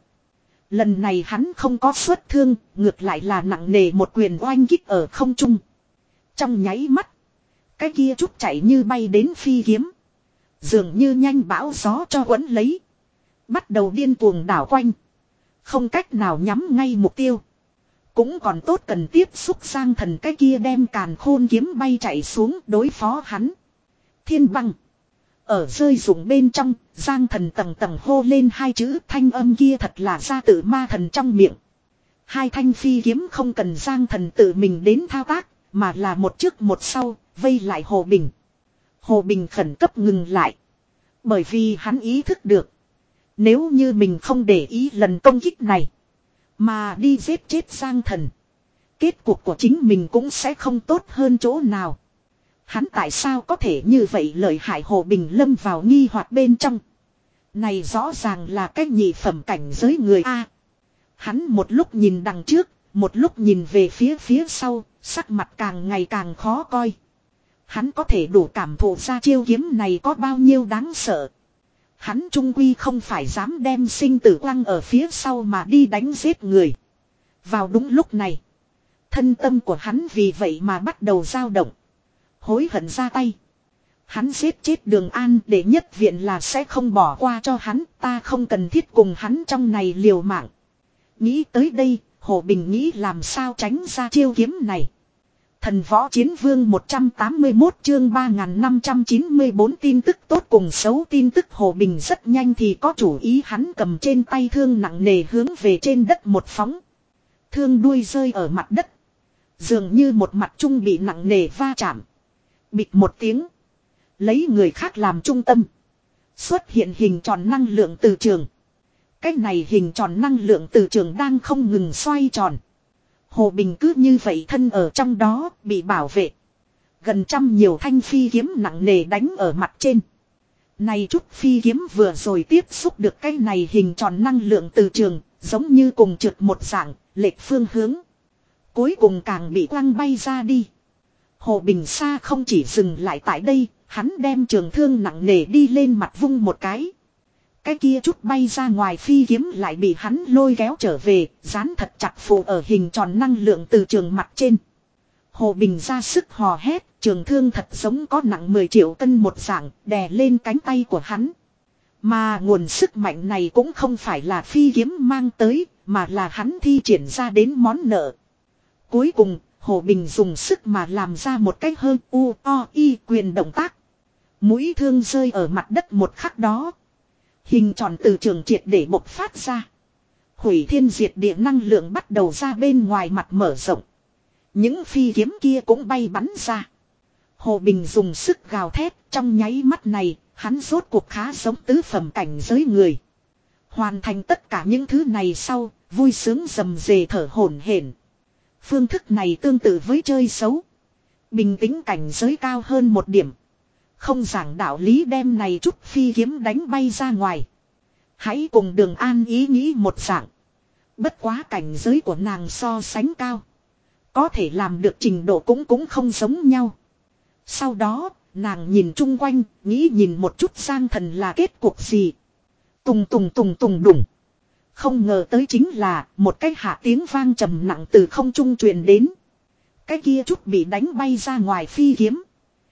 Lần này hắn không có xuất thương, ngược lại là nặng nề một quyền oanh kích ở không trung. Trong nháy mắt, cái kia chút chạy như bay đến phi kiếm. Dường như nhanh bão gió cho quấn lấy. Bắt đầu điên cuồng đảo quanh. Không cách nào nhắm ngay mục tiêu. Cũng còn tốt cần tiếp xúc Giang Thần cái kia đem càn khôn kiếm bay chạy xuống đối phó hắn. Thiên băng. Ở rơi rụng bên trong, Giang Thần tầng tầng hô lên hai chữ, thanh âm kia thật là ra tự ma thần trong miệng. Hai thanh phi kiếm không cần Giang Thần tự mình đến thao tác, mà là một trước một sau, vây lại Hồ Bình. Hồ Bình khẩn cấp ngừng lại. Bởi vì hắn ý thức được. Nếu như mình không để ý lần công kích này, mà đi giết chết Giang Thần, kết cục của chính mình cũng sẽ không tốt hơn chỗ nào. Hắn tại sao có thể như vậy lợi hại? Hồ Bình lâm vào nghi hoặc bên trong. Này rõ ràng là cái nhị phẩm cảnh giới người A. Hắn một lúc nhìn đằng trước, một lúc nhìn về phía phía sau, sắc mặt càng ngày càng khó coi. Hắn có thể đủ cảm thụ ra chiêu kiếm này có bao nhiêu đáng sợ. Hắn trung quy không phải dám đem sinh tử quăng ở phía sau mà đi đánh giết người. Vào đúng lúc này, thân tâm của hắn vì vậy mà bắt đầu dao động. Hối hận ra tay. Hắn giết chết Đường An để nhất viện là sẽ không bỏ qua cho hắn. Ta không cần thiết cùng hắn trong này liều mạng. Nghĩ tới đây, Hồ Bình nghĩ làm sao tránh ra chiêu kiếm này. Thần Võ Chiến Vương một trăm tám mươi mốt chương ba nghìn năm trăm chín mươi bốn tin tức tốt cùng xấu. Tin tức Hồ Bình rất nhanh thì có chủ ý, hắn cầm trên tay thương nặng nề hướng về trên đất một phóng. Thương đuôi rơi ở mặt đất. Dường như một mặt trung bị nặng nề va chạm. Bịch một tiếng. Lấy người khác làm trung tâm. Xuất hiện hình tròn năng lượng từ trường. Cái này hình tròn năng lượng từ trường đang không ngừng xoay tròn. Hồ Bình cứ như vậy thân ở trong đó, bị bảo vệ. Gần trăm nhiều thanh phi kiếm nặng nề đánh ở mặt trên. Này chút phi kiếm vừa rồi tiếp xúc được cái này hình tròn năng lượng từ trường, giống như cùng trượt một dạng, lệch phương hướng. Cuối cùng càng bị quăng bay ra đi. Hồ Bình xa không chỉ dừng lại tại đây, hắn đem trường thương nặng nề đi lên mặt vung một cái. Cái kia chút bay ra ngoài phi kiếm lại bị hắn lôi kéo trở về, dán thật chặt phụ ở hình tròn năng lượng từ trường mặt trên. Hồ Bình ra sức hò hét, trường thương thật giống có nặng mười triệu cân một dạng, đè lên cánh tay của hắn. Mà nguồn sức mạnh này cũng không phải là phi kiếm mang tới, mà là hắn thi triển ra đến món nợ. Cuối cùng, Hồ Bình dùng sức mà làm ra một cái hơi u o y quyền động tác. Mũi thương rơi ở mặt đất một khắc đó. Hình tròn từ trường triệt để bộc phát ra. Hủy thiên diệt địa năng lượng bắt đầu ra bên ngoài mặt mở rộng. Những phi kiếm kia cũng bay bắn ra. Hồ Bình dùng sức gào thét, trong nháy mắt này, hắn rốt cuộc khá giống tứ phẩm cảnh giới người. Hoàn thành tất cả những thứ này sau, Vui sướng rầm rề thở hổn hển. Phương thức này tương tự với chơi xấu. Bình tĩnh cảnh giới cao hơn một điểm. Không giảng đạo lý đem này chút phi kiếm đánh bay ra ngoài. Hãy cùng Đường An ý nghĩ một dạng. Bất quá cảnh giới của nàng so sánh cao. Có thể làm được trình độ cũng cũng không giống nhau. Sau đó, nàng nhìn chung quanh, nghĩ nhìn một chút Giang Thần là kết cục gì. Tùng tùng tùng tùng đùng. Không ngờ tới chính là một cái hạ tiếng vang trầm nặng từ không trung truyền đến. Cái kia chút bị đánh bay ra ngoài phi kiếm.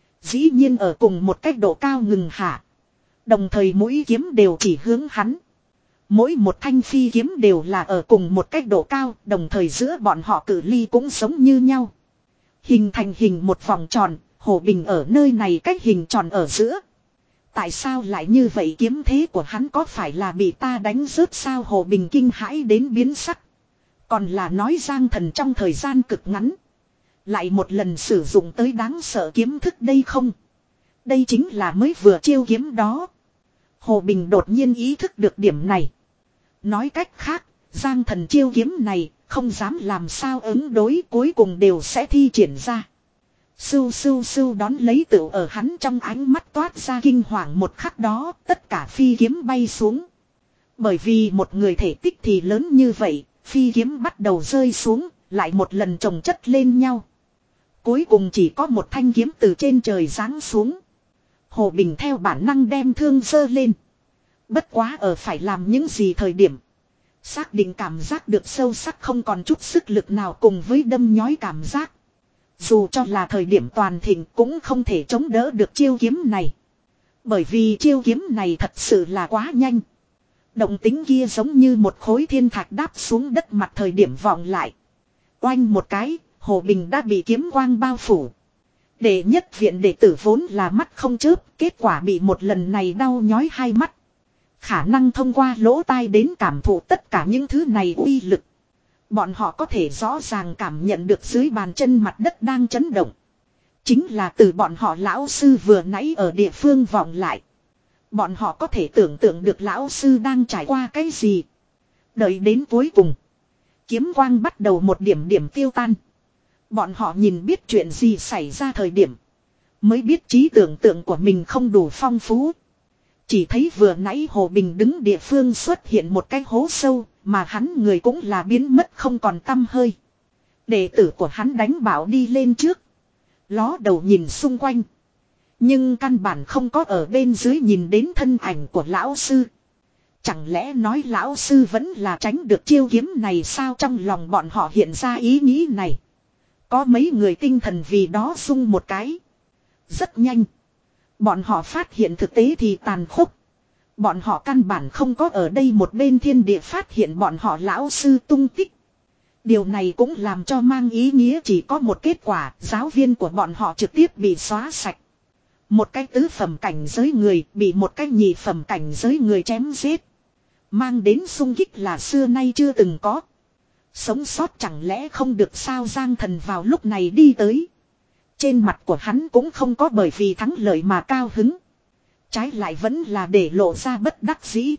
Dĩ nhiên ở cùng một cách độ cao ngừng hạ. Đồng thời mỗi kiếm đều chỉ hướng hắn. Mỗi một thanh phi kiếm đều là ở cùng một cách độ cao, đồng thời giữa bọn họ cự ly cũng giống như nhau. Hình thành hình một vòng tròn, Hồ Bình ở nơi này cách hình tròn ở giữa. Tại sao lại như vậy, kiếm thế của hắn có phải là bị ta đánh rớt sao? Hồ Bình kinh hãi đến biến sắc. Còn là nói Giang Thần trong thời gian cực ngắn. Lại một lần sử dụng tới đáng sợ kiếm thức đây không? Đây chính là mới vừa chiêu kiếm đó. Hồ Bình đột nhiên ý thức được điểm này. Nói cách khác, Giang Thần chiêu kiếm này không dám làm sao ứng đối, cuối cùng đều sẽ thi triển ra. Sưu sưu sưu đón lấy tựu ở hắn trong ánh mắt toát ra kinh hoàng một khắc đó, tất cả phi kiếm bay xuống. Bởi vì một người thể tích thì lớn như vậy, phi kiếm bắt đầu rơi xuống, lại một lần chồng chất lên nhau. Cuối cùng chỉ có một thanh kiếm từ trên trời giáng xuống. Hồ Bình theo bản năng đem thương giơ lên. Bất quá ở phải làm những gì thời điểm. Xác định cảm giác được sâu sắc không còn chút sức lực nào cùng với đâm nhói cảm giác. Dù cho là thời điểm toàn thịnh cũng không thể chống đỡ được chiêu kiếm này. Bởi vì chiêu kiếm này thật sự là quá nhanh. Động tính kia giống như một khối thiên thạch đáp xuống đất mặt thời điểm vọng lại. Oanh một cái, Hồ Bình đã bị kiếm quang bao phủ. Đệ nhất viện đệ tử vốn là mắt không chớp, kết quả bị một lần này đau nhói hai mắt. Khả năng thông qua lỗ tai đến cảm thụ tất cả những thứ này uy lực. Bọn họ có thể rõ ràng cảm nhận được dưới bàn chân mặt đất đang chấn động. Chính là từ bọn họ lão sư vừa nãy ở địa phương vọng lại. Bọn họ có thể tưởng tượng được lão sư đang trải qua cái gì. Đợi đến cuối cùng. Kiếm quang bắt đầu một điểm điểm tiêu tan. Bọn họ nhìn biết chuyện gì xảy ra thời điểm. Mới biết trí tưởng tượng của mình không đủ phong phú. Chỉ thấy vừa nãy Hồ Bình đứng địa phương xuất hiện một cái hố sâu. Mà hắn người cũng là biến mất không còn tăm hơi. Đệ tử của hắn đánh bảo đi lên trước. Ló đầu nhìn xung quanh. Nhưng căn bản không có ở bên dưới nhìn đến thân ảnh của lão sư. Chẳng lẽ nói lão sư vẫn là tránh được chiêu kiếm này sao? Trong lòng bọn họ hiện ra ý nghĩ này. Có mấy người tinh thần vì đó sung một cái. Rất nhanh. Bọn họ phát hiện thực tế thì tàn khốc. Bọn họ căn bản không có ở đây một bên thiên địa phát hiện bọn họ lão sư tung tích. Điều này cũng làm cho mang ý nghĩa chỉ có một kết quả, giáo viên của bọn họ trực tiếp bị xóa sạch. Một cái tứ phẩm cảnh giới người bị một cái nhị phẩm cảnh giới người chém giết. Mang đến xung kích là xưa nay chưa từng có. Sống sót chẳng lẽ không được sao? Giang Thần vào lúc này đi tới. Trên mặt của hắn cũng không có bởi vì thắng lợi mà cao hứng. Trái lại vẫn là để lộ ra bất đắc dĩ.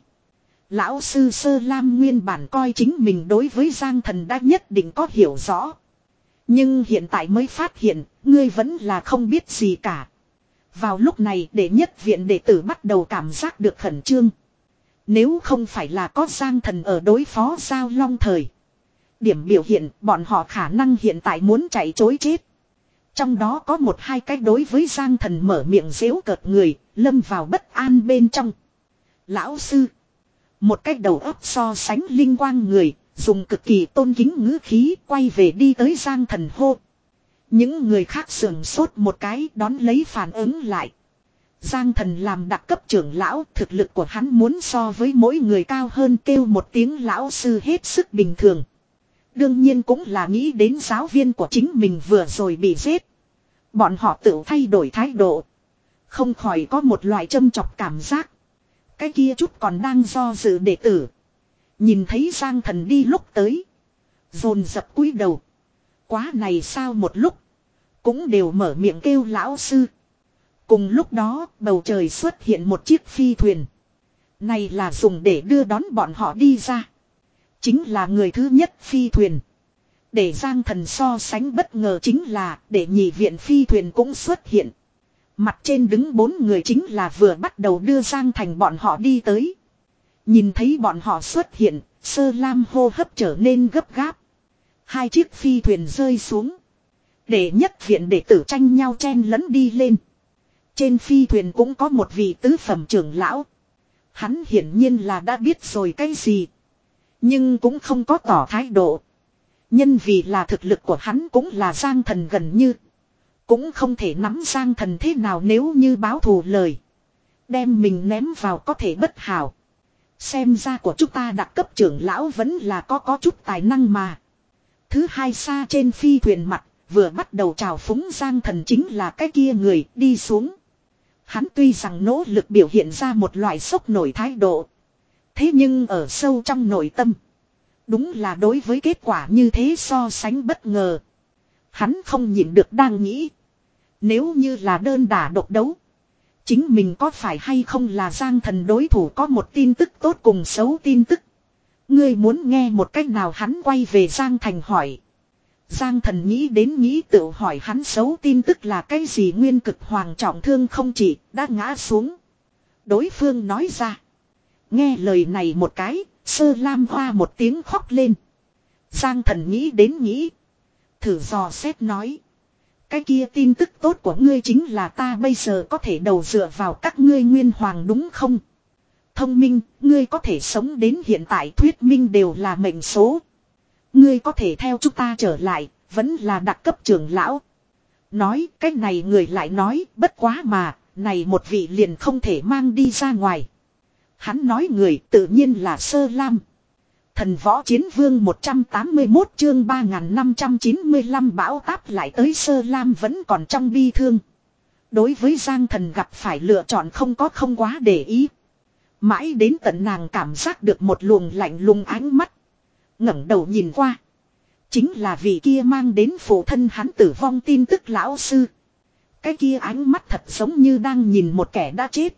Lão sư Sơ Lam nguyên bản coi chính mình đối với Giang Thần đã nhất định có hiểu rõ. Nhưng hiện tại mới phát hiện, ngươi vẫn là không biết gì cả. Vào lúc này đệ nhất viện đệ tử bắt đầu cảm giác được khẩn trương. Nếu không phải là có Giang Thần ở đối phó Giao Long thời. Điểm biểu hiện bọn họ khả năng hiện tại muốn chạy chối chết. Trong đó có một hai cái đối với Giang Thần mở miệng giễu cợt người, lâm vào bất an bên trong. Lão sư. Một cái đầu óc so sánh linh quang người, dùng cực kỳ tôn kính ngữ khí quay về đi tới Giang Thần hô. Những người khác sườn sốt một cái đón lấy phản ứng lại. Giang Thần làm đặc cấp trưởng lão, thực lực của hắn muốn so với mỗi người cao hơn, kêu một tiếng lão sư hết sức bình thường. Đương nhiên cũng là nghĩ đến giáo viên của chính mình vừa rồi bị giết. Bọn họ tự thay đổi thái độ. Không khỏi có một loại châm chọc cảm giác. Cái kia chút còn đang do dự đệ tử. Nhìn thấy Giang Thần đi lúc tới. Dồn dập cúi đầu. Quá này sao một lúc. Cũng đều mở miệng kêu lão sư. Cùng lúc đó bầu trời xuất hiện một chiếc phi thuyền. Này là dùng để đưa đón bọn họ đi ra. Chính là người thứ nhất phi thuyền. Để Giang Thần so sánh bất ngờ chính là để nhị viện phi thuyền cũng xuất hiện. Mặt trên đứng bốn người chính là vừa bắt đầu đưa Giang Thành bọn họ đi tới. Nhìn thấy bọn họ xuất hiện, Sơ Lam hô hấp trở nên gấp gáp. Hai chiếc phi thuyền rơi xuống. Để nhất viện đệ tử tranh nhau chen lẫn đi lên. Trên phi thuyền cũng có một vị tứ phẩm trưởng lão. Hắn hiển nhiên là đã biết rồi cái gì. Nhưng cũng không có tỏ thái độ. Nhân vì là thực lực của hắn cũng là Giang Thần gần như. Cũng không thể nắm Giang Thần thế nào nếu như báo thù lời. Đem mình ném vào có thể bất hảo. Xem ra của chúng ta đặc cấp trưởng lão vẫn là có có chút tài năng mà. Thứ hai xa trên phi thuyền mặt, vừa bắt đầu chào phúng Giang Thần chính là cái kia người đi xuống. Hắn tuy rằng nỗ lực biểu hiện ra một loại sốc nổi thái độ. Thế nhưng ở sâu trong nội tâm. Đúng là đối với kết quả như thế so sánh bất ngờ. Hắn không nhịn được đang nghĩ. Nếu như là đơn đả độc đấu. Chính mình có phải hay không là Giang Thần đối thủ có một tin tức tốt cùng xấu tin tức. Ngươi muốn nghe một cách nào hắn quay về Giang Thành hỏi. Giang Thần nghĩ đến nghĩ tự hỏi hắn xấu tin tức là cái gì nguyên cực hoàng trọng thương không chỉ đã ngã xuống. Đối phương nói ra. Nghe lời này một cái, Sơ Lam hoa một tiếng khóc lên. Giang Thần nghĩ đến nghĩ. Thử dò xét nói. Cái kia tin tức tốt của ngươi chính là ta bây giờ có thể đầu dựa vào các ngươi nguyên hoàng đúng không? Thông minh, ngươi có thể sống đến hiện tại thuyết minh đều là mệnh số. Ngươi có thể theo chúng ta trở lại, vẫn là đặc cấp trưởng lão. Nói, cái này người lại nói, bất quá mà, này một vị liền không thể mang đi ra ngoài. Hắn nói người tự nhiên là Sơ Lam. Thần võ chiến vương một trăm tám mươi mốt chương ba nghìn năm trăm chín mươi lăm bão táp lại tới Sơ Lam vẫn còn trong bi thương. Đối với Giang Thần gặp phải lựa chọn không có không quá để ý. Mãi đến tận nàng cảm giác được một luồng lạnh lùng ánh mắt. ngẩng đầu nhìn qua. Chính là vị kia mang đến phụ thân hắn tử vong tin tức lão sư. Cái kia ánh mắt thật giống như đang nhìn một kẻ đã chết.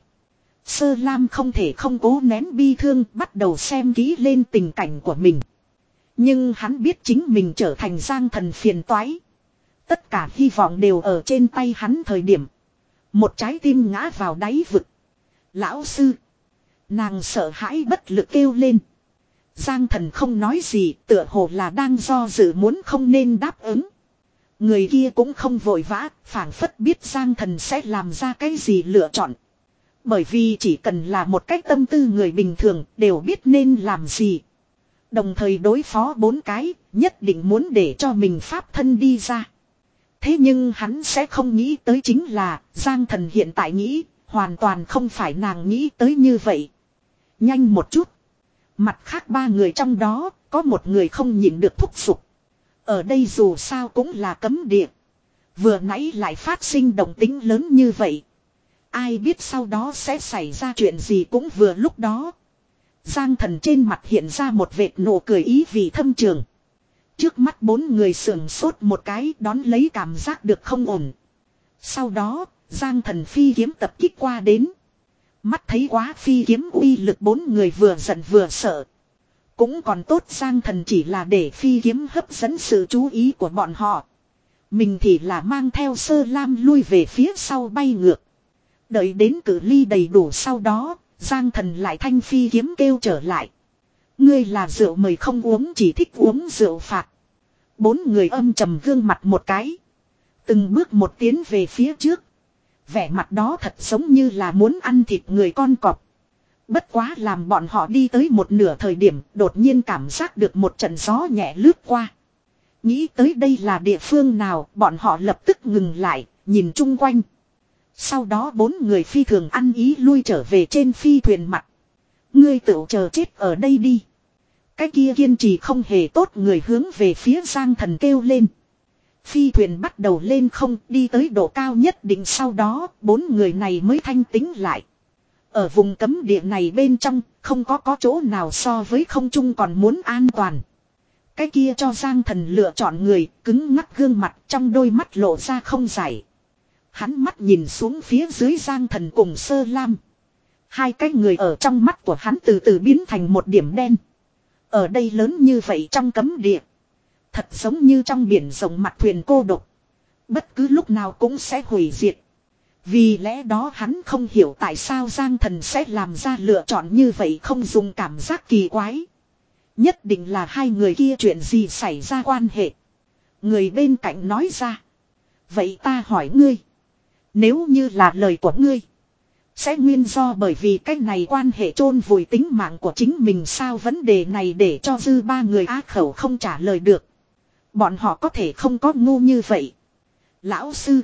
Sơ Lam không thể không cố nén bi thương bắt đầu xem kỹ lên tình cảnh của mình. Nhưng hắn biết chính mình trở thành Giang Thần phiền toái. Tất cả hy vọng đều ở trên tay hắn thời điểm. Một trái tim ngã vào đáy vực. Lão sư. Nàng sợ hãi bất lực kêu lên. Giang Thần không nói gì tựa hồ là đang do dự muốn không nên đáp ứng. Người kia cũng không vội vã, phảng phất biết Giang Thần sẽ làm ra cái gì lựa chọn. Bởi vì chỉ cần là một cách tâm tư người bình thường đều biết nên làm gì. Đồng thời đối phó bốn cái, nhất định muốn để cho mình pháp thân đi ra. Thế nhưng hắn sẽ không nghĩ tới chính là, Giang Thần hiện tại nghĩ, hoàn toàn không phải nàng nghĩ tới như vậy. Nhanh một chút. Mặt khác ba người trong đó, có một người không nhịn được thúc giục. Ở đây dù sao cũng là cấm địa. Vừa nãy lại phát sinh động tĩnh lớn như vậy. Ai biết sau đó sẽ xảy ra chuyện gì cũng vừa lúc đó. Giang Thần trên mặt hiện ra một vệt nụ cười ý vì thâm trường. Trước mắt bốn người sườn sốt một cái đón lấy cảm giác được không ổn. Sau đó, Giang Thần phi kiếm tập kích qua đến. Mắt thấy quá phi kiếm uy lực bốn người vừa giận vừa sợ. Cũng còn tốt Giang Thần chỉ là để phi kiếm hấp dẫn sự chú ý của bọn họ. Mình thì là mang theo Sơ Lam lui về phía sau bay ngược. Đợi đến cự ly đầy đủ sau đó, Giang Thần lại thanh phi kiếm kêu trở lại. Ngươi là rượu mời không uống chỉ thích uống rượu phạt. Bốn người âm trầm gương mặt một cái. Từng bước một tiến về phía trước. Vẻ mặt đó thật giống như là muốn ăn thịt người con cọp. Bất quá làm bọn họ đi tới một nửa thời điểm đột nhiên cảm giác được một trận gió nhẹ lướt qua. Nghĩ tới đây là địa phương nào bọn họ lập tức ngừng lại, nhìn chung quanh. Sau đó bốn người phi thường ăn ý lui trở về trên phi thuyền mặt. Ngươi tự chờ chết ở đây đi. Cái kia kiên trì không hề tốt người hướng về phía Giang Thần kêu lên. Phi thuyền bắt đầu lên không đi tới độ cao nhất định sau đó bốn người này mới thanh tĩnh lại. Ở vùng cấm địa này bên trong không có có chỗ nào so với không trung còn muốn an toàn. Cái kia cho Giang Thần lựa chọn người cứng ngắc gương mặt trong đôi mắt lộ ra không giải. Hắn mắt nhìn xuống phía dưới Giang Thần cùng Sơ Lam. Hai cái người ở trong mắt của hắn từ từ biến thành một điểm đen. Ở đây lớn như vậy trong cấm địa. Thật giống như trong biển rộng mặt thuyền cô độc. Bất cứ lúc nào cũng sẽ hủy diệt. Vì lẽ đó hắn không hiểu tại sao Giang Thần sẽ làm ra lựa chọn như vậy, không dùng cảm giác kỳ quái. Nhất định là hai người kia chuyện gì xảy ra quan hệ. Người bên cạnh nói ra. Vậy ta hỏi ngươi. Nếu như là lời của ngươi. Sẽ nguyên do bởi vì cái này quan hệ chôn vùi tính mạng của chính mình sao, vấn đề này để cho dư ba người á khẩu không trả lời được. Bọn họ có thể không có ngu như vậy. Lão sư.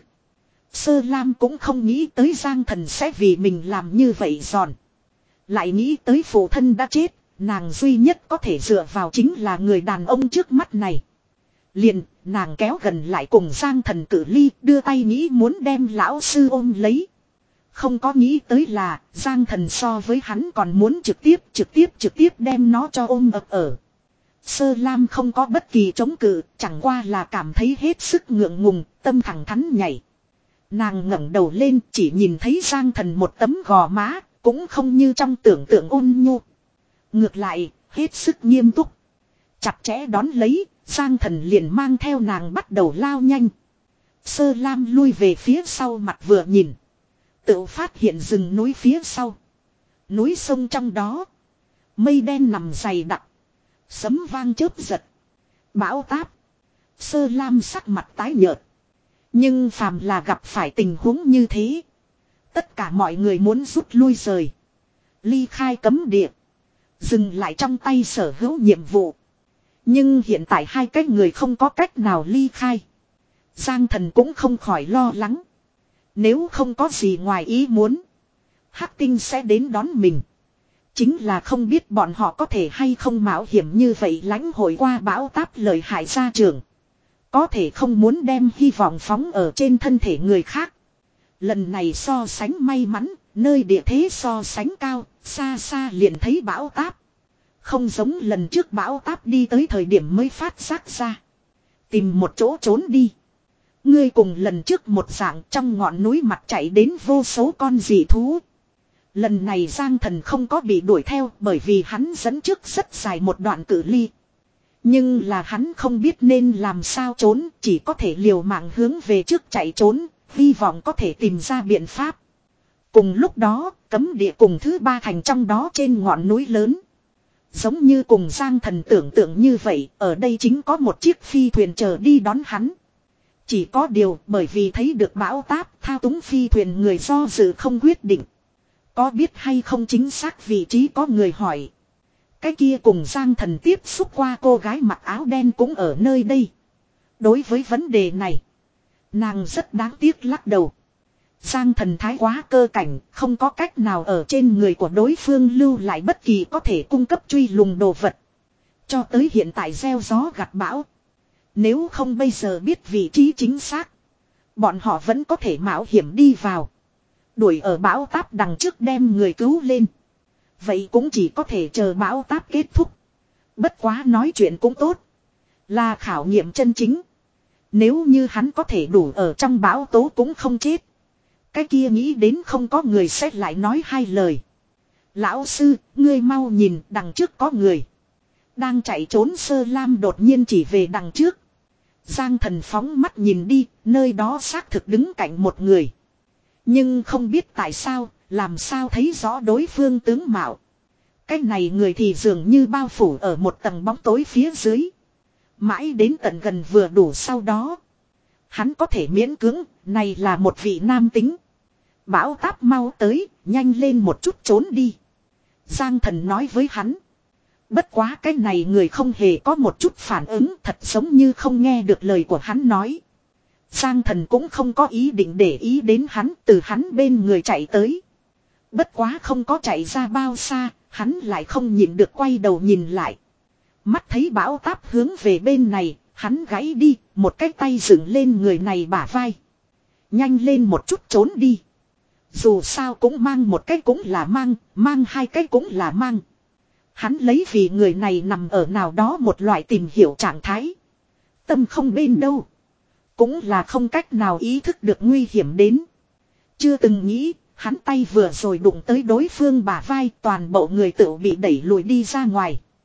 Sơ Lam cũng không nghĩ tới Giang Thần sẽ vì mình làm như vậy giòn. Lại nghĩ tới phụ thân đã chết. Nàng duy nhất có thể dựa vào chính là người đàn ông trước mắt này. Liền, nàng kéo gần lại cùng Giang Thần cự ly, đưa tay nghĩ muốn đem lão sư ôm lấy. Không có nghĩ tới là, Giang Thần so với hắn còn muốn trực tiếp, trực tiếp, trực tiếp đem nó cho ôm ập ở. Sơ Lam không có bất kỳ chống cự, chẳng qua là cảm thấy hết sức ngượng ngùng, tâm thẳng thắn nhảy. Nàng ngẩng đầu lên, chỉ nhìn thấy Giang Thần một tấm gò má, cũng không như trong tưởng tượng ôn nhu. Ngược lại, hết sức nghiêm túc. Chặt chẽ đón lấy, Giang Thần liền mang theo nàng bắt đầu lao nhanh. Sơ Lam lui về phía sau mặt vừa nhìn. Tự phát hiện rừng núi phía sau. Núi sông trong đó. Mây đen nằm dày đặc. Sấm vang chớp giật. Bão táp. Sơ Lam sắc mặt tái nhợt. Nhưng phàm là gặp phải tình huống như thế. Tất cả mọi người muốn rút lui rời. Ly khai cấm địa. Dừng lại trong tay sở hữu nhiệm vụ. Nhưng hiện tại hai cái người không có cách nào ly khai. Giang Thần cũng không khỏi lo lắng. Nếu không có gì ngoài ý muốn. Hắc Tinh sẽ đến đón mình. Chính là không biết bọn họ có thể hay không mạo hiểm như vậy lãnh hội qua bão táp lợi hại gia trưởng. Có thể không muốn đem hy vọng phóng ở trên thân thể người khác. Lần này so sánh may mắn, nơi địa thế so sánh cao, xa xa liền thấy bão táp. Không giống lần trước bão táp đi tới thời điểm mới phát giác ra. Tìm một chỗ trốn đi. Ngươi cùng lần trước một dạng trong ngọn núi mặt chạy đến vô số con dị thú. Lần này Giang Thần không có bị đuổi theo bởi vì hắn dẫn trước rất dài một đoạn cự ly. Nhưng là hắn không biết nên làm sao trốn, chỉ có thể liều mạng hướng về trước chạy trốn, hy vọng có thể tìm ra biện pháp. Cùng lúc đó, cấm địa cùng thứ ba thành trong đó trên ngọn núi lớn. Giống như cùng Giang Thần tưởng tượng như vậy, ở đây chính có một chiếc phi thuyền chờ đi đón hắn. Chỉ có điều bởi vì thấy được bão táp, thao túng phi thuyền người do dự không quyết định. Có biết hay không chính xác vị trí có người hỏi. Cái kia cùng Giang Thần tiếp xúc qua cô gái mặc áo đen cũng ở nơi đây. Đối với vấn đề này, nàng rất đáng tiếc lắc đầu. Giang Thần thái quá cơ cảnh, không có cách nào ở trên người của đối phương lưu lại bất kỳ có thể cung cấp truy lùng đồ vật. Cho tới hiện tại gieo gió gặt bão. Nếu không bây giờ biết vị trí chính xác, bọn họ vẫn có thể mạo hiểm đi vào. Đuổi ở bão táp đằng trước đem người cứu lên. Vậy cũng chỉ có thể chờ bão táp kết thúc. Bất quá nói chuyện cũng tốt. Là khảo nghiệm chân chính. Nếu như hắn có thể đủ ở trong bão tố cũng không chết. Cái kia nghĩ đến không có người sẽ lại nói hai lời. Lão sư, ngươi mau nhìn đằng trước có người. Đang chạy trốn Sơ Lam đột nhiên chỉ về đằng trước. Giang Thần phóng mắt nhìn đi, nơi đó xác thực đứng cạnh một người. Nhưng không biết tại sao, làm sao thấy rõ đối phương tướng mạo. Cái này người thì dường như bao phủ ở một tầng bóng tối phía dưới. Mãi đến tận gần vừa đủ sau đó. Hắn có thể miễn cưỡng, này là một vị nam tính. Bão táp mau tới, nhanh lên một chút trốn đi. Giang Thần nói với hắn. Bất quá cái này người không hề có một chút phản ứng, thật giống như không nghe được lời của hắn nói. Giang Thần cũng không có ý định để ý đến hắn, từ hắn bên người chạy tới. Bất quá không có chạy ra bao xa, hắn lại không nhịn được quay đầu nhìn lại. Mắt thấy bão táp hướng về bên này, hắn gãy đi, một cái tay dựng lên người này bả vai. Nhanh lên một chút trốn đi. Dù sao cũng mang một cái cũng là mang, mang hai cái cũng là mang. Hắn lấy vì người này nằm ở nào đó một loại tìm hiểu trạng thái. Tâm không bên đâu. Cũng là không cách nào ý thức được nguy hiểm đến. Chưa từng nghĩ, hắn tay vừa rồi đụng tới đối phương bả vai, toàn bộ người tự bị đẩy lùi đi ra ngoài.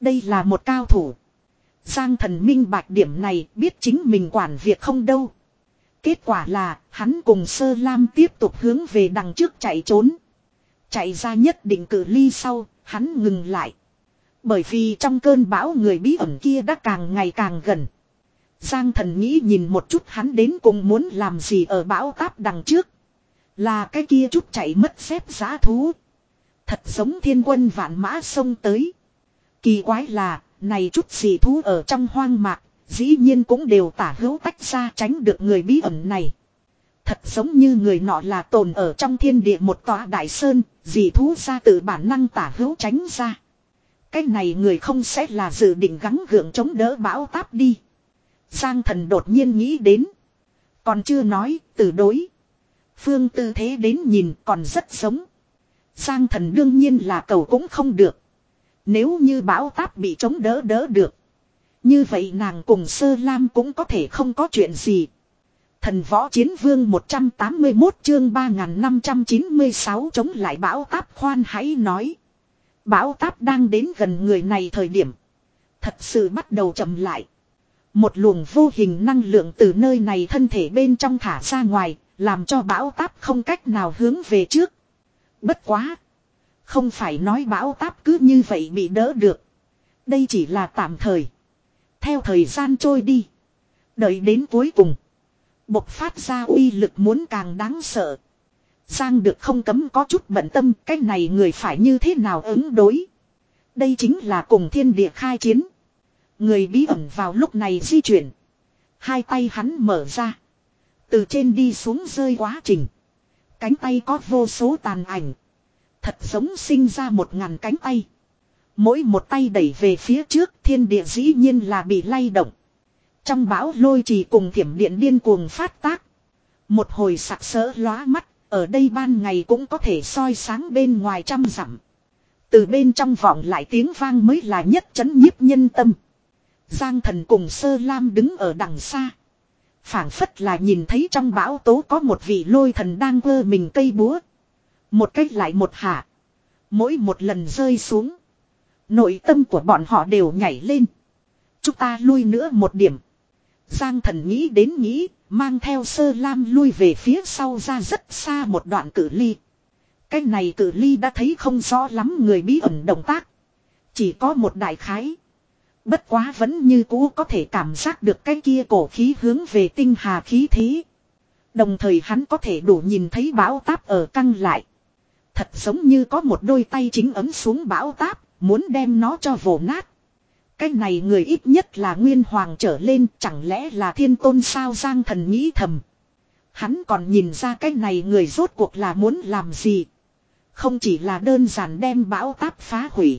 Đây là một cao thủ. Giang Thần minh bạch điểm này, biết chính mình quản việc không đâu. Kết quả là, hắn cùng Sơ Lam tiếp tục hướng về đằng trước chạy trốn. Chạy ra nhất định cự ly sau, hắn ngừng lại. Bởi vì trong cơn bão người bí ẩn kia đã càng ngày càng gần. Giang Thần nghĩ nhìn một chút hắn đến cùng muốn làm gì ở bão táp đằng trước. Là cái kia chút chạy mất phép giá thú. Thật giống thiên quân vạn mã xông tới. Kỳ quái là, này chút dị thú ở trong hoang mạc, dĩ nhiên cũng đều tả hữu tách ra tránh được người bí ẩn này. Thật giống như người nọ là tồn ở trong thiên địa một tòa đại sơn, dị thú ra từ bản năng tả hữu tránh ra. Cái này người không sẽ là dự định gắng gượng chống đỡ bão táp đi. Giang Thần đột nhiên nghĩ đến. Còn chưa nói, từ đối. Phương tư thế đến nhìn còn rất giống. Giang Thần đương nhiên là cầu cũng không được. Nếu như bão táp bị chống đỡ đỡ được. Như vậy nàng cùng Sơ Lam cũng có thể không có chuyện gì. Thần võ chiến vương một trăm tám mươi mốt chương ba nghìn năm trăm chín mươi sáu chống lại bão táp khoan hãy nói. Bão táp đang đến gần người này thời điểm. Thật sự bắt đầu chậm lại. Một luồng vô hình năng lượng từ nơi này thân thể bên trong thả ra ngoài, làm cho bão táp không cách nào hướng về trước. Bất quá. Không phải nói bão táp cứ như vậy bị đỡ được. Đây chỉ là tạm thời. Theo thời gian trôi đi. Đợi đến cuối cùng. Bộc phát ra uy lực muốn càng đáng sợ. Giang được không cấm có chút bận tâm. Cái này người phải như thế nào ứng đối. Đây chính là cùng thiên địa khai chiến. Người bí ẩn vào lúc này di chuyển. Hai tay hắn mở ra. Từ trên đi xuống rơi quá trình. Cánh tay có vô số tàn ảnh. Thật giống sinh ra một ngàn cánh tay. Mỗi một tay đẩy về phía trước thiên địa dĩ nhiên là bị lay động. Trong bão lôi trì cùng thiểm điện điên cuồng phát tác. Một hồi sặc sỡ lóa mắt. Ở đây ban ngày cũng có thể soi sáng bên ngoài trăm dặm. Từ bên trong vọng lại tiếng vang mới là nhất chấn nhiếp nhân tâm. Giang Thần cùng Sơ Lam đứng ở đằng xa. Phảng phất là nhìn thấy trong bão tố có một vị lôi thần đang vơ mình cây búa. Một cách lại một hạ. Mỗi một lần rơi xuống. Nội tâm của bọn họ đều nhảy lên. Chúng ta lui nữa một điểm. Giang Thần nghĩ đến nghĩ. Mang theo Sơ Lam lui về phía sau ra rất xa một đoạn cự ly. Cái này cự ly đã thấy không rõ lắm người bí ẩn động tác. Chỉ có một đại khái. Bất quá vẫn như cũ có thể cảm giác được cái kia cổ khí hướng về tinh hà khí thế. Đồng thời hắn có thể đủ nhìn thấy bão táp ở căng lại. Thật giống như có một đôi tay chính ấm xuống bão táp, muốn đem nó cho vồ nát. Cái này người ít nhất là nguyên hoàng trở lên, chẳng lẽ là thiên tôn sao? Giang Thần nghĩ thầm. Hắn còn nhìn ra cái này người rốt cuộc là muốn làm gì. Không chỉ là đơn giản đem bão táp phá hủy,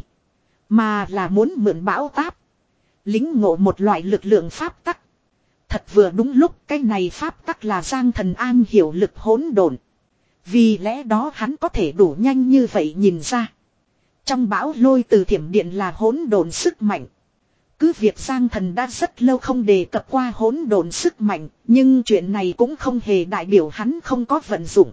mà là muốn mượn bão táp lính ngộ một loại lực lượng pháp tắc. Thật vừa đúng lúc cái này pháp tắc là Giang Thần an hiểu lực hỗn độn. Vì lẽ đó hắn có thể đủ nhanh như vậy nhìn ra. Trong bão lôi từ thiểm điện là hỗn độn sức mạnh. Cứ việc Giang Thần đã rất lâu không đề cập qua hỗn độn sức mạnh, nhưng chuyện này cũng không hề đại biểu hắn không có vận dụng.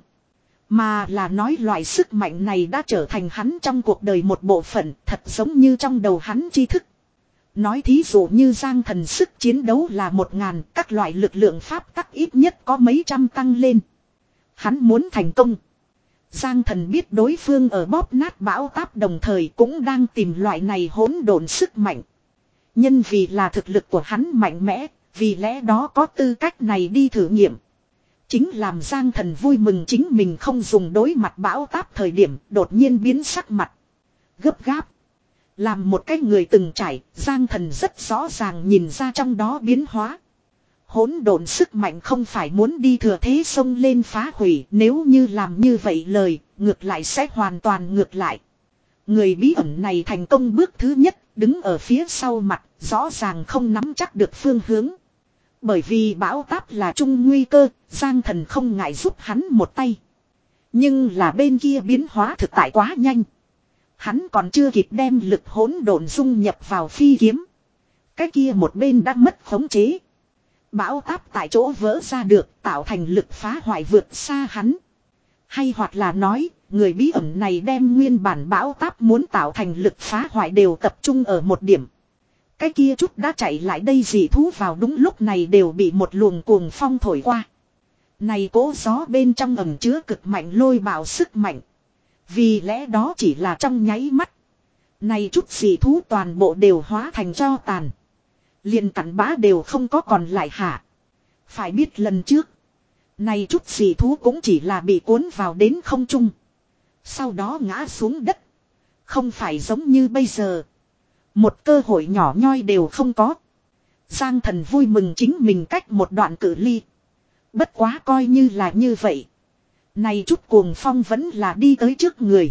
Mà là nói loại sức mạnh này đã trở thành hắn trong cuộc đời một bộ phận, thật giống như trong đầu hắn tri thức. Nói thí dụ như Giang Thần sức chiến đấu là một ngàn, các loại lực lượng pháp tắc ít nhất có mấy trăm tăng lên. Hắn muốn thành công. Giang Thần biết đối phương ở bóp nát bão táp đồng thời cũng đang tìm loại này hỗn độn sức mạnh. Nhân vì là thực lực của hắn mạnh mẽ, vì lẽ đó có tư cách này đi thử nghiệm. Chính làm Giang Thần vui mừng chính mình không dùng đối mặt bão táp thời điểm đột nhiên biến sắc mặt. Gấp gáp. Làm một cái người từng trải, Giang Thần rất rõ ràng nhìn ra trong đó biến hóa. Hỗn độn sức mạnh không phải muốn đi thừa thế xông lên phá hủy, nếu như làm như vậy lời, ngược lại sẽ hoàn toàn ngược lại. Người bí ẩn này thành công bước thứ nhất, đứng ở phía sau mặt, rõ ràng không nắm chắc được phương hướng. Bởi vì bão táp là chung nguy cơ, Giang Thần không ngại giúp hắn một tay. Nhưng là bên kia biến hóa thực tại quá nhanh. Hắn còn chưa kịp đem lực hỗn độn dung nhập vào phi kiếm. Cái kia một bên đã mất khống chế. Bão táp tại chỗ vỡ ra được, tạo thành lực phá hoại vượt xa hắn. Hay hoặc là nói, người bí ẩn này đem nguyên bản bão táp muốn tạo thành lực phá hoại đều tập trung ở một điểm. Cái kia chút đã chạy lại đây dị thú vào đúng lúc này đều bị một luồng cuồng phong thổi qua. Này cỗ gió bên trong ẩm chứa cực mạnh lôi bạo sức mạnh. Vì lẽ đó chỉ là trong nháy mắt. Này chút dị thú toàn bộ đều hóa thành tro tàn. Liền cắn bã đều không có còn lại hả. Phải biết lần trước. Này chút dị thú cũng chỉ là bị cuốn vào đến không trung. Sau đó ngã xuống đất. Không phải giống như bây giờ. Một cơ hội nhỏ nhoi đều không có. Giang Thần vui mừng chính mình cách một đoạn cự ly. Bất quá coi như là như vậy. Này chút cuồng phong vẫn là đi tới trước người.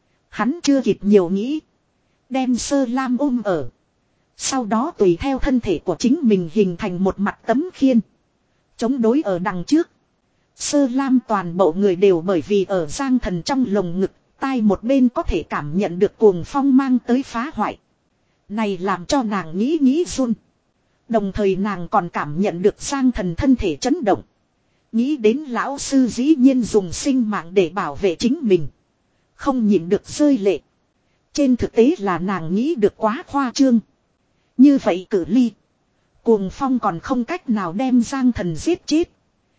Hắn chưa kịp nhiều nghĩ. Đem Sơ Lam ôm ở. Sau đó tùy theo thân thể của chính mình hình thành một mặt tấm khiên. Chống đối ở đằng trước. Sơ Lam toàn bộ người đều bởi vì ở Giang Thần trong lồng ngực. Tai một bên có thể cảm nhận được cuồng phong mang tới phá hoại. Này làm cho nàng nghĩ nghĩ run. Đồng thời nàng còn cảm nhận được Giang Thần thân thể chấn động. Nghĩ đến lão sư dĩ nhiên dùng sinh mạng để bảo vệ chính mình. Không nhịn được rơi lệ. Trên thực tế là nàng nghĩ được quá khoa trương. Như vậy cử ly. Cuồng phong còn không cách nào đem Giang Thần giết chết.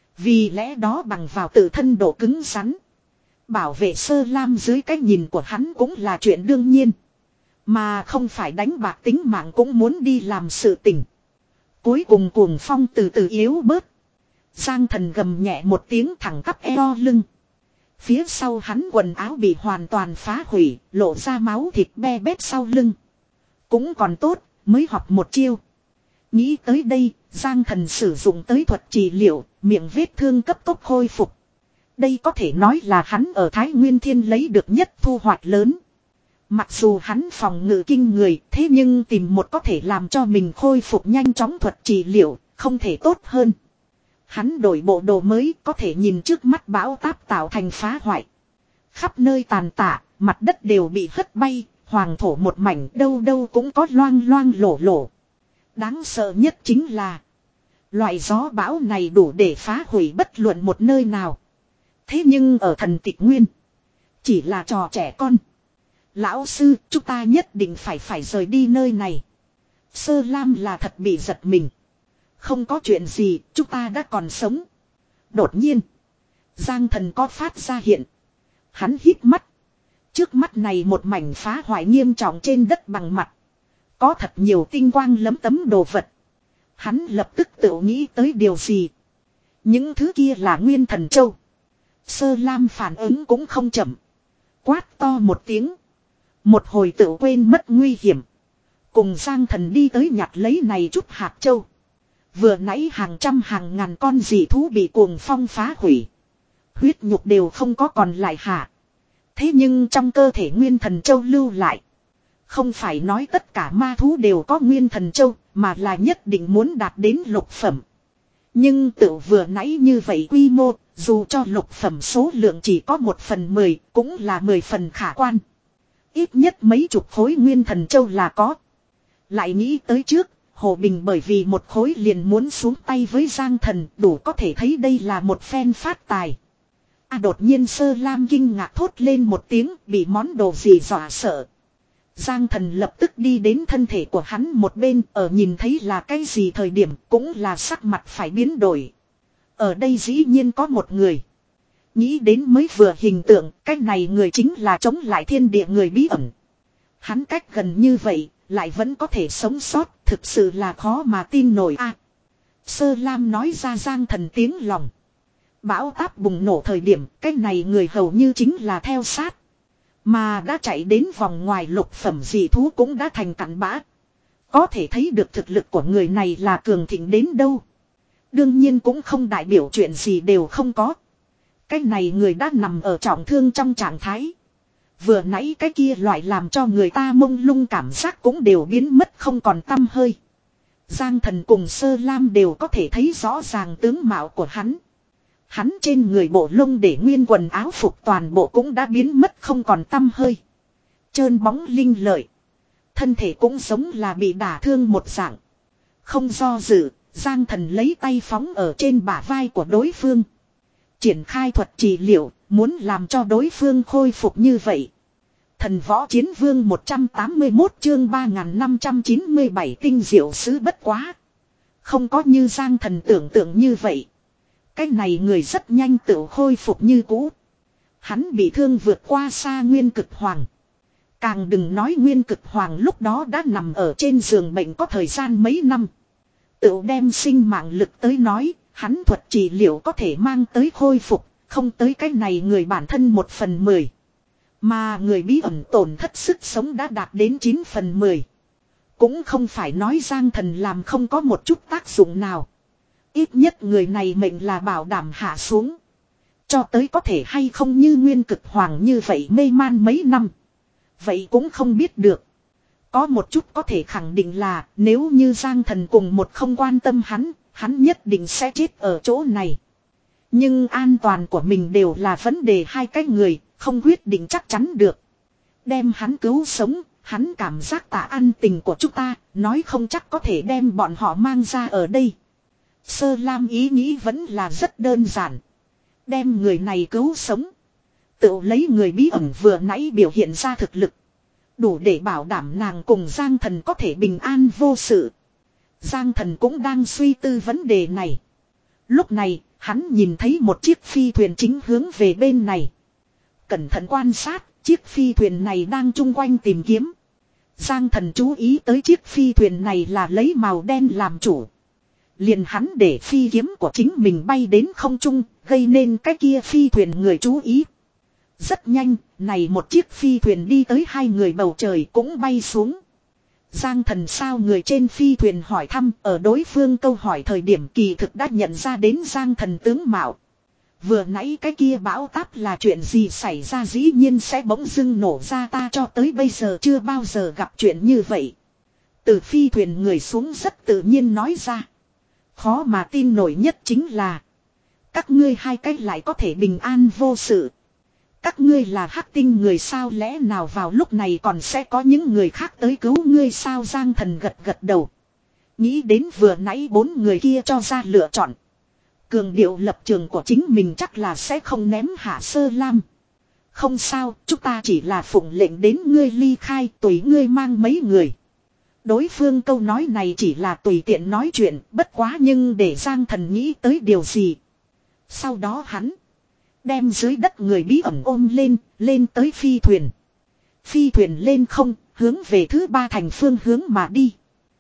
Vì lẽ đó bằng vào tự thân độ cứng rắn. Bảo vệ Sơ Lam dưới cái nhìn của hắn cũng là chuyện đương nhiên. Mà không phải đánh bạc tính mạng cũng muốn đi làm sự tình. Cuối cùng cuồng phong từ từ yếu bớt. Giang Thần gầm nhẹ một tiếng thẳng tắp eo lưng. Phía sau hắn quần áo bị hoàn toàn phá hủy, lộ ra máu thịt be bét sau lưng. Cũng còn tốt, mới học một chiêu. Nghĩ tới đây, Giang Thần sử dụng tới thuật trị liệu, miệng vết thương cấp tốc khôi phục. Đây có thể nói là hắn ở Thái Nguyên Thiên lấy được nhất thu hoạch lớn. Mặc dù hắn phòng ngự kinh người, thế nhưng tìm một có thể làm cho mình khôi phục nhanh chóng thuật trị liệu, không thể tốt hơn. Hắn đổi bộ đồ mới có thể nhìn trước mắt bão táp tạo thành phá hoại. Khắp nơi tàn tạ, mặt đất đều bị hất bay, hoàng thổ một mảnh đâu đâu cũng có loang loang lổ lổ. Đáng sợ nhất chính là loại gió bão này đủ để phá hủy bất luận một nơi nào. Thế nhưng ở Thần Tịch Nguyên, chỉ là trò trẻ con. Lão sư, chúng ta nhất định phải phải rời đi nơi này. Sơ Lam là thật bị giật mình. Không có chuyện gì, chúng ta đã còn sống. Đột nhiên, Giang Thần có phát ra hiện. Hắn hít mắt. Trước mắt này một mảnh phá hoại nghiêm trọng trên đất bằng mặt. Có thật nhiều tinh quang lấm tấm đồ vật. Hắn lập tức tự nghĩ tới điều gì. Những thứ kia là Nguyên Thần Châu. Sơ Lam phản ứng cũng không chậm. Quát to một tiếng. Một hồi tự quên mất nguy hiểm. Cùng Giang Thần đi tới nhặt lấy này chút hạt châu. Vừa nãy hàng trăm hàng ngàn con dị thú bị cuồng phong phá hủy. Huyết nhục đều không có còn lại hả. Thế nhưng trong cơ thể Nguyên Thần Châu lưu lại. Không phải nói tất cả ma thú đều có Nguyên Thần Châu, mà là nhất định muốn đạt đến lục phẩm. Nhưng tự vừa nãy như vậy quy mô, dù cho lục phẩm số lượng chỉ có một phần mười, cũng là mười phần khả quan. Ít nhất mấy chục khối Nguyên Thần Châu là có. Lại nghĩ tới trước, Hồ Bình bởi vì một khối liền muốn xuống tay với Giang Thần, đủ có thể thấy đây là một phen phát tài. À đột nhiên Sơ Lam kinh ngạc thốt lên một tiếng, bị món đồ gì dọa sợ. Giang Thần lập tức đi đến thân thể của hắn một bên, ở nhìn thấy là cái gì thời điểm cũng là sắc mặt phải biến đổi. Ở đây dĩ nhiên có một người. Nghĩ đến mới vừa hình tượng, cái này người chính là chống lại thiên địa người bí ẩn. Hắn cách gần như vậy, lại vẫn có thể sống sót, thực sự là khó mà tin nổi a. À, Sơ Lam nói ra Giang Thần tiếng lòng. Bão táp bùng nổ thời điểm, cái này người hầu như chính là theo sát. Mà đã chạy đến vòng ngoài lục phẩm dị thú cũng đã thành cặn bã. Có thể thấy được thực lực của người này là cường thịnh đến đâu. Đương nhiên cũng không đại biểu chuyện gì đều không có. Cái này người đã nằm ở trọng thương trong trạng thái. Vừa nãy cái kia loại làm cho người ta mông lung cảm giác cũng đều biến mất không còn tăm hơi. Giang Thần cùng Sơ Lam đều có thể thấy rõ ràng tướng mạo của hắn. Hắn trên người bộ lông để nguyên quần áo phục toàn bộ cũng đã biến mất không còn tăm hơi. Trơn bóng linh lợi. Thân thể cũng giống là bị đả thương một dạng. Không do dự, Giang Thần lấy tay phóng ở trên bả vai của đối phương. Triển khai thuật trị liệu, muốn làm cho đối phương khôi phục như vậy. Thần võ chiến vương một trăm tám mươi mốt chương ba nghìn năm trăm chín mươi bảy tinh diệu sứ bất quá. Không có như Giang Thần tưởng tượng như vậy. Cái này người rất nhanh tự khôi phục như cũ. Hắn bị thương vượt qua xa Nguyên Cực Hoàng. Càng đừng nói Nguyên Cực Hoàng lúc đó đã nằm ở trên giường bệnh có thời gian mấy năm. Tự đem sinh mạng lực tới nói, hắn thuật trị liệu có thể mang tới khôi phục, không tới cái này người bản thân một phần mười. Mà người bí ẩn tổn thất sức sống đã đạt đến chín phần mười. Cũng không phải nói Giang Thần làm không có một chút tác dụng nào. Ít nhất người này mệnh là bảo đảm hạ xuống. Cho tới có thể hay không như Nguyên Cực Hoàng như vậy mê man mấy năm. Vậy cũng không biết được. Có một chút có thể khẳng định là nếu như Giang Thần cùng một không quan tâm hắn, hắn nhất định sẽ chết ở chỗ này. Nhưng an toàn của mình đều là vấn đề hai cái người, không quyết định chắc chắn được. Đem hắn cứu sống, hắn cảm giác tạ ân tình của chúng ta, nói không chắc có thể đem bọn họ mang ra ở đây. Sơ Lam ý nghĩ vẫn là rất đơn giản. Đem người này cứu sống. Tự lấy người bí ẩn vừa nãy biểu hiện ra thực lực. Đủ để bảo đảm nàng cùng Giang Thần có thể bình an vô sự. Giang Thần cũng đang suy tư vấn đề này. Lúc này, hắn nhìn thấy một chiếc phi thuyền chính hướng về bên này. Cẩn thận quan sát, chiếc phi thuyền này đang chung quanh tìm kiếm. Giang Thần chú ý tới chiếc phi thuyền này là lấy màu đen làm chủ. Liền hắn để phi kiếm của chính mình bay đến không trung, gây nên cái kia phi thuyền người chú ý. Rất nhanh, này một chiếc phi thuyền đi tới hai người bầu trời cũng bay xuống. Giang Thần sao người trên phi thuyền hỏi thăm, ở đối phương câu hỏi thời điểm kỳ thực đã nhận ra đến Giang Thần tướng mạo. Vừa nãy cái kia bão táp là chuyện gì xảy ra dĩ nhiên sẽ bỗng dưng nổ ra, ta cho tới bây giờ chưa bao giờ gặp chuyện như vậy. Từ phi thuyền người xuống rất tự nhiên nói ra. Khó mà tin nổi nhất chính là các ngươi hai cách lại có thể bình an vô sự. Các ngươi là hắc tinh người sao, lẽ nào vào lúc này còn sẽ có những người khác tới cứu ngươi sao? Giang Thần gật gật đầu. Nghĩ đến vừa nãy bốn người kia cho ra lựa chọn. Cường điệu lập trường của chính mình chắc là sẽ không ném hạ Sơ Lam. Không sao, chúng ta chỉ là phụng lệnh đến ngươi ly khai, tùy ngươi mang mấy người. Đối phương câu nói này chỉ là tùy tiện nói chuyện, bất quá nhưng để Giang Thần nghĩ tới điều gì. Sau đó hắn đem dưới đất người bí ẩn ôm lên, lên tới phi thuyền. Phi thuyền lên không, hướng về thứ ba thành phương hướng mà đi.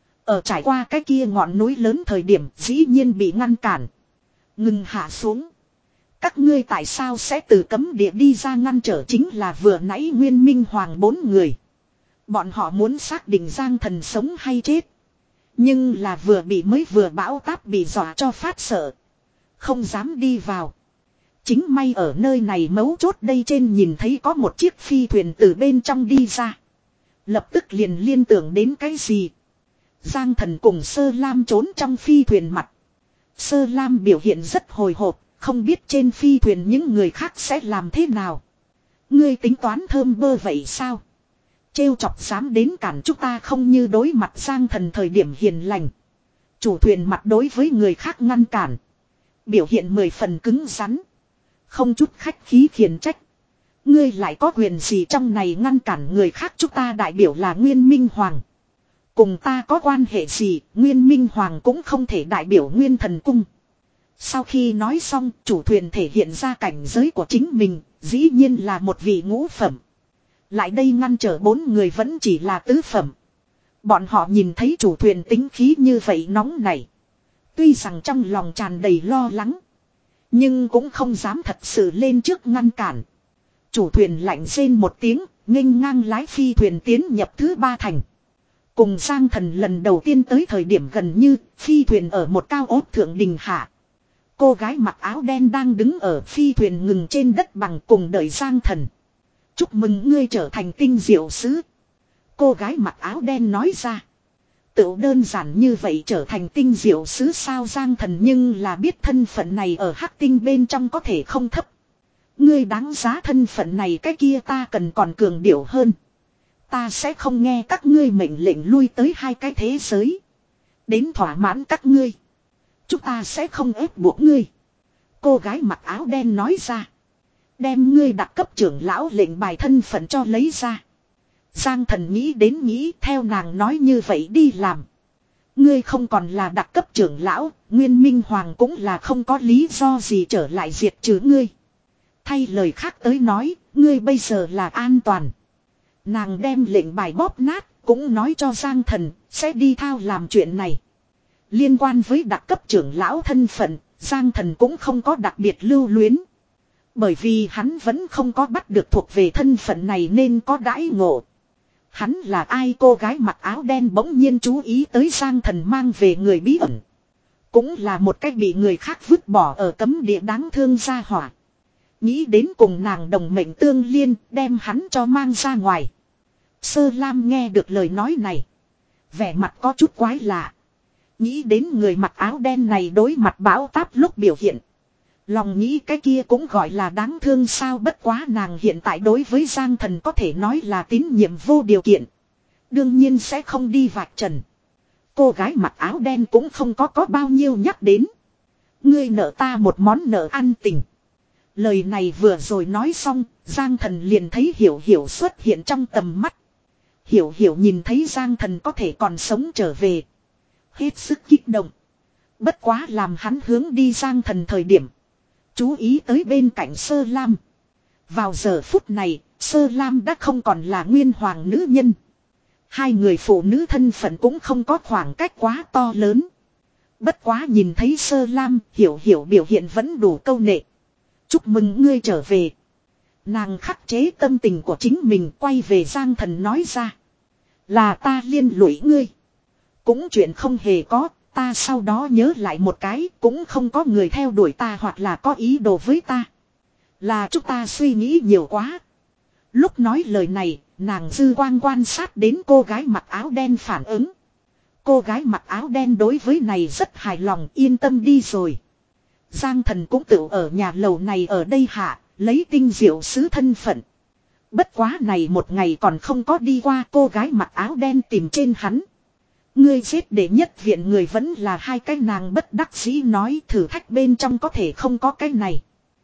Ở trải qua cái kia ngọn núi lớn thời điểm dĩ nhiên bị ngăn cản. Ngừng hạ xuống. Các ngươi tại sao sẽ từ cấm địa đi ra ngăn trở, chính là vừa nãy Nguyên Minh Hoàng bốn người. Bọn họ muốn xác định Giang Thần sống hay chết. Nhưng là vừa bị mới vừa bão táp bị dọa cho phát sợ. Không dám đi vào. Chính may ở nơi này mấu chốt đây trên nhìn thấy có một chiếc phi thuyền từ bên trong đi ra. Lập tức liền liên tưởng đến cái gì. Giang Thần cùng Sơ Lam trốn trong phi thuyền mặt. Sơ Lam biểu hiện rất hồi hộp, không biết trên phi thuyền những người khác sẽ làm thế nào. Ngươi tính toán thơm bơ vậy sao? Trêu chọc dám đến cản chúng ta không, như đối mặt Giang Thần thời điểm hiền lành. Chủ thuyền mặt đối với người khác ngăn cản. Biểu hiện mười phần cứng rắn. Không chút khách khí khiển trách. Ngươi lại có quyền gì trong này ngăn cản người khác, chúng ta đại biểu là Nguyên Minh Hoàng. Cùng ta có quan hệ gì, Nguyên Minh Hoàng cũng không thể đại biểu Nguyên Thần Cung. Sau khi nói xong, chủ thuyền thể hiện ra cảnh giới của chính mình, dĩ nhiên là một vị ngũ phẩm. Lại đây ngăn trở bốn người vẫn chỉ là tứ phẩm. Bọn họ nhìn thấy chủ thuyền tính khí như vậy nóng nảy. Tuy rằng trong lòng tràn đầy lo lắng, nhưng cũng không dám thật sự lên trước ngăn cản. Chủ thuyền lạnh rên một tiếng, nghênh ngang lái phi thuyền tiến nhập thứ ba thành. Cùng Giang Thần lần đầu tiên tới thời điểm gần như phi thuyền ở một cao ốt thượng đình hạ. Cô gái mặc áo đen đang đứng ở phi thuyền ngừng trên đất bằng cùng đợi Giang Thần. Chúc mừng ngươi trở thành tinh diệu sứ. Cô gái mặc áo đen nói ra. Tự đơn giản như vậy trở thành tinh diệu sứ sao? Giang Thần nhưng là biết thân phận này ở hắc tinh bên trong có thể không thấp. Ngươi đáng giá thân phận này, cái kia ta cần còn cường điệu hơn. Ta sẽ không nghe các ngươi mệnh lệnh lui tới hai cái thế giới. Đến thỏa mãn các ngươi. Chúng ta sẽ không ép buộc ngươi. Cô gái mặc áo đen nói ra. Đem ngươi đặc cấp trưởng lão lệnh bài thân phận cho lấy ra. Giang Thần nghĩ đến nghĩ theo nàng nói như vậy đi làm. Ngươi không còn là đặc cấp trưởng lão, Nguyên Minh Hoàng cũng là không có lý do gì trở lại diệt trừ ngươi. Thay lời khác tới nói, ngươi bây giờ là an toàn. Nàng đem lệnh bài bóp nát, cũng nói cho Giang Thần, sẽ đi thao làm chuyện này. Liên quan với đặc cấp trưởng lão thân phận, Giang Thần cũng không có đặc biệt lưu luyến. Bởi vì hắn vẫn không có bắt được thuộc về thân phận này nên có đãi ngộ. Hắn là ai? Cô gái mặc áo đen bỗng nhiên chú ý tới Giang Thần mang về người bí ẩn. Cũng là một cách bị người khác vứt bỏ ở cấm địa đáng thương gia hỏa. Nghĩ đến cùng nàng đồng mệnh tương liên đem hắn cho mang ra ngoài. Sơ Lam nghe được lời nói này. Vẻ mặt có chút quái lạ. Nghĩ đến người mặc áo đen này đối mặt bão táp lúc biểu hiện. Lòng nghĩ cái kia cũng gọi là đáng thương sao, bất quá nàng hiện tại đối với Giang Thần có thể nói là tín nhiệm vô điều kiện. Đương nhiên sẽ không đi vạch trần. Cô gái mặc áo đen cũng không có có bao nhiêu nhắc đến. Ngươi nợ ta một món nợ ăn tình. Lời này vừa rồi nói xong, Giang Thần liền thấy Hiểu Hiểu xuất hiện trong tầm mắt. Hiểu Hiểu nhìn thấy Giang Thần có thể còn sống trở về. Hết sức kích động. Bất quá làm hắn hướng đi Giang Thần thời điểm. Chú ý tới bên cạnh Sơ Lam. Vào giờ phút này, Sơ Lam đã không còn là Nguyên Hoàng nữ nhân. Hai người phụ nữ thân phận cũng không có khoảng cách quá to lớn. Bất quá nhìn thấy Sơ Lam, Hiểu Hiểu biểu hiện vẫn đủ câu nệ. Chúc mừng ngươi trở về. Nàng khắc chế tâm tình của chính mình, quay về Giang Thần nói ra. Là ta liên lụy ngươi. Cũng chuyện không hề có. Ta sau đó nhớ lại một cái, cũng không có người theo đuổi ta hoặc là có ý đồ với ta. Là chúng ta suy nghĩ nhiều quá. Lúc nói lời này, nàng dư quang quan sát đến cô gái mặc áo đen phản ứng. Cô gái mặc áo đen đối với này rất hài lòng, yên tâm đi rồi. Giang Thần cũng tự ở nhà lầu này ở đây hạ, lấy tinh diệu sứ thân phận. Bất quá này một ngày còn không có đi qua, cô gái mặc áo đen tìm trên hắn. Ngươi giết để nhất viện người vẫn là hai cái, nàng bất đắc dĩ nói, thử thách bên trong có thể không có cái này.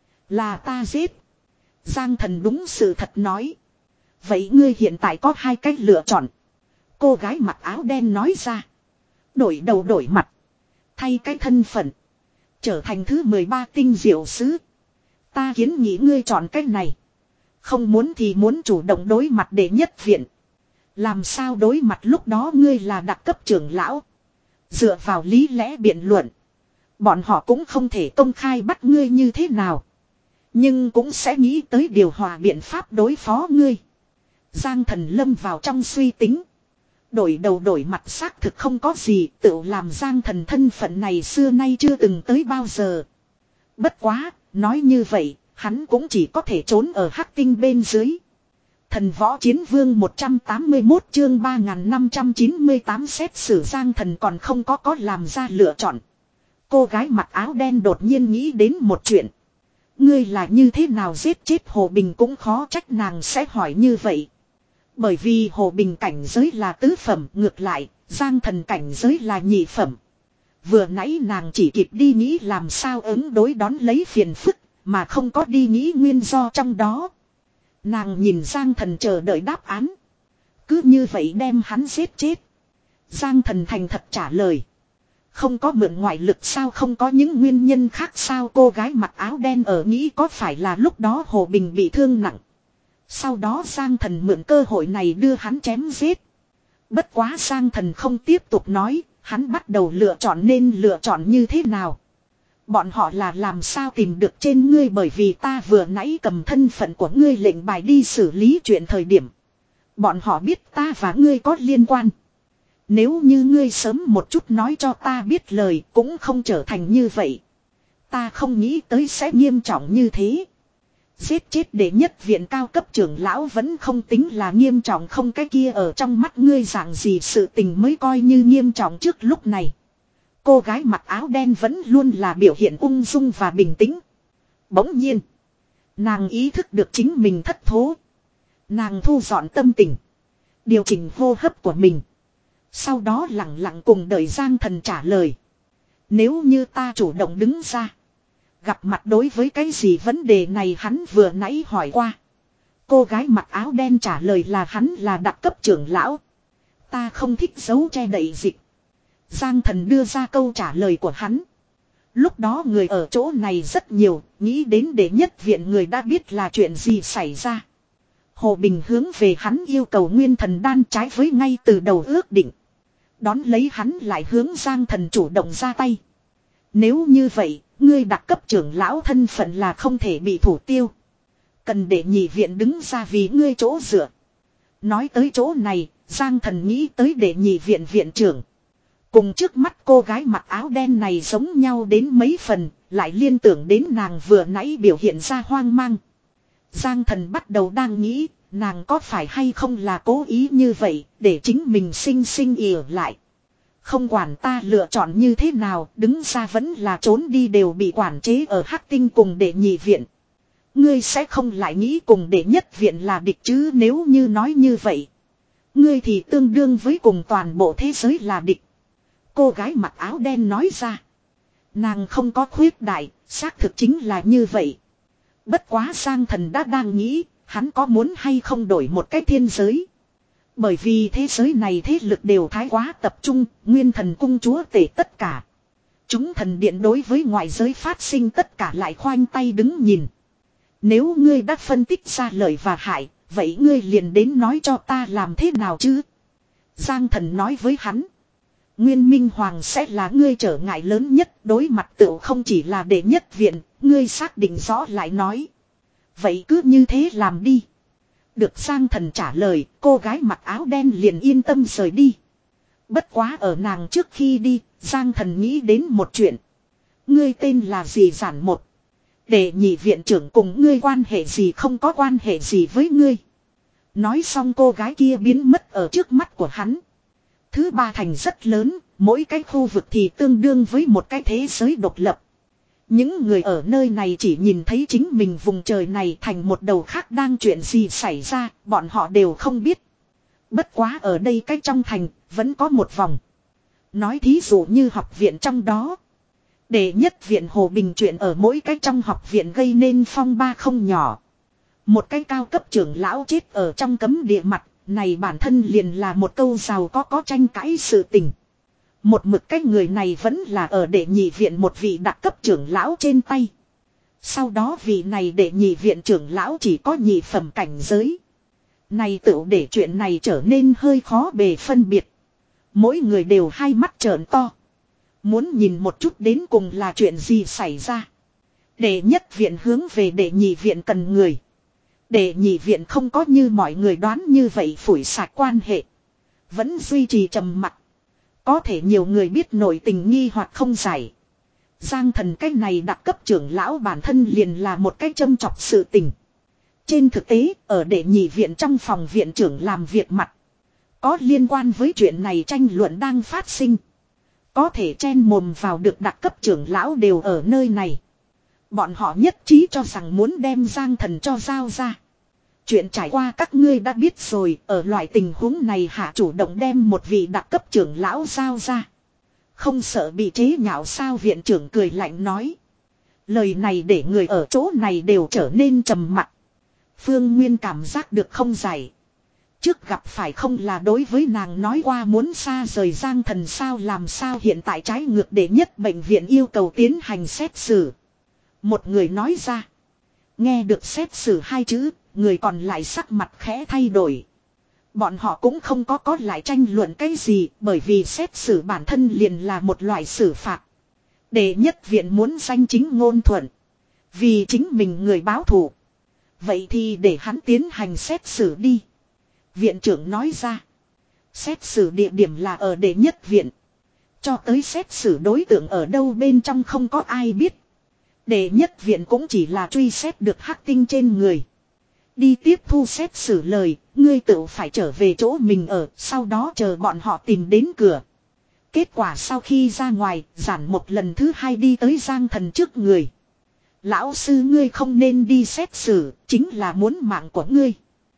Là ta giết. Giang Thần đúng sự thật nói. Vậy ngươi hiện tại có hai cách lựa chọn. Cô gái mặc áo đen nói ra. Đổi đầu đổi mặt. Thay cái thân phận. Trở thành thứ mười ba tinh diệu sứ. Ta kiến nghị ngươi chọn cách này. Không muốn thì muốn chủ động đối mặt để nhất viện. Làm sao đối mặt, lúc đó ngươi là đặc cấp trưởng lão. Dựa vào lý lẽ biện luận. Bọn họ cũng không thể công khai bắt ngươi như thế nào. Nhưng cũng sẽ nghĩ tới điều hòa biện pháp đối phó ngươi. Giang Thần lâm vào trong suy tính. Đổi đầu đổi mặt xác thực không có gì, tự làm Giang Thần thân phận này xưa nay chưa từng tới bao giờ. Bất quá, nói như vậy, hắn cũng chỉ có thể trốn ở hắc tinh bên dưới. Thần võ chiến vương một trăm tám mươi mốt chương ba nghìn năm trăm chín mươi tám xét xử Giang Thần còn không có có làm ra lựa chọn. Cô gái mặc áo đen đột nhiên nghĩ đến một chuyện. Ngươi là như thế nào giết chết Hồ Bình, cũng khó trách nàng sẽ hỏi như vậy. Bởi vì Hồ Bình cảnh giới là tứ phẩm, ngược lại, Giang Thần cảnh giới là nhị phẩm. Vừa nãy nàng chỉ kịp đi nghĩ làm sao ứng đối đón lấy phiền phức, mà không có đi nghĩ nguyên do trong đó. Nàng nhìn Giang Thần chờ đợi đáp án. Cứ như vậy đem hắn giết chết. Giang Thần thành thật trả lời. Không có mượn ngoại lực sao, không có những nguyên nhân khác sao? Cô gái mặc áo đen ở nghĩ có phải là lúc đó Hồ Bình bị thương nặng. Sau đó Giang Thần mượn cơ hội này đưa hắn chém giết. Bất quá Giang Thần không tiếp tục nói, hắn bắt đầu lựa chọn nên lựa chọn như thế nào. Bọn họ là làm sao tìm được trên ngươi, bởi vì ta vừa nãy cầm thân phận của ngươi lệnh bài đi xử lý chuyện thời điểm. Bọn họ biết ta và ngươi có liên quan. Nếu như ngươi sớm một chút nói cho ta biết lời cũng không trở thành như vậy. Ta không nghĩ tới sẽ nghiêm trọng như thế. Giết chết để nhất viện cao cấp trưởng lão vẫn không tính là nghiêm trọng, không cái kia ở trong mắt ngươi dạng gì sự tình mới coi như nghiêm trọng trước lúc này. Cô gái mặc áo đen vẫn luôn là biểu hiện ung dung và bình tĩnh. Bỗng nhiên, nàng ý thức được chính mình thất thố. Nàng thu dọn tâm tình, điều chỉnh hô hấp của mình. Sau đó lặng lặng cùng đợi Giang Thần trả lời. Nếu như ta chủ động đứng ra, Gặp mặt đối với cái gì vấn đề này hắn vừa nãy hỏi qua. Cô gái mặc áo đen trả lời là hắn là đặc cấp trưởng lão. Ta không thích giấu che đậy dịch. Giang Thần đưa ra câu trả lời của hắn. Lúc đó người ở chỗ này rất nhiều, nghĩ đến đệ nhất viện người đã biết là chuyện gì xảy ra. Hồ Bình hướng về hắn yêu cầu nguyên thần đan trái với ngay từ đầu ước định. Đón lấy hắn lại hướng Giang Thần chủ động ra tay. Nếu như vậy, ngươi đặc cấp trưởng lão thân phận là không thể bị thủ tiêu. Cần để nhị viện đứng ra vì ngươi chỗ dựa. Nói tới chỗ này, Giang Thần nghĩ tới để nhị viện viện trưởng. Cùng trước mắt cô gái mặc áo đen này giống nhau đến mấy phần, lại liên tưởng đến nàng vừa nãy biểu hiện ra hoang mang. Giang Thần bắt đầu đang nghĩ, nàng có phải hay không là cố ý như vậy, để chính mình sinh sinh ỉa lại. Không quản ta lựa chọn như thế nào, đứng ra vẫn là trốn đi đều bị quản chế ở Hắc Tinh cùng đệ nhị viện. Ngươi sẽ không lại nghĩ cùng đệ nhất viện là địch chứ, nếu như nói như vậy. Ngươi thì tương đương với cùng toàn bộ thế giới là địch. Cô gái mặc áo đen nói ra. Nàng không có khuyết đại, xác thực chính là như vậy. Bất quá Giang Thần đã đang nghĩ, hắn có muốn hay không đổi một cái thiên giới. Bởi vì thế giới này thế lực đều thái quá tập trung, nguyên thần cung chúa tể tất cả. Chúng thần điện đối với ngoại giới phát sinh tất cả lại khoanh tay đứng nhìn. Nếu ngươi đã phân tích ra lợi và hại, vậy ngươi liền đến nói cho ta làm thế nào chứ? Giang Thần nói với hắn. Nguyên Minh Hoàng sẽ là ngươi trở ngại lớn nhất, đối mặt tựu không chỉ là đệ nhất viện, ngươi xác định rõ lại nói. Vậy cứ như thế làm đi. Được Giang Thần trả lời, cô gái mặc áo đen liền yên tâm rời đi. Bất quá ở nàng trước khi đi, Giang Thần nghĩ đến một chuyện. Ngươi tên là gì giản một. Để nhị viện trưởng cùng ngươi quan hệ gì không có quan hệ gì với ngươi. Nói xong cô gái kia biến mất ở trước mắt của hắn. Thứ ba thành rất lớn, mỗi cái khu vực thì tương đương với một cái thế giới độc lập. Những người ở nơi này chỉ nhìn thấy chính mình vùng trời này thành một đầu khác đang chuyện gì xảy ra, bọn họ đều không biết. Bất quá ở đây cách trong thành, vẫn có một vòng. Nói thí dụ như học viện trong đó. Đệ nhất viện Hồ Bình chuyện ở mỗi cái trong học viện gây nên phong ba không nhỏ. Một cái cao cấp trưởng lão chết ở trong cấm địa mặt, này bản thân liền là một câu giàu có có tranh cãi sự tình. Một mực cái người này vẫn là ở đệ nhị viện một vị đặc cấp trưởng lão trên tay. Sau đó vị này đệ nhị viện trưởng lão chỉ có nhị phẩm cảnh giới. Này tựu để chuyện này trở nên hơi khó bề phân biệt. Mỗi người đều hai mắt trợn to. Muốn nhìn một chút đến cùng là chuyện gì xảy ra. Đệ nhất viện hướng về đệ nhị viện cần người. Đệ nhị viện không có như mọi người đoán như vậy phủi sạch quan hệ. Vẫn duy trì trầm mặc. Có thể nhiều người biết nổi tình nghi hoặc không giải. Giang Thần cái này đặc cấp trưởng lão bản thân liền là một cái châm chọc sự tình. Trên thực tế, ở đệ nhị viện trong phòng viện trưởng làm việc mặt. Có liên quan với chuyện này tranh luận đang phát sinh. Có thể chen mồm vào được đặc cấp trưởng lão đều ở nơi này. Bọn họ nhất trí cho rằng muốn đem Giang Thần cho giao ra. Chuyện trải qua các ngươi đã biết rồi, ở loại tình huống này hạ chủ động đem một vị đặc cấp trưởng lão giao ra. Không sợ bị chế nhạo sao, viện trưởng cười lạnh nói. Lời này để người ở chỗ này đều trở nên trầm mặc. Phương Nguyên cảm giác được không giải. Trước gặp phải không là đối với nàng nói qua muốn xa rời Giang Thần sao, làm sao hiện tại trái ngược đệ nhất bệnh viện yêu cầu tiến hành xét xử. Một người nói ra. Nghe được xét xử hai chữ, người còn lại sắc mặt khẽ thay đổi. Bọn họ cũng không có có lại tranh luận cái gì, bởi vì xét xử bản thân liền là một loại xử phạt. Đệ nhất viện muốn danh chính ngôn thuận. Vì chính mình người báo thù. Vậy thì để hắn tiến hành xét xử đi. Viện trưởng nói ra. Xét xử địa điểm là ở đệ nhất viện. Cho tới xét xử đối tượng ở đâu bên trong không có ai biết. Đệ nhất viện cũng chỉ là truy xét được Hắc Tinh trên người. Đi tiếp thu xét xử lời, ngươi tự phải trở về chỗ mình ở, sau đó chờ bọn họ tìm đến cửa. Kết quả sau khi ra ngoài, giản một lần thứ hai đi tới Giang Thần trước người. Lão sư, ngươi không nên đi xét xử, chính là muốn mạng của ngươi.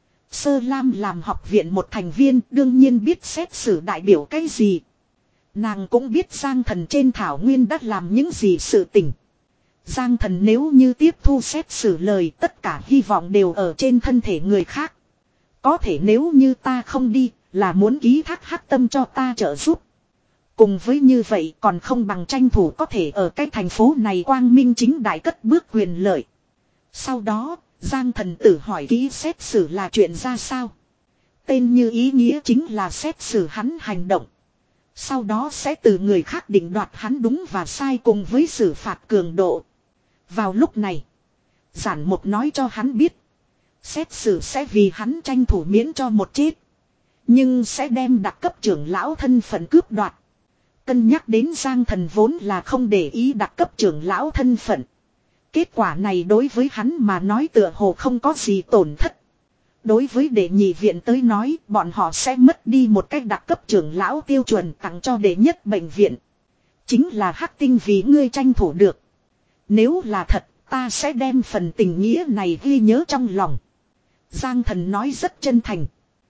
Sơ Lam làm học viện một thành viên, đương nhiên biết xét xử đại biểu cái gì. Nàng cũng biết Giang Thần trên thảo nguyên đã làm những gì sự tình. Giang Thần nếu như tiếp thu xét xử lời, tất cả hy vọng đều ở trên thân thể người khác. Có thể nếu như ta không đi, là muốn ký thác hắc tâm cho ta trợ giúp. Cùng với như vậy còn không bằng tranh thủ có thể ở cái thành phố này quang minh chính đại cất bước quyền lợi. Sau đó, Giang Thần tử hỏi kỹ xét xử là chuyện ra sao. Tên như ý nghĩa chính là xét xử hắn hành động. Sau đó sẽ từ người khác định đoạt hắn đúng và sai cùng với xử phạt cường độ. Vào lúc này, giản mục nói cho hắn biết. Xét xử sẽ vì hắn tranh thủ miễn cho một chết. Nhưng sẽ đem đặc cấp trưởng lão thân phận cướp đoạt. Cân nhắc đến Giang Thần vốn là không để ý đặc cấp trưởng lão thân phận. Kết quả này đối với hắn mà nói tựa hồ không có gì tổn thất. Đối với đệ nhị viện tới nói bọn họ sẽ mất đi một cách đặc cấp trưởng lão tiêu chuẩn tặng cho đệ nhất bệnh viện. Chính là hắc tinh vì ngươi tranh thủ được. Nếu là thật ta sẽ đem phần tình nghĩa này ghi nhớ trong lòng. Giang Thần nói rất chân thành.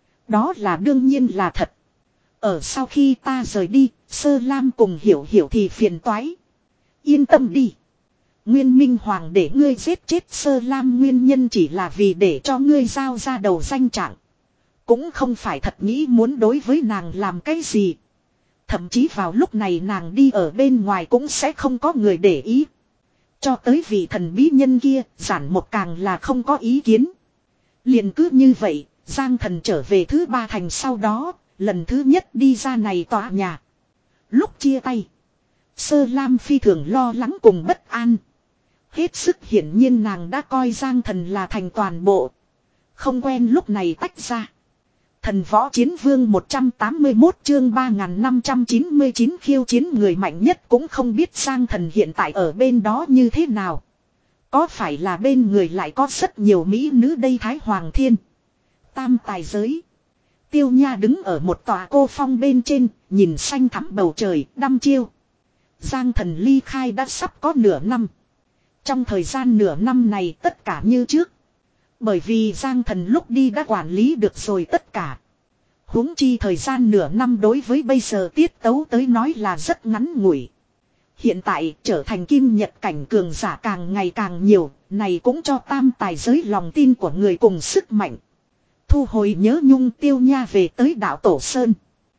Đó là đương nhiên là thật. Ở sau khi ta rời đi, Sơ Lam cùng hiểu hiểu thì phiền toái. Yên tâm đi. Nguyên Minh Hoàng để ngươi giết chết Sơ Lam nguyên nhân chỉ là vì để cho ngươi giao ra đầu danh trạng. Cũng không phải thật nghĩ muốn đối với nàng làm cái gì. Thậm chí vào lúc này nàng đi ở bên ngoài cũng sẽ không có người để ý. Cho tới vị thần bí nhân kia, giản một càng là không có ý kiến. Liền cứ như vậy, Giang Thần trở về thứ ba thành sau đó, lần thứ nhất đi ra này tòa nhà. Lúc chia tay, Sơ Lam phi thường lo lắng cùng bất an. Hết sức hiển nhiên nàng đã coi Giang Thần là thành toàn bộ. Không quen lúc này tách ra. Thần võ chiến vương một trăm tám mươi mốt chương ba nghìn năm trăm chín mươi chín khiêu chiến người mạnh nhất cũng không biết Giang Thần hiện tại ở bên đó như thế nào. Có phải là bên người lại có rất nhiều mỹ nữ đây Thái Hoàng Thiên. Tam tài giới. Tiêu Nha đứng ở một tòa cô phong bên trên, nhìn xanh thẳm bầu trời, đăm chiêu. Giang Thần ly khai đã sắp có nửa năm. Trong thời gian nửa năm này tất cả như trước. Bởi vì Giang Thần lúc đi đã quản lý được rồi tất cả. Huống chi thời gian nửa năm đối với bây giờ tiết tấu tới nói là rất ngắn ngủi. Hiện tại trở thành kim nhật cảnh cường giả càng ngày càng nhiều, này cũng cho tam tài giới lòng tin của người cùng sức mạnh. Thu hồi nhớ nhung Tiêu Nha về tới đảo Tổ Sơn.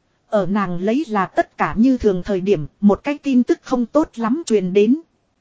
Ở nàng lấy là tất cả như thường thời điểm, một cái tin tức không tốt lắm truyền đến.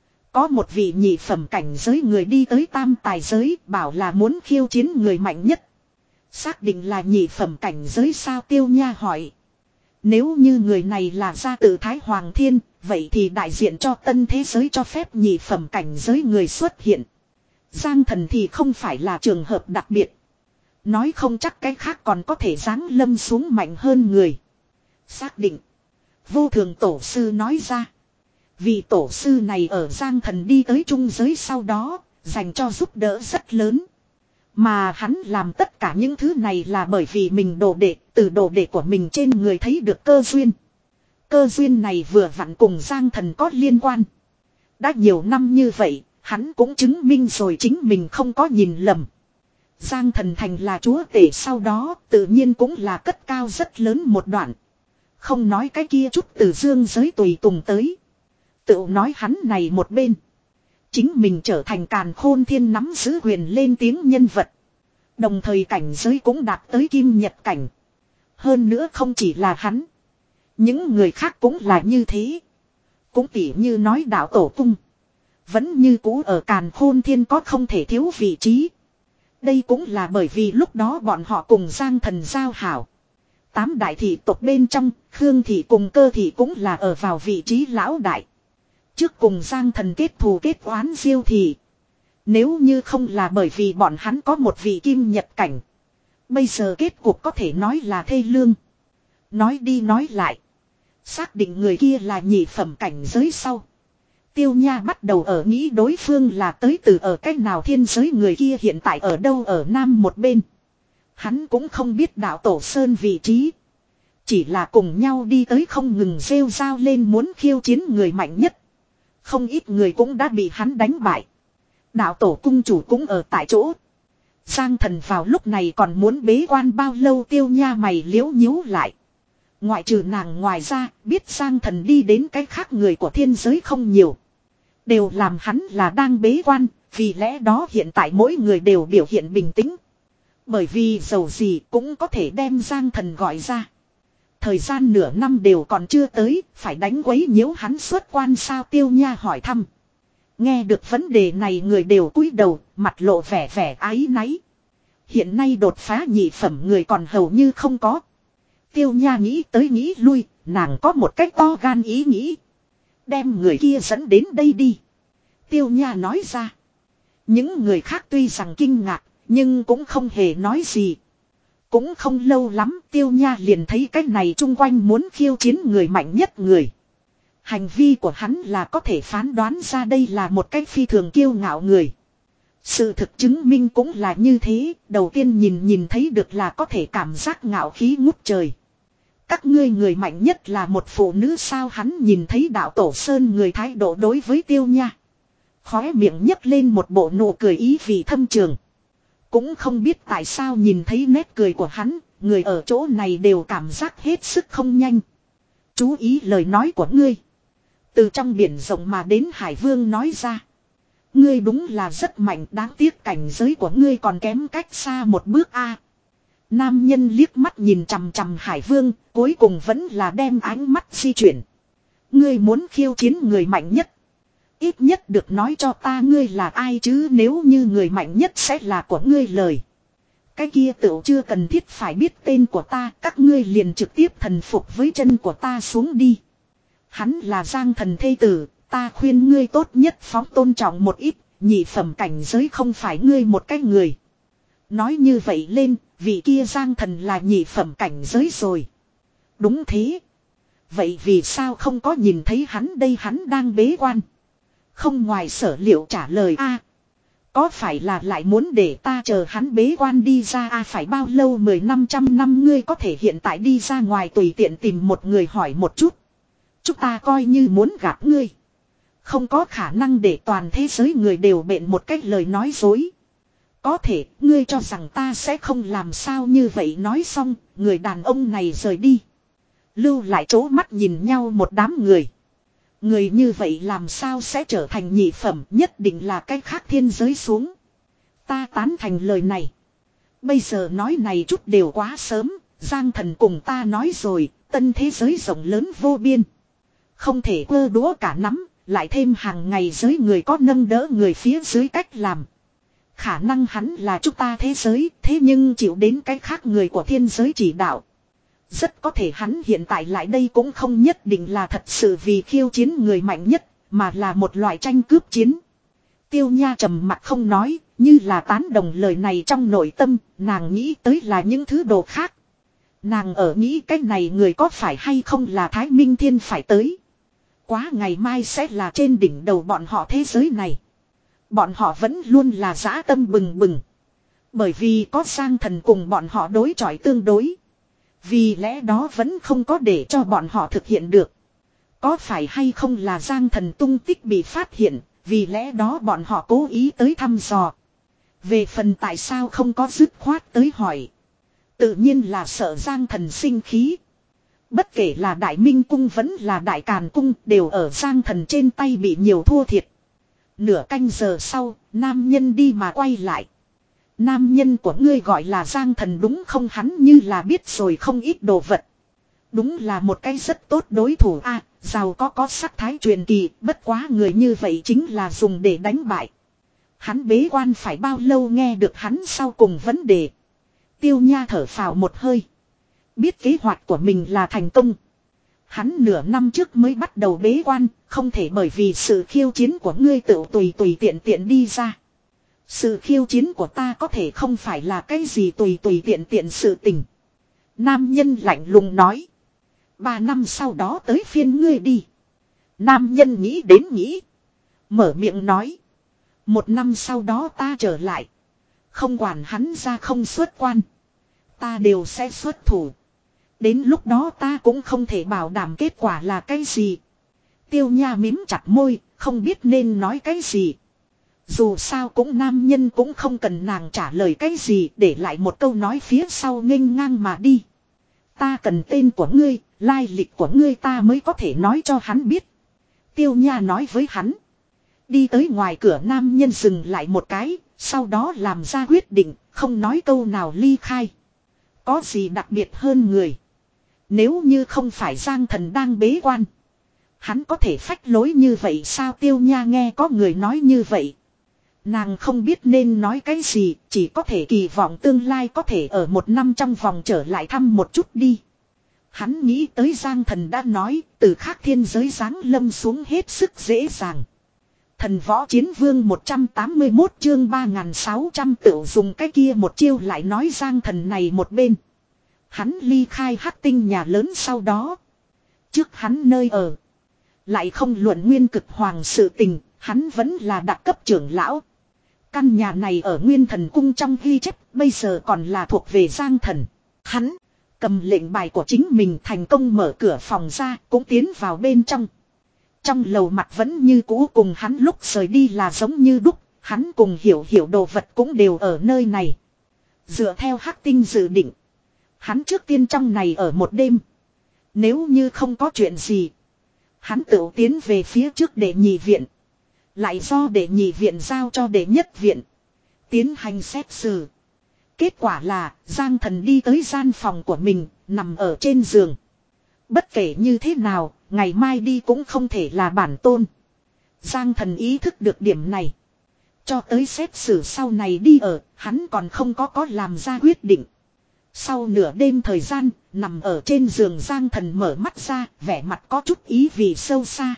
Có một vị nhị phẩm cảnh giới người đi tới tam tài giới bảo là muốn khiêu chiến người mạnh nhất. Xác định là nhị phẩm cảnh giới sao Tiêu Nha hỏi. Nếu như người này là ra từ Thái Hoàng Thiên, vậy thì đại diện cho tân thế giới cho phép nhị phẩm cảnh giới người xuất hiện. Giang Thần thì không phải là trường hợp đặc biệt. Nói không chắc cái khác còn có thể giáng lâm xuống mạnh hơn người. Xác định. Vô thường tổ sư nói ra. Vị tổ sư này ở Giang Thần đi tới trung giới sau đó, dành cho giúp đỡ rất lớn. Mà hắn làm tất cả những thứ này là bởi vì mình đồ đệ, từ đồ đệ của mình trên người thấy được cơ duyên. Cơ duyên này vừa vặn cùng Giang Thần có liên quan. Đã nhiều năm như vậy, hắn cũng chứng minh rồi chính mình không có nhìn lầm. Giang Thần thành là chúa tể sau đó, tự nhiên cũng là cất cao rất lớn một đoạn. Không nói cái kia chút từ dương giới tùy tùng tới. Tự nói hắn này một bên. Chính mình trở thành càn khôn thiên nắm giữ quyền lên tiếng nhân vật. Đồng thời cảnh giới cũng đạt tới kim nhật cảnh. Hơn nữa không chỉ là hắn. Những người khác cũng là như thế. Cũng tỉ như nói đạo tổ cung. Vẫn như cũ ở càn khôn thiên có không thể thiếu vị trí. Đây cũng là bởi vì lúc đó bọn họ cùng Giang Thần giao hảo. Tám đại thị tộc bên trong, Khương thị cùng Cơ thị cũng là ở vào vị trí lão đại. Trước cùng Giang Thần kết thù kết oán Diêu thị. Nếu như không là bởi vì bọn hắn có một vị kim nhật cảnh. Bây giờ kết cuộc có thể nói là thê lương. Nói đi nói lại. Xác định người kia là nhị phẩm cảnh giới sau. Tiêu Nha bắt đầu ở nghĩ đối phương là tới từ ở cách nào thiên giới, người kia hiện tại ở đâu ở nam một bên. Hắn cũng không biết đạo Tổ Sơn vị trí. Chỉ là cùng nhau đi tới không ngừng rêu rao lên muốn khiêu chiến người mạnh nhất. Không ít người cũng đã bị hắn đánh bại. Đạo tổ cung chủ cũng ở tại chỗ. Giang Thần vào lúc này còn muốn bế quan bao lâu Tiêu Nha mày liễu nhíu lại. Ngoại trừ nàng ngoài ra biết Giang Thần đi đến cái khác người của thiên giới không nhiều. Đều làm hắn là đang bế quan, vì lẽ đó hiện tại mỗi người đều biểu hiện bình tĩnh. Bởi vì dầu gì cũng có thể đem Giang Thần gọi ra. Thời gian nửa năm đều còn chưa tới, phải đánh quấy nhiễu hắn xuất quan sao Tiêu Nha hỏi thăm. Nghe được vấn đề này người đều cúi đầu, mặt lộ vẻ vẻ áy náy. Hiện nay đột phá nhị phẩm người còn hầu như không có. Tiêu Nha nghĩ tới nghĩ lui, nàng có một cách to gan ý nghĩ. Đem người kia dẫn đến đây đi. Tiêu Nha nói ra. Những người khác tuy rằng kinh ngạc, nhưng cũng không hề nói gì. Cũng không lâu lắm Tiêu Nha liền thấy cái này chung quanh muốn khiêu chiến người mạnh nhất người. Hành vi của hắn là có thể phán đoán ra đây là một cái phi thường kiêu ngạo người. Sự thực chứng minh cũng là như thế, đầu tiên nhìn nhìn thấy được là có thể cảm giác ngạo khí ngút trời. Các ngươi người mạnh nhất là một phụ nữ sao hắn nhìn thấy đạo tổ sơn người thái độ đối với Tiêu Nha. Khóe miệng nhấc lên một bộ nụ cười ý vị thâm trường. Cũng không biết tại sao nhìn thấy nét cười của hắn, người ở chỗ này đều cảm giác hết sức không nhanh. Chú ý lời nói của ngươi. Từ trong biển rộng mà đến Hải Vương nói ra. Ngươi đúng là rất mạnh, đáng tiếc cảnh giới của ngươi còn kém cách xa một bước a. Nam nhân liếc mắt nhìn chằm chằm Hải Vương, cuối cùng vẫn là đem ánh mắt di chuyển. Ngươi muốn khiêu chiến người mạnh nhất. Ít nhất được nói cho ta ngươi là ai chứ, nếu như người mạnh nhất sẽ là của ngươi lời. Cái kia tựu chưa cần thiết phải biết tên của ta, các ngươi liền trực tiếp thần phục với chân của ta xuống đi. Hắn là Giang Thần thê tử, ta khuyên ngươi tốt nhất phóng tôn trọng một ít, nhị phẩm cảnh giới không phải ngươi một cái người. Nói như vậy lên, vị kia Giang Thần là nhị phẩm cảnh giới rồi. Đúng thế. Vậy vì sao không có nhìn thấy hắn đây, hắn đang bế quan. Không ngoài sở liệu trả lời a. Có phải là lại muốn để ta chờ hắn bế quan đi ra a, phải bao lâu mười năm trăm năm ngươi có thể hiện tại đi ra ngoài tùy tiện tìm một người hỏi một chút. Chúng ta coi như muốn gạt ngươi. Không có khả năng để toàn thế giới người đều bện một cách lời nói dối. Có thể ngươi cho rằng ta sẽ không làm sao như vậy, nói xong người đàn ông này rời đi. Lưu lại chỗ mắt nhìn nhau một đám người. Người như vậy làm sao sẽ trở thành nhị phẩm, nhất định là cách khác thiên giới xuống. Ta tán thành lời này. Bây giờ nói này chút đều quá sớm, Giang Thần cùng ta nói rồi, tân thế giới rộng lớn vô biên. Không thể cơ đũa cả nắm, lại thêm hàng ngày giới người có nâng đỡ người phía dưới cách làm. Khả năng hắn là chúng ta thế giới, thế nhưng chịu đến cái khác người của thiên giới chỉ đạo. Rất có thể hắn hiện tại lại đây cũng không nhất định là thật sự vì khiêu chiến người mạnh nhất, mà là một loại tranh cướp chiến. Tiêu Nha trầm mặt không nói, như là tán đồng lời này trong nội tâm, nàng nghĩ tới là những thứ đồ khác. Nàng ở nghĩ cái này người có phải hay không là Thái Minh Thiên phải tới. Quá ngày mai sẽ là trên đỉnh đầu bọn họ thế giới này. Bọn họ vẫn luôn là dã tâm bừng bừng. Bởi vì có Giang Thần cùng bọn họ đối chọi tương đối. Vì lẽ đó vẫn không có để cho bọn họ thực hiện được. Có phải hay không là Giang Thần tung tích bị phát hiện, vì lẽ đó bọn họ cố ý tới thăm dò. Về phần tại sao không có dứt khoát tới hỏi. Tự nhiên là sợ Giang Thần sinh khí. Bất kể là Đại Minh Cung vẫn là Đại Càn Cung đều ở Giang Thần trên tay bị nhiều thua thiệt. Nửa canh giờ sau, nam nhân đi mà quay lại. Nam nhân của ngươi gọi là Giang Thần đúng không, hắn như là biết rồi không ít đồ vật. Đúng là một cái rất tốt đối thủ a, à, giàu có có sắc thái truyền kỳ, bất quá người như vậy chính là dùng để đánh bại. Hắn bế quan phải bao lâu, nghe được hắn sau cùng vấn đề. Tiêu Nha thở phào một hơi. Biết kế hoạch của mình là thành công. Hắn nửa năm trước mới bắt đầu bế quan, không thể bởi vì sự khiêu chiến của ngươi tự tùy tùy tiện tiện đi ra. Sự khiêu chiến của ta có thể không phải là cái gì tùy tùy tiện tiện sự tình. Nam nhân lạnh lùng nói. Ba năm sau đó tới phiên ngươi đi. Nam nhân nghĩ đến nghĩ. Mở miệng nói. Một năm sau đó ta trở lại. Không quản hắn ra không xuất quan. Ta đều sẽ xuất thủ. Đến lúc đó ta cũng không thể bảo đảm kết quả là cái gì. Tiêu Nha mím chặt môi, không biết nên nói cái gì. Dù sao cũng nam nhân cũng không cần nàng trả lời cái gì, để lại một câu nói phía sau nghênh ngang mà đi. Ta cần tên của ngươi, lai lịch của ngươi ta mới có thể nói cho hắn biết. Tiêu Nha nói với hắn. Đi tới ngoài cửa nam nhân dừng lại một cái, sau đó làm ra quyết định, không nói câu nào ly khai. Có gì đặc biệt hơn người. Nếu như không phải Giang Thần đang bế quan, hắn có thể phách lối như vậy sao? Tiêu Nha nghe có người nói như vậy, nàng không biết nên nói cái gì, chỉ có thể kỳ vọng tương lai có thể ở một năm trong vòng trở lại thăm một chút đi. Hắn nghĩ tới Giang Thần đã nói, từ khác thiên giới giáng lâm xuống hết sức dễ dàng. Thần võ chiến vương một trăm tám mươi mốt chương ba nghìn sáu trăm tự dùng cái kia một chiêu lại nói Giang Thần này một bên. Hắn ly khai Hắc Tinh nhà lớn sau đó. Trước hắn nơi ở. Lại không luận nguyên cực hoàng sự tình, hắn vẫn là đặc cấp trưởng lão. Căn nhà này ở Nguyên Thần Cung trong ghi chép, bây giờ còn là thuộc về Giang Thần. Hắn cầm lệnh bài của chính mình thành công mở cửa phòng ra, cũng tiến vào bên trong. Trong lầu mặt vẫn như cũ cùng hắn lúc rời đi là giống như đúc, hắn cùng hiểu hiểu đồ vật cũng đều ở nơi này. Dựa theo Hắc Tinh dự định, hắn trước tiên trong này ở một đêm. Nếu như không có chuyện gì, hắn tự tiến về phía trước đệ nhị viện. Lại do đệ nhị viện giao cho đệ nhất viện tiến hành xét xử. Kết quả là Giang Thần đi tới gian phòng của mình, nằm ở trên giường. Bất kể như thế nào, ngày mai đi cũng không thể là bản tôn. Giang Thần ý thức được điểm này. Cho tới xét xử sau này đi ở, hắn còn không có có làm ra quyết định. Sau nửa đêm thời gian, nằm ở trên giường Giang Thần mở mắt ra, vẻ mặt có chút ý vị sâu xa.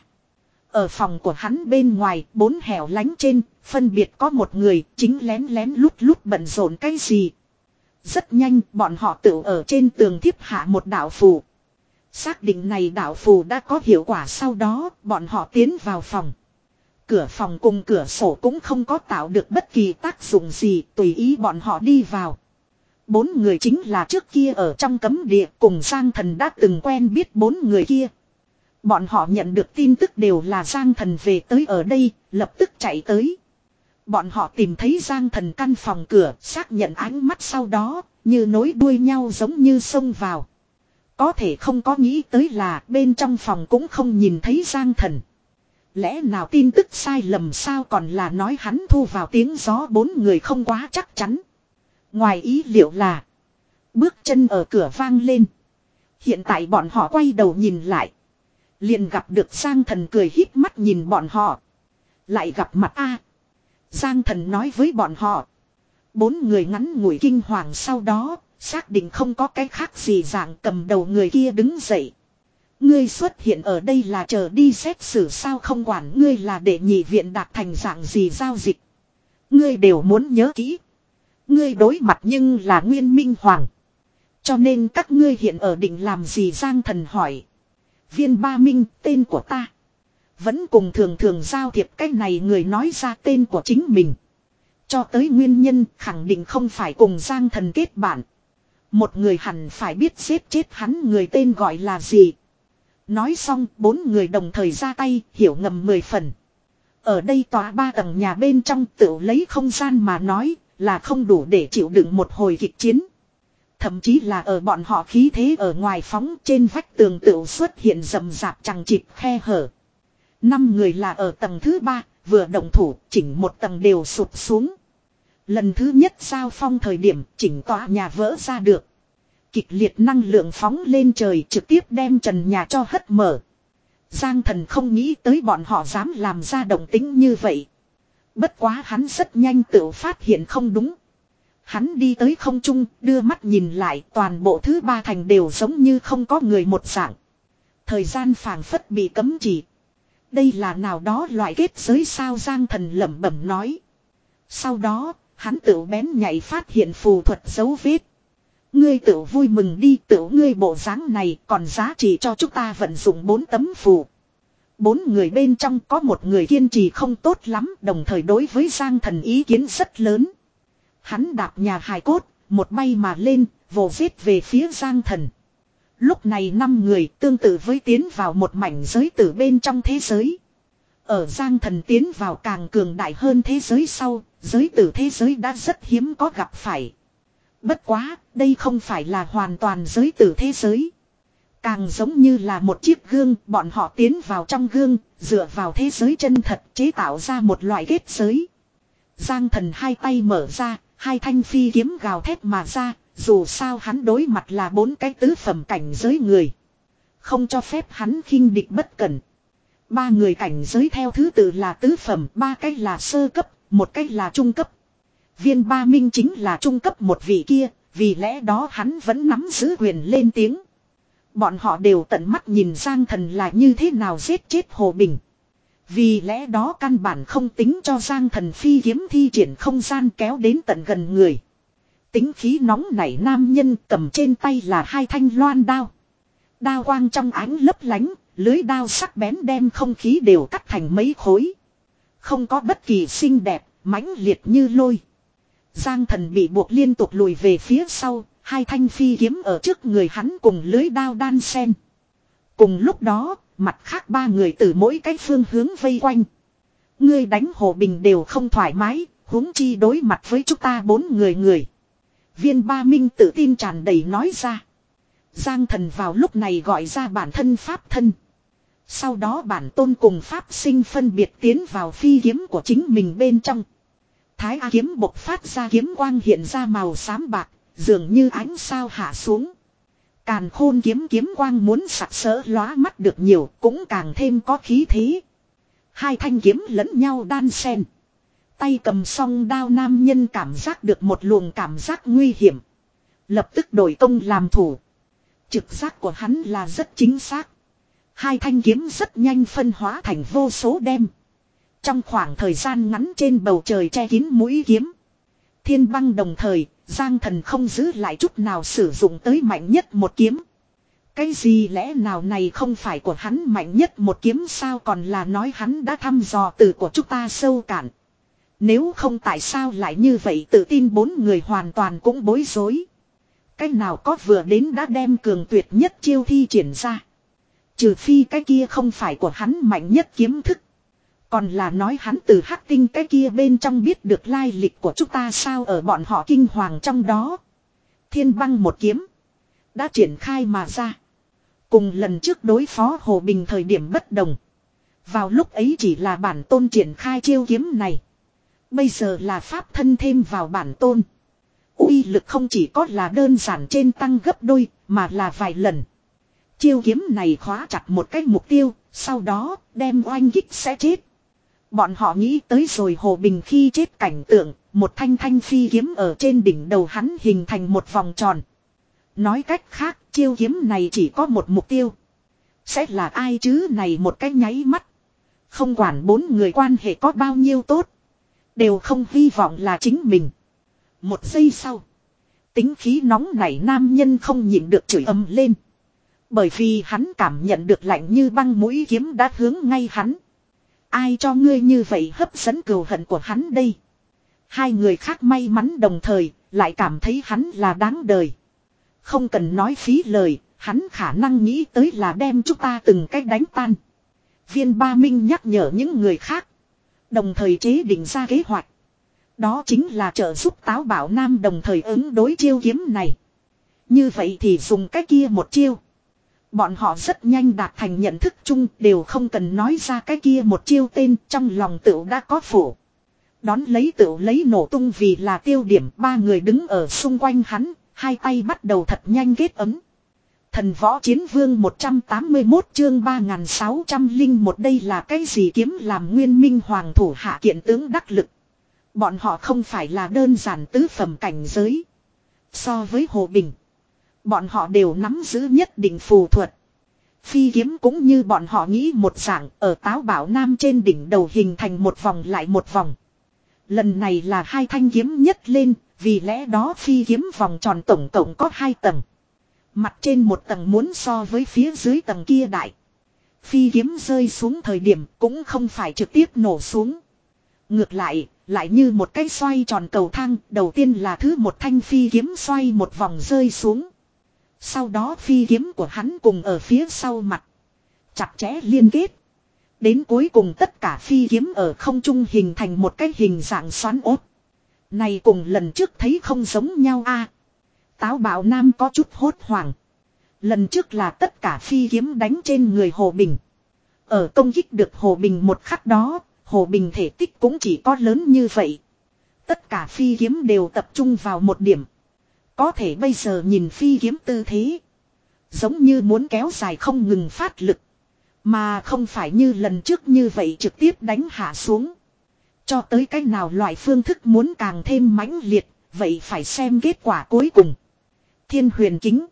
Ở phòng của hắn bên ngoài, bốn hẻo lánh trên, phân biệt có một người, chính lén lén lút lút bận rộn cái gì. Rất nhanh, bọn họ tự ở trên tường thiếp hạ một đạo phù. Xác định này đạo phù đã có hiệu quả sau đó, bọn họ tiến vào phòng. Cửa phòng cùng cửa sổ cũng không có tạo được bất kỳ tác dụng gì, tùy ý bọn họ đi vào. Bốn người chính là trước kia ở trong cấm địa cùng Giang Thần đã từng quen biết bốn người kia. Bọn họ nhận được tin tức đều là Giang Thần về tới ở đây, lập tức chạy tới. Bọn họ tìm thấy Giang Thần căn phòng cửa, xác nhận ánh mắt sau đó, như nối đuôi nhau giống như xông vào. Có thể không có nghĩ tới là bên trong phòng cũng không nhìn thấy Giang Thần. Lẽ nào tin tức sai lầm sao, còn là nói hắn thu vào tiếng gió, bốn người không quá chắc chắn. Ngoài ý liệu là bước chân ở cửa vang lên. Hiện tại bọn họ quay đầu nhìn lại, liền gặp được Giang Thần cười híp mắt nhìn bọn họ. Lại gặp mặt a. Giang Thần nói với bọn họ. Bốn người ngắn ngủi kinh hoàng sau đó, xác định không có cái khác gì dạng, cầm đầu người kia đứng dậy. Ngươi xuất hiện ở đây là chờ đi xét xử sao? Không quản ngươi là đệ nhị viện đạt thành dạng gì giao dịch, ngươi đều muốn nhớ kỹ. Ngươi đối mặt nhưng là Nguyên Minh Hoàng, cho nên các ngươi hiện ở định làm gì? Giang Thần hỏi. Viên Ba Minh, tên của ta. Vẫn cùng thường thường giao thiệp, cái này người nói ra tên của chính mình. Cho tới nguyên nhân, khẳng định không phải cùng Giang Thần kết bạn. Một người hẳn phải biết giết chết hắn người tên gọi là gì. Nói xong, bốn người đồng thời ra tay, hiểu ngầm mười phần. Ở đây tòa ba tầng nhà bên trong tự lấy không gian mà nói, là không đủ để chịu đựng một hồi kịch chiến. Thậm chí là ở bọn họ khí thế ở ngoài phóng, trên vách tường tự xuất hiện rầm rạp chằng chịt khe hở. Năm người là ở tầng thứ ba, vừa động thủ, chỉnh một tầng đều sụp xuống. Lần thứ nhất giao phong thời điểm, chỉnh tòa nhà vỡ ra được. Kịch liệt năng lượng phóng lên trời, trực tiếp đem trần nhà cho hất mở. Giang Thần không nghĩ tới bọn họ dám làm ra động tĩnh như vậy. Bất quá hắn rất nhanh tự phát hiện không đúng. Hắn đi tới không trung, đưa mắt nhìn lại, toàn bộ thứ ba thành đều giống như không có người một dạng. Thời gian phảng phất bị cấm chỉ. Đây là nào đó loại kết giới sao? Giang Thần lẩm bẩm nói. Sau đó, hắn tự bén nhạy phát hiện phù thuật dấu vết. Ngươi tự vui mừng đi, tự ngươi bộ dáng này còn giá trị cho chúng ta vận dụng bốn tấm phù. Bốn người bên trong có một người kiên trì không tốt lắm, đồng thời đối với Giang Thần ý kiến rất lớn. Hắn đạp nhà hài cốt, một bay mà lên, vồ giết về phía Giang Thần. Lúc này năm người tương tự với tiến vào một mảnh giới tử bên trong thế giới. Ở Giang Thần tiến vào càng cường đại hơn thế giới sau, giới tử thế giới đã rất hiếm có gặp phải. Bất quá, đây không phải là hoàn toàn giới tử thế giới. Càng giống như là một chiếc gương, bọn họ tiến vào trong gương, dựa vào thế giới chân thật chế tạo ra một loại kết giới. Giang Thần hai tay mở ra, hai thanh phi kiếm gào thét mà ra, dù sao hắn đối mặt là bốn cái tứ phẩm cảnh giới người. Không cho phép hắn khinh địch bất cẩn. Ba người cảnh giới theo thứ tự là tứ phẩm, ba cái là sơ cấp, một cái là trung cấp. Viên Ba Minh chính là trung cấp một vị kia, vì lẽ đó hắn vẫn nắm giữ quyền lên tiếng. Bọn họ đều tận mắt nhìn Giang Thần là như thế nào giết chết Hồ Bình. Vì lẽ đó căn bản không tính cho Giang Thần phi kiếm thi triển không gian kéo đến tận gần người. Tính khí nóng nảy nam nhân cầm trên tay là hai thanh loan đao. Đao quang trong ánh lấp lánh, lưới đao sắc bén đem không khí đều cắt thành mấy khối. Không có bất kỳ xinh đẹp, mãnh liệt như lôi. Giang Thần bị buộc liên tục lùi về phía sau, hai thanh phi kiếm ở trước người hắn cùng lưới đao đan xen. Cùng lúc đó, mặt khác ba người từ mỗi cái phương hướng vây quanh. Ngươi đánh Hồ Bình đều không thoải mái, huống chi đối mặt với chúng ta bốn người người. Viên Ba Minh tự tin tràn đầy nói ra. Giang Thần vào lúc này gọi ra bản thân pháp thân. Sau đó bản tôn cùng pháp sinh phân biệt tiến vào phi kiếm của chính mình bên trong. Thái A kiếm bộc phát ra kiếm quang hiện ra màu xám bạc, dường như ánh sao hạ xuống. Càn Khôn kiếm kiếm quang muốn sặc sỡ lóa mắt được nhiều, cũng càng thêm có khí thế. Hai thanh kiếm lẫn nhau đan xen. Tay cầm song đao nam nhân cảm giác được một luồng cảm giác nguy hiểm. Lập tức đổi công làm thủ. Trực giác của hắn là rất chính xác. Hai thanh kiếm rất nhanh phân hóa thành vô số đem. Trong khoảng thời gian ngắn trên bầu trời che kín mũi kiếm. Thiên băng đồng thời, Giang Thần không giữ lại chút nào sử dụng tới mạnh nhất một kiếm. Cái gì lẽ nào này không phải của hắn mạnh nhất một kiếm sao, còn là nói hắn đã thăm dò từ của chúng ta sâu cạn. Nếu không tại sao lại như vậy, tự tin bốn người hoàn toàn cũng bối rối. Cái nào có vừa đến đã đem cường tuyệt nhất chiêu thi triển ra. Trừ phi cái kia không phải của hắn mạnh nhất kiếm thức. Còn là nói hắn từ hắc tinh cái kia bên trong biết được lai lịch của chúng ta sao, ở bọn họ kinh hoàng trong đó. Thiên băng một kiếm đã triển khai mà ra. Cùng lần trước đối phó Hồ Bình thời điểm bất đồng. Vào lúc ấy chỉ là bản tôn triển khai chiêu kiếm này. Bây giờ là pháp thân thêm vào bản tôn. Uy lực không chỉ có là đơn giản trên tăng gấp đôi, mà là vài lần. Chiêu kiếm này khóa chặt một cái mục tiêu, sau đó đem oanh kích sẽ chết. Bọn họ nghĩ tới rồi Hồ Bình khi chết cảnh tượng, một thanh thanh phi kiếm ở trên đỉnh đầu hắn hình thành một vòng tròn. Nói cách khác, chiêu kiếm này chỉ có một mục tiêu. Sẽ là ai chứ, này một cái nháy mắt. Không quản bốn người quan hệ có bao nhiêu tốt, đều không hy vọng là chính mình. Một giây sau, tính khí nóng nảy nam nhân không nhịn được chửi ầm lên. Bởi vì hắn cảm nhận được lạnh như băng mũi kiếm đã hướng ngay hắn. Ai cho ngươi như vậy hấp dẫn cừu hận của hắn đây? Hai người khác may mắn đồng thời, lại cảm thấy hắn là đáng đời. Không cần nói phí lời, hắn khả năng nghĩ tới là đem chúng ta từng cách đánh tan. Viên Ba Minh nhắc nhở những người khác. Đồng thời chế định ra kế hoạch. Đó chính là trợ giúp Táo Bảo Nam đồng thời ứng đối chiêu kiếm này. Như vậy thì dùng cái kia một chiêu. Bọn họ rất nhanh đạt thành nhận thức chung, đều không cần nói ra cái kia một chiêu tên, trong lòng tựu đã có phủ. Đón lấy tựu lấy nổ tung vì là tiêu điểm, ba người đứng ở xung quanh hắn, hai tay bắt đầu thật nhanh kết ấm. Thần Võ Chiến Vương một trăm tám mươi mốt chương ba nghìn sáu trăm lẻ một, đây là cái gì kiếm làm Nguyên Minh Hoàng thủ hạ kiện tướng đắc lực. Bọn họ không phải là đơn giản tứ phẩm cảnh giới. So với Hồ Bình, bọn họ đều nắm giữ nhất định phù thuật. Phi kiếm cũng như bọn họ nghĩ một dạng, ở Táo Bảo Nam trên đỉnh đầu hình thành một vòng lại một vòng. Lần này là hai thanh kiếm nhất lên, vì lẽ đó phi kiếm vòng tròn tổng cộng có hai tầng. Mặt trên một tầng muốn so với phía dưới tầng kia đại. Phi kiếm rơi xuống thời điểm cũng không phải trực tiếp nổ xuống. Ngược lại, lại như một cái xoay tròn cầu thang, đầu tiên là thứ một thanh phi kiếm xoay một vòng rơi xuống. Sau đó phi kiếm của hắn cùng ở phía sau mặt chặt chẽ liên kết. Đến cuối cùng tất cả phi kiếm ở không trung hình thành một cái hình dạng xoắn ốt. Này cùng lần trước thấy không giống nhau a. Táo Bảo Nam có chút hốt hoảng. Lần trước là tất cả phi kiếm đánh trên người Hồ Bình. Ở công kích được Hồ Bình một khắc đó, Hồ Bình thể tích cũng chỉ có lớn như vậy. Tất cả phi kiếm đều tập trung vào một điểm. Có thể bây giờ nhìn phi kiếm tư thế. Giống như muốn kéo dài không ngừng phát lực. Mà không phải như lần trước như vậy trực tiếp đánh hạ xuống. Cho tới cách nào loại phương thức muốn càng thêm mãnh liệt, vậy phải xem kết quả cuối cùng. Thiên huyền kính.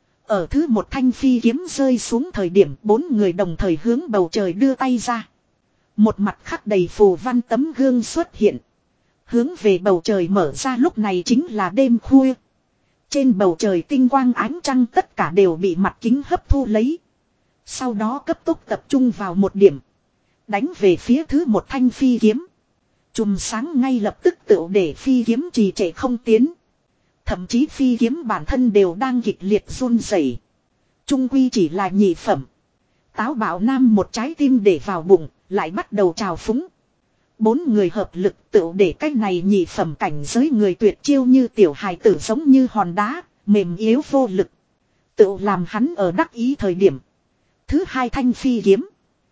Ở thứ một thanh phi kiếm rơi xuống thời điểm bốn người đồng thời hướng bầu trời đưa tay ra. Một mặt khắc đầy phù văn tấm gương xuất hiện. Hướng về bầu trời mở ra lúc này chính là đêm khuya. Trên bầu trời tinh quang ánh trăng tất cả đều bị mặt kính hấp thu lấy. Sau đó cấp tốc tập trung vào một điểm. Đánh về phía thứ một thanh phi kiếm. Chùm sáng ngay lập tức tựu để phi kiếm trì trệ không tiến. Thậm chí phi kiếm bản thân đều đang kịch liệt run rẩy. Trung quy chỉ là nhị phẩm. Táo bạo nam một trái tim để vào bụng, lại bắt đầu trào phúng. Bốn người hợp lực tựu để cái này nhị phẩm cảnh giới người tuyệt chiêu như tiểu hài tử giống như hòn đá, mềm yếu vô lực. Tựu làm hắn ở đắc ý thời điểm. Thứ hai thanh phi kiếm.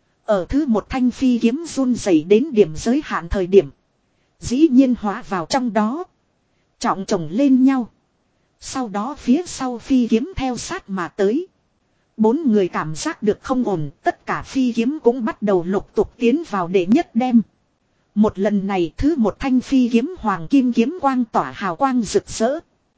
Ở thứ một thanh phi kiếm run rẩy đến điểm giới hạn thời điểm. Dĩ nhiên hóa vào trong đó. Trọng chồng lên nhau. Sau đó phía sau phi kiếm theo sát mà tới. Bốn người cảm giác được không ổn. Tất cả phi kiếm cũng bắt đầu lục tục tiến vào để nhất đem. Một lần này thứ một thanh phi kiếm hoàng kim kiếm quang tỏa hào quang rực rỡ.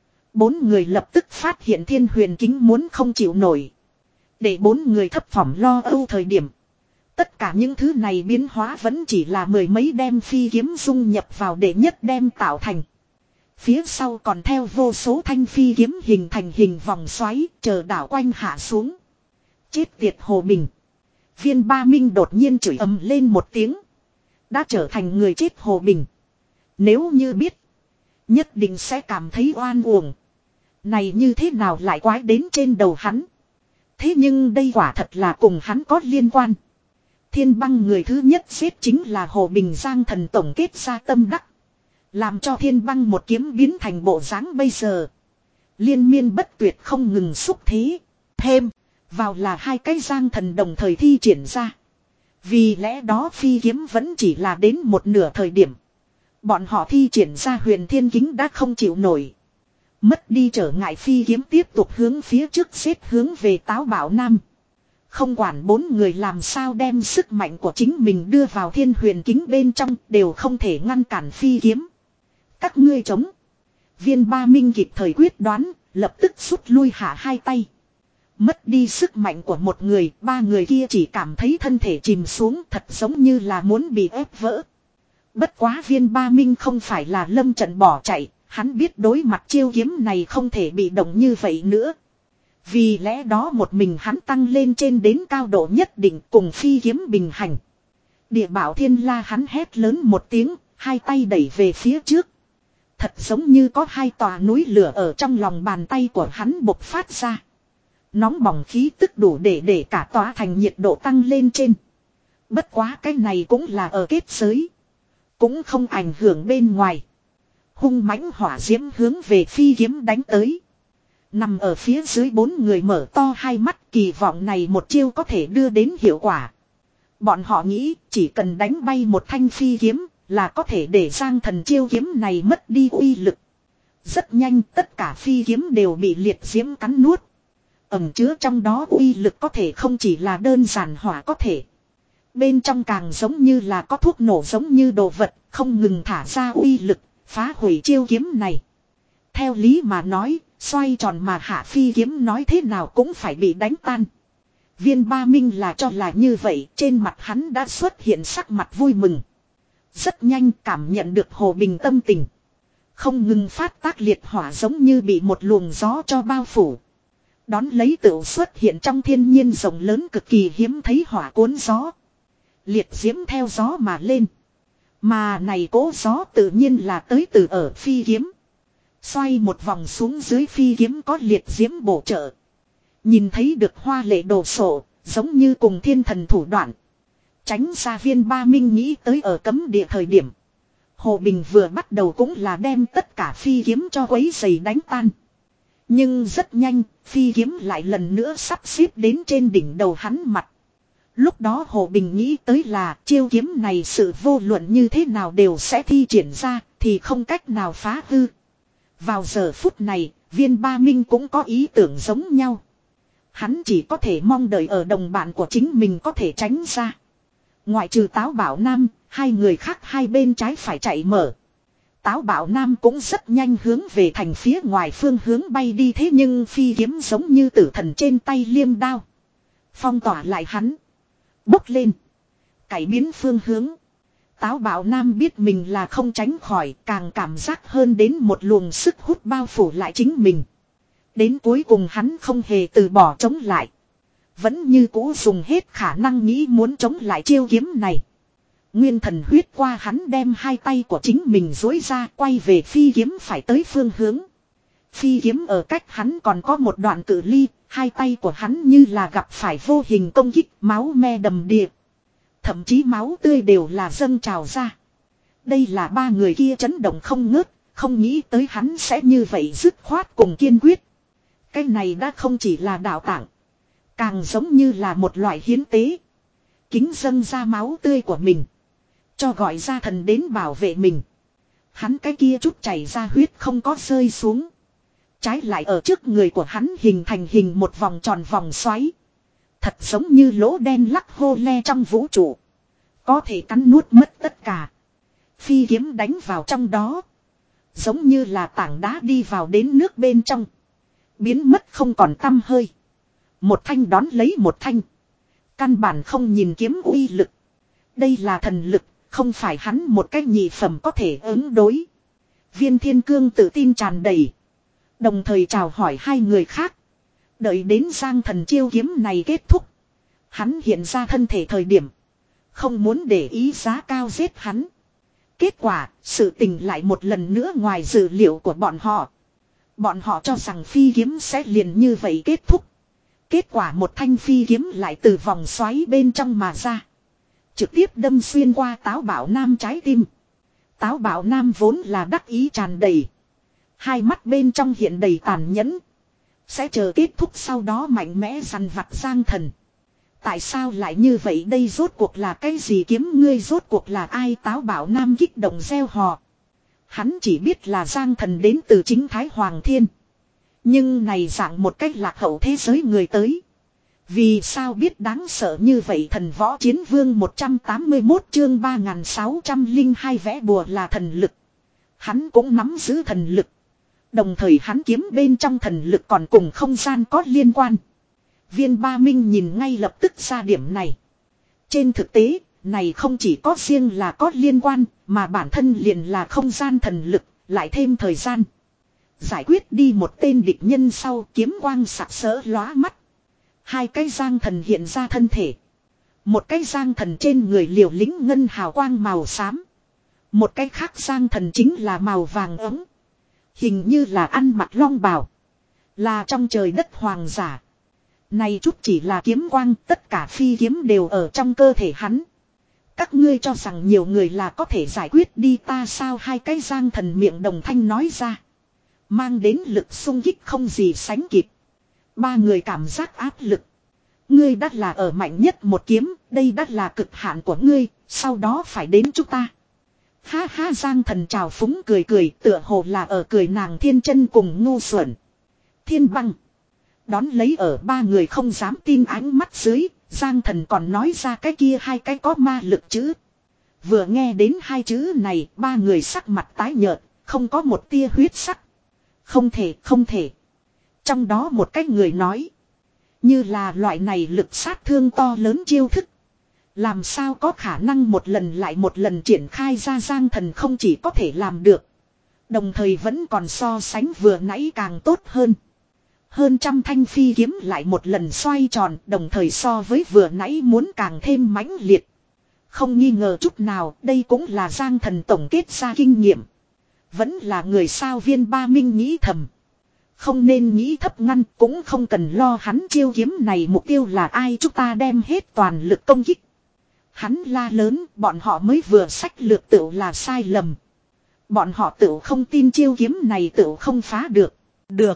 Bốn người lập tức phát hiện thiên huyền kính muốn không chịu nổi. Để bốn người thấp phỏng lo âu thời điểm. Tất cả những thứ này biến hóa vẫn chỉ là mười mấy đem phi kiếm dung nhập vào để nhất đem tạo thành. Phía sau còn theo vô số thanh phi kiếm hình thành hình vòng xoáy chờ đảo quanh hạ xuống. Chết tiệt Hồ Bình. Viên Ba Minh đột nhiên chửi ầm lên một tiếng. Đã trở thành người chết Hồ Bình. Nếu như biết. Nhất định sẽ cảm thấy oan uổng. Này như thế nào lại quái đến trên đầu hắn. Thế nhưng đây quả thật là cùng hắn có liên quan. Thiên băng người thứ nhất giết chính là Hồ Bình Giang thần tổng kết ra tâm đắc. Làm cho thiên băng một kiếm biến thành bộ dáng bây giờ. Liên miên bất tuyệt không ngừng xúc thế. Thêm. Vào là hai cái giang thần đồng thời thi triển ra. Vì lẽ đó phi kiếm vẫn chỉ là đến một nửa thời điểm. Bọn họ thi triển ra huyền thiên kính đã không chịu nổi. Mất đi trở ngại phi kiếm tiếp tục hướng phía trước xếp hướng về táo bạo nam. Không quản bốn người làm sao đem sức mạnh của chính mình đưa vào thiên huyền kính bên trong đều không thể ngăn cản phi kiếm. Các ngươi chống. Viên Ba Minh kịp thời quyết đoán, lập tức rút lui hạ hai tay. Mất đi sức mạnh của một người, ba người kia chỉ cảm thấy thân thể chìm xuống thật giống như là muốn bị ép vỡ. Bất quá Viên Ba Minh không phải là lâm trận bỏ chạy, hắn biết đối mặt chiêu kiếm này không thể bị động như vậy nữa. Vì lẽ đó một mình hắn tăng lên trên đến cao độ nhất định cùng phi kiếm bình hành. Địa bảo thiên la hắn hét lớn một tiếng, hai tay đẩy về phía trước. Thật giống như có hai tòa núi lửa ở trong lòng bàn tay của hắn bộc phát ra. Nóng bỏng khí tức đủ để để cả tòa thành nhiệt độ tăng lên trên. Bất quá cái này cũng là ở kết giới. Cũng không ảnh hưởng bên ngoài. Hung mãnh hỏa diễm hướng về phi kiếm đánh tới. Nằm ở phía dưới bốn người mở to hai mắt kỳ vọng này một chiêu có thể đưa đến hiệu quả. Bọn họ nghĩ chỉ cần đánh bay một thanh phi kiếm là có thể để giang thần chiêu kiếm này mất đi uy lực. Rất nhanh tất cả phi kiếm đều bị liệt diễm cắn nuốt. Ẩn chứa trong đó uy lực có thể không chỉ là đơn giản hỏa có thể. Bên trong càng giống như là có thuốc nổ giống như đồ vật không ngừng thả ra uy lực phá hủy chiêu kiếm này. Theo lý mà nói, xoay tròn mà hạ phi kiếm nói thế nào cũng phải bị đánh tan. Viên Ba Minh là cho là như vậy, trên mặt hắn đã xuất hiện sắc mặt vui mừng. Rất nhanh cảm nhận được Hồ Bình tâm tình. Không ngừng phát tác liệt hỏa giống như bị một luồng gió cho bao phủ. Đón lấy tựu xuất hiện trong thiên nhiên rộng lớn cực kỳ hiếm thấy hỏa cuốn gió. Liệt diễm theo gió mà lên. Mà này cố gió tự nhiên là tới từ ở phi kiếm. Xoay một vòng xuống dưới phi kiếm có liệt diễm bổ trợ. Nhìn thấy được hoa lệ đồ sộ, giống như cùng thiên thần thủ đoạn. Tránh ra Viên Ba Minh nghĩ tới ở cấm địa thời điểm. Hồ Bình vừa bắt đầu cũng là đem tất cả phi kiếm cho quấy giày đánh tan. Nhưng rất nhanh, phi kiếm lại lần nữa sắp xếp đến trên đỉnh đầu hắn mặt. Lúc đó Hồ Bình nghĩ tới là chiêu kiếm này sự vô luận như thế nào đều sẽ thi triển ra, thì không cách nào phá hư. Vào giờ phút này, Viên Ba Minh cũng có ý tưởng giống nhau. Hắn chỉ có thể mong đợi ở đồng bạn của chính mình có thể tránh ra. Ngoại trừ Táo Bảo Nam, hai người khác hai bên trái phải chạy mở. Táo Bảo Nam cũng rất nhanh hướng về thành phía ngoài phương hướng bay đi, thế nhưng phi kiếm giống như tử thần trên tay liêm đao. Phong tỏa lại hắn. Bốc lên. Cải biến phương hướng. Táo Bảo Nam biết mình là không tránh khỏi, càng cảm giác hơn đến một luồng sức hút bao phủ lại chính mình. Đến cuối cùng hắn không hề từ bỏ chống lại. Vẫn như cũ dùng hết khả năng nghĩ muốn chống lại chiêu kiếm này. Nguyên thần huyết qua hắn đem hai tay của chính mình duỗi ra, quay về phi kiếm phải tới phương hướng. Phi kiếm ở cách hắn còn có một đoạn cự ly, hai tay của hắn như là gặp phải vô hình công kích, máu me đầm đìa. Thậm chí máu tươi đều là dâng trào ra. Đây là ba người kia chấn động không ngớt, không nghĩ tới hắn sẽ như vậy dứt khoát cùng kiên quyết. Cái này đã không chỉ là đạo tạng, càng giống như là một loại hiến tế. Kính dâng ra máu tươi của mình, cho gọi ra thần đến bảo vệ mình. Hắn cái kia chút chảy ra huyết không có rơi xuống, trái lại ở trước người của hắn hình thành hình một vòng tròn vòng xoáy. Thật giống như lỗ đen lắc hô le trong vũ trụ, có thể cắn nuốt mất tất cả. Phi kiếm đánh vào trong đó, giống như là tảng đá đi vào đến nước bên trong, biến mất không còn tăm hơi. Một thanh đón lấy một thanh, căn bản không nhìn kiếm uy lực. Đây là thần lực, không phải hắn một cái nhị phẩm có thể ứng đối. Viên Thiên Cương tự tin tràn đầy, đồng thời chào hỏi hai người khác. Đợi đến Giang Thần chiêu kiếm này kết thúc, hắn hiện ra thân thể thời điểm, không muốn để ý giá cao giết hắn. Kết quả, sự tình lại một lần nữa ngoài dự liệu của bọn họ. Bọn họ cho rằng phi kiếm sẽ liền như vậy kết thúc. Kết quả một thanh phi kiếm lại từ vòng xoáy bên trong mà ra, trực tiếp đâm xuyên qua Táo Bảo Nam trái tim. Táo Bảo Nam vốn là đắc ý tràn đầy, hai mắt bên trong hiện đầy tàn nhẫn. Sẽ chờ kết thúc sau đó mạnh mẽ dằn vặt Giang Thần. Tại sao lại như vậy đây, rốt cuộc là cái gì, kiếm ngươi rốt cuộc là ai? Táo Bảo Nam kích động reo hò. Hắn chỉ biết là Giang Thần đến từ chính Thái Hoàng Thiên. Nhưng này dạng một cách lạc hậu thế giới người tới, vì sao biết đáng sợ như vậy? Thần Võ Chiến Vương một trăm tám mươi mốt chương ba nghìn sáu trăm lẻ hai vẽ bùa là thần lực. Hắn cũng nắm giữ thần lực. Đồng thời hắn kiếm bên trong thần lực còn cùng không gian có liên quan. Viên Ba Minh nhìn ngay lập tức ra điểm này. Trên thực tế, này không chỉ có riêng là có liên quan, mà bản thân liền là không gian thần lực, lại thêm thời gian. Giải quyết đi một tên địch nhân sau, kiếm quang sặc sỡ lóa mắt. Hai cái Giang Thần hiện ra thân thể. Một cái Giang Thần trên người liều lĩnh ngân hào quang màu xám. Một cái khác Giang Thần chính là màu vàng ấm. Hình như là ăn mặc long bào, là trong trời đất hoàng giả. Này chút chỉ là kiếm quang, tất cả phi kiếm đều ở trong cơ thể hắn. Các ngươi cho rằng nhiều người là có thể giải quyết đi ta sao? Hai cái Giang Thần miệng đồng thanh nói ra, mang đến lực xung kích không gì sánh kịp. Ba người cảm giác áp lực. Ngươi đắt là ở mạnh nhất một kiếm, đây đắt là cực hạn của ngươi, sau đó phải đến chúng ta. Ha ha, Giang Thần trào phúng cười cười, tựa hồ là ở cười nàng thiên chân cùng ngu xuẩn. Thiên Băng đón lấy ở ba người không dám tin ánh mắt dưới, Giang Thần còn nói ra cái kia hai cái có ma lực chữ. Vừa nghe đến hai chữ này, ba người sắc mặt tái nhợt, không có một tia huyết sắc. Không thể, không thể. Trong đó một cái người nói, như là loại này lực sát thương to lớn chiêu thức, làm sao có khả năng một lần lại một lần triển khai ra? Giang Thần không chỉ có thể làm được, đồng thời vẫn còn so sánh vừa nãy càng tốt hơn. Hơn trăm thanh phi kiếm lại một lần xoay tròn, đồng thời so với vừa nãy muốn càng thêm mãnh liệt. Không nghi ngờ chút nào, đây cũng là Giang Thần tổng kết ra kinh nghiệm. Vẫn là người sao? Viên Ba Minh nghĩ thầm. Không nên nghĩ thấp ngăn, cũng không cần lo hắn chiêu kiếm này mục tiêu là ai, chúng ta đem hết toàn lực công kích. Hắn la lớn, bọn họ mới vừa sách lược tựu là sai lầm. Bọn họ tựu không tin chiêu kiếm này tựu không phá được. Được.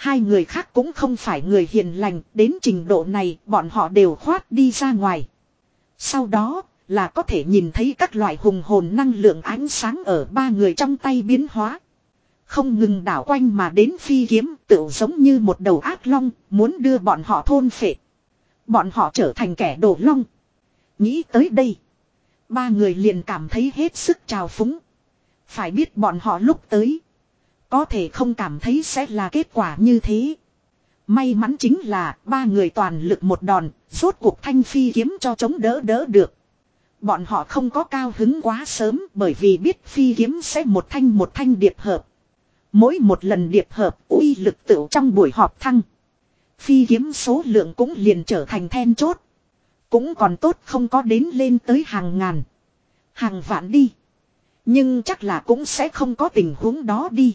Hai người khác cũng không phải người hiền lành, đến trình độ này bọn họ đều khoát đi ra ngoài. Sau đó là có thể nhìn thấy các loại hùng hồn năng lượng ánh sáng ở ba người trong tay biến hóa. Không ngừng đảo quanh mà đến phi kiếm tựu giống như một đầu ác long, muốn đưa bọn họ thôn phệ. Bọn họ trở thành kẻ đổ long. Nghĩ tới đây, ba người liền cảm thấy hết sức trào phúng. Phải biết bọn họ lúc tới, có thể không cảm thấy sẽ là kết quả như thế. May mắn chính là ba người toàn lực một đòn, rốt cuộc thanh phi kiếm cho chống đỡ đỡ được. Bọn họ không có cao hứng quá sớm bởi vì biết phi kiếm sẽ một thanh một thanh điệp hợp. Mỗi một lần điệp hợp uy lực tựu trong buổi họp thăng. Phi kiếm số lượng cũng liền trở thành then chốt. Cũng còn tốt không có đến lên tới hàng ngàn, hàng vạn đi. Nhưng chắc là cũng sẽ không có tình huống đó đi.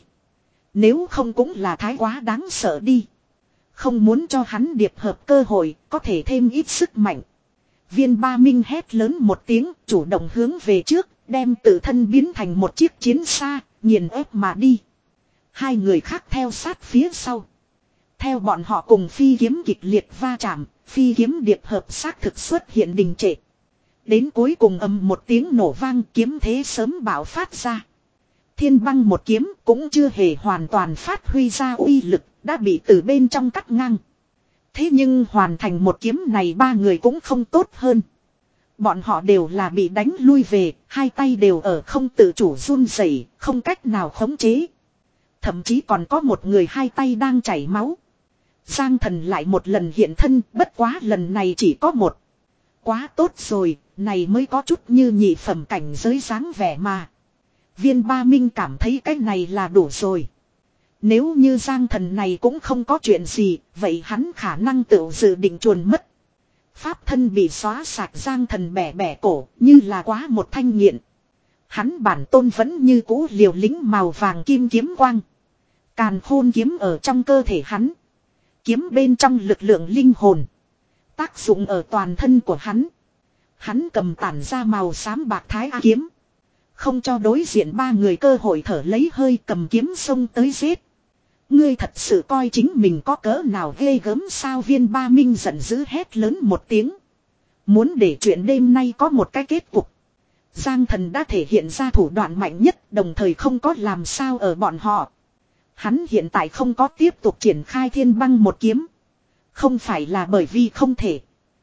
Nếu không cũng là thái quá đáng sợ đi. Không muốn cho hắn điệp hợp cơ hội, có thể thêm ít sức mạnh. Viên Ba Minh hét lớn một tiếng, chủ động hướng về trước, đem tự thân biến thành một chiếc chiến xa, nghiền ép mà đi. Hai người khác theo sát phía sau. Theo bọn họ cùng phi kiếm kịch liệt va chạm, phi kiếm điệp hợp xác thực xuất hiện đình trệ. Đến cuối cùng ầm một tiếng nổ vang, kiếm thế sớm bạo phát ra. Thiên băng một kiếm cũng chưa hề hoàn toàn phát huy ra uy lực, đã bị từ bên trong cắt ngang. Thế nhưng hoàn thành một kiếm này ba người cũng không tốt hơn. Bọn họ đều là bị đánh lui về, hai tay đều ở không tự chủ run rẩy, không cách nào khống chế. Thậm chí còn có một người hai tay đang chảy máu. Giang Thần lại một lần hiện thân, bất quá lần này chỉ có một. Quá tốt rồi, này mới có chút như nhị phẩm cảnh giới dáng vẻ mà. Viên Ba Minh cảm thấy cái này là đủ rồi. Nếu như Giang Thần này cũng không có chuyện gì, vậy hắn khả năng tự dự định chuồn mất. Pháp thân bị xóa sạch, Giang Thần bẻ bẻ cổ, như là quá một thanh nghiện. Hắn bản tôn vẫn như cũ liều lĩnh màu vàng kim kiếm quang. Càn khôn kiếm ở trong cơ thể hắn. Kiếm bên trong lực lượng linh hồn. Tác dụng ở toàn thân của hắn. Hắn cầm tản ra màu xám bạc thái A kiếm. Không cho đối diện ba người cơ hội thở lấy hơi, cầm kiếm xông tới giết. Ngươi thật sự coi chính mình có cỡ nào ghê gớm sao? Viên Ba Minh giận dữ hét lớn một tiếng. Muốn để chuyện đêm nay có một cái kết cục. Giang Thần đã thể hiện ra thủ đoạn mạnh nhất, đồng thời không có làm sao ở bọn họ. Hắn hiện tại không có tiếp tục triển khai thiên băng một kiếm. Không phải là bởi vì không thể,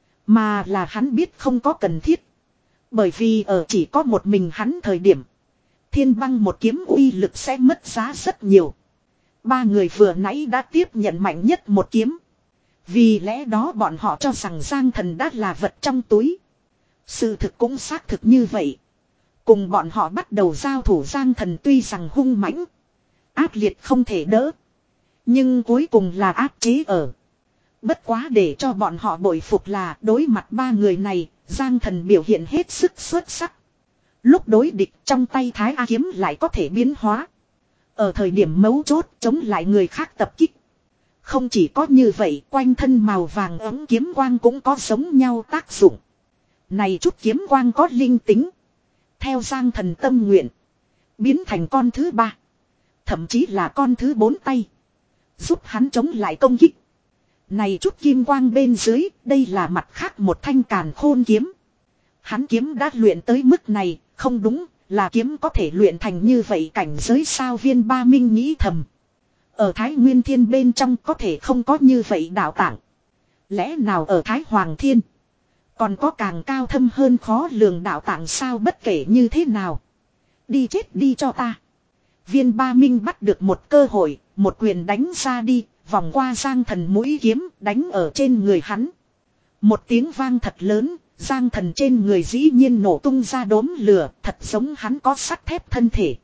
mà là hắn biết không có cần thiết. Bởi vì ở chỉ có một mình hắn thời điểm, thiên băng một kiếm uy lực sẽ mất giá rất nhiều. Ba người vừa nãy đã tiếp nhận mạnh nhất một kiếm. Vì lẽ đó bọn họ cho rằng Giang Thần đã là vật trong túi. Sự thực cũng xác thực như vậy. Cùng bọn họ bắt đầu giao thủ, Giang Thần tuy rằng hung mãnh, ác liệt không thể đỡ, nhưng cuối cùng là áp chế ở. Bất quá để cho bọn họ bội phục là đối mặt ba người này, Giang Thần biểu hiện hết sức xuất sắc. Lúc đối địch trong tay Thái A kiếm lại có thể biến hóa. Ở thời điểm mấu chốt chống lại người khác tập kích. Không chỉ có như vậy, quanh thân màu vàng ấm kiếm quang cũng có giống nhau tác dụng. Này chút kiếm quang có linh tính. Theo Giang Thần tâm nguyện, biến thành con thứ ba, thậm chí là con thứ bốn tay, giúp hắn chống lại công kích. Này chút kim quang bên dưới, đây là mặt khác một thanh càn khôn kiếm. Hắn kiếm đã luyện tới mức này, không đúng, là kiếm có thể luyện thành như vậy cảnh giới sao? Viên Ba Minh nghĩ thầm. Ở Thái Nguyên Thiên bên trong có thể không có như vậy đạo tạng. Lẽ nào ở Thái Hoàng Thiên còn có càng cao thâm hơn khó lường đạo tạng sao? Bất kể như thế nào, đi chết đi cho ta. Viên Ba Minh bắt được một cơ hội, một quyền đánh ra đi, vòng qua Giang Thần mũi kiếm, đánh ở trên người hắn. Một tiếng vang thật lớn, Giang Thần trên người dĩ nhiên nổ tung ra đốm lửa, thật giống hắn có sắt thép thân thể.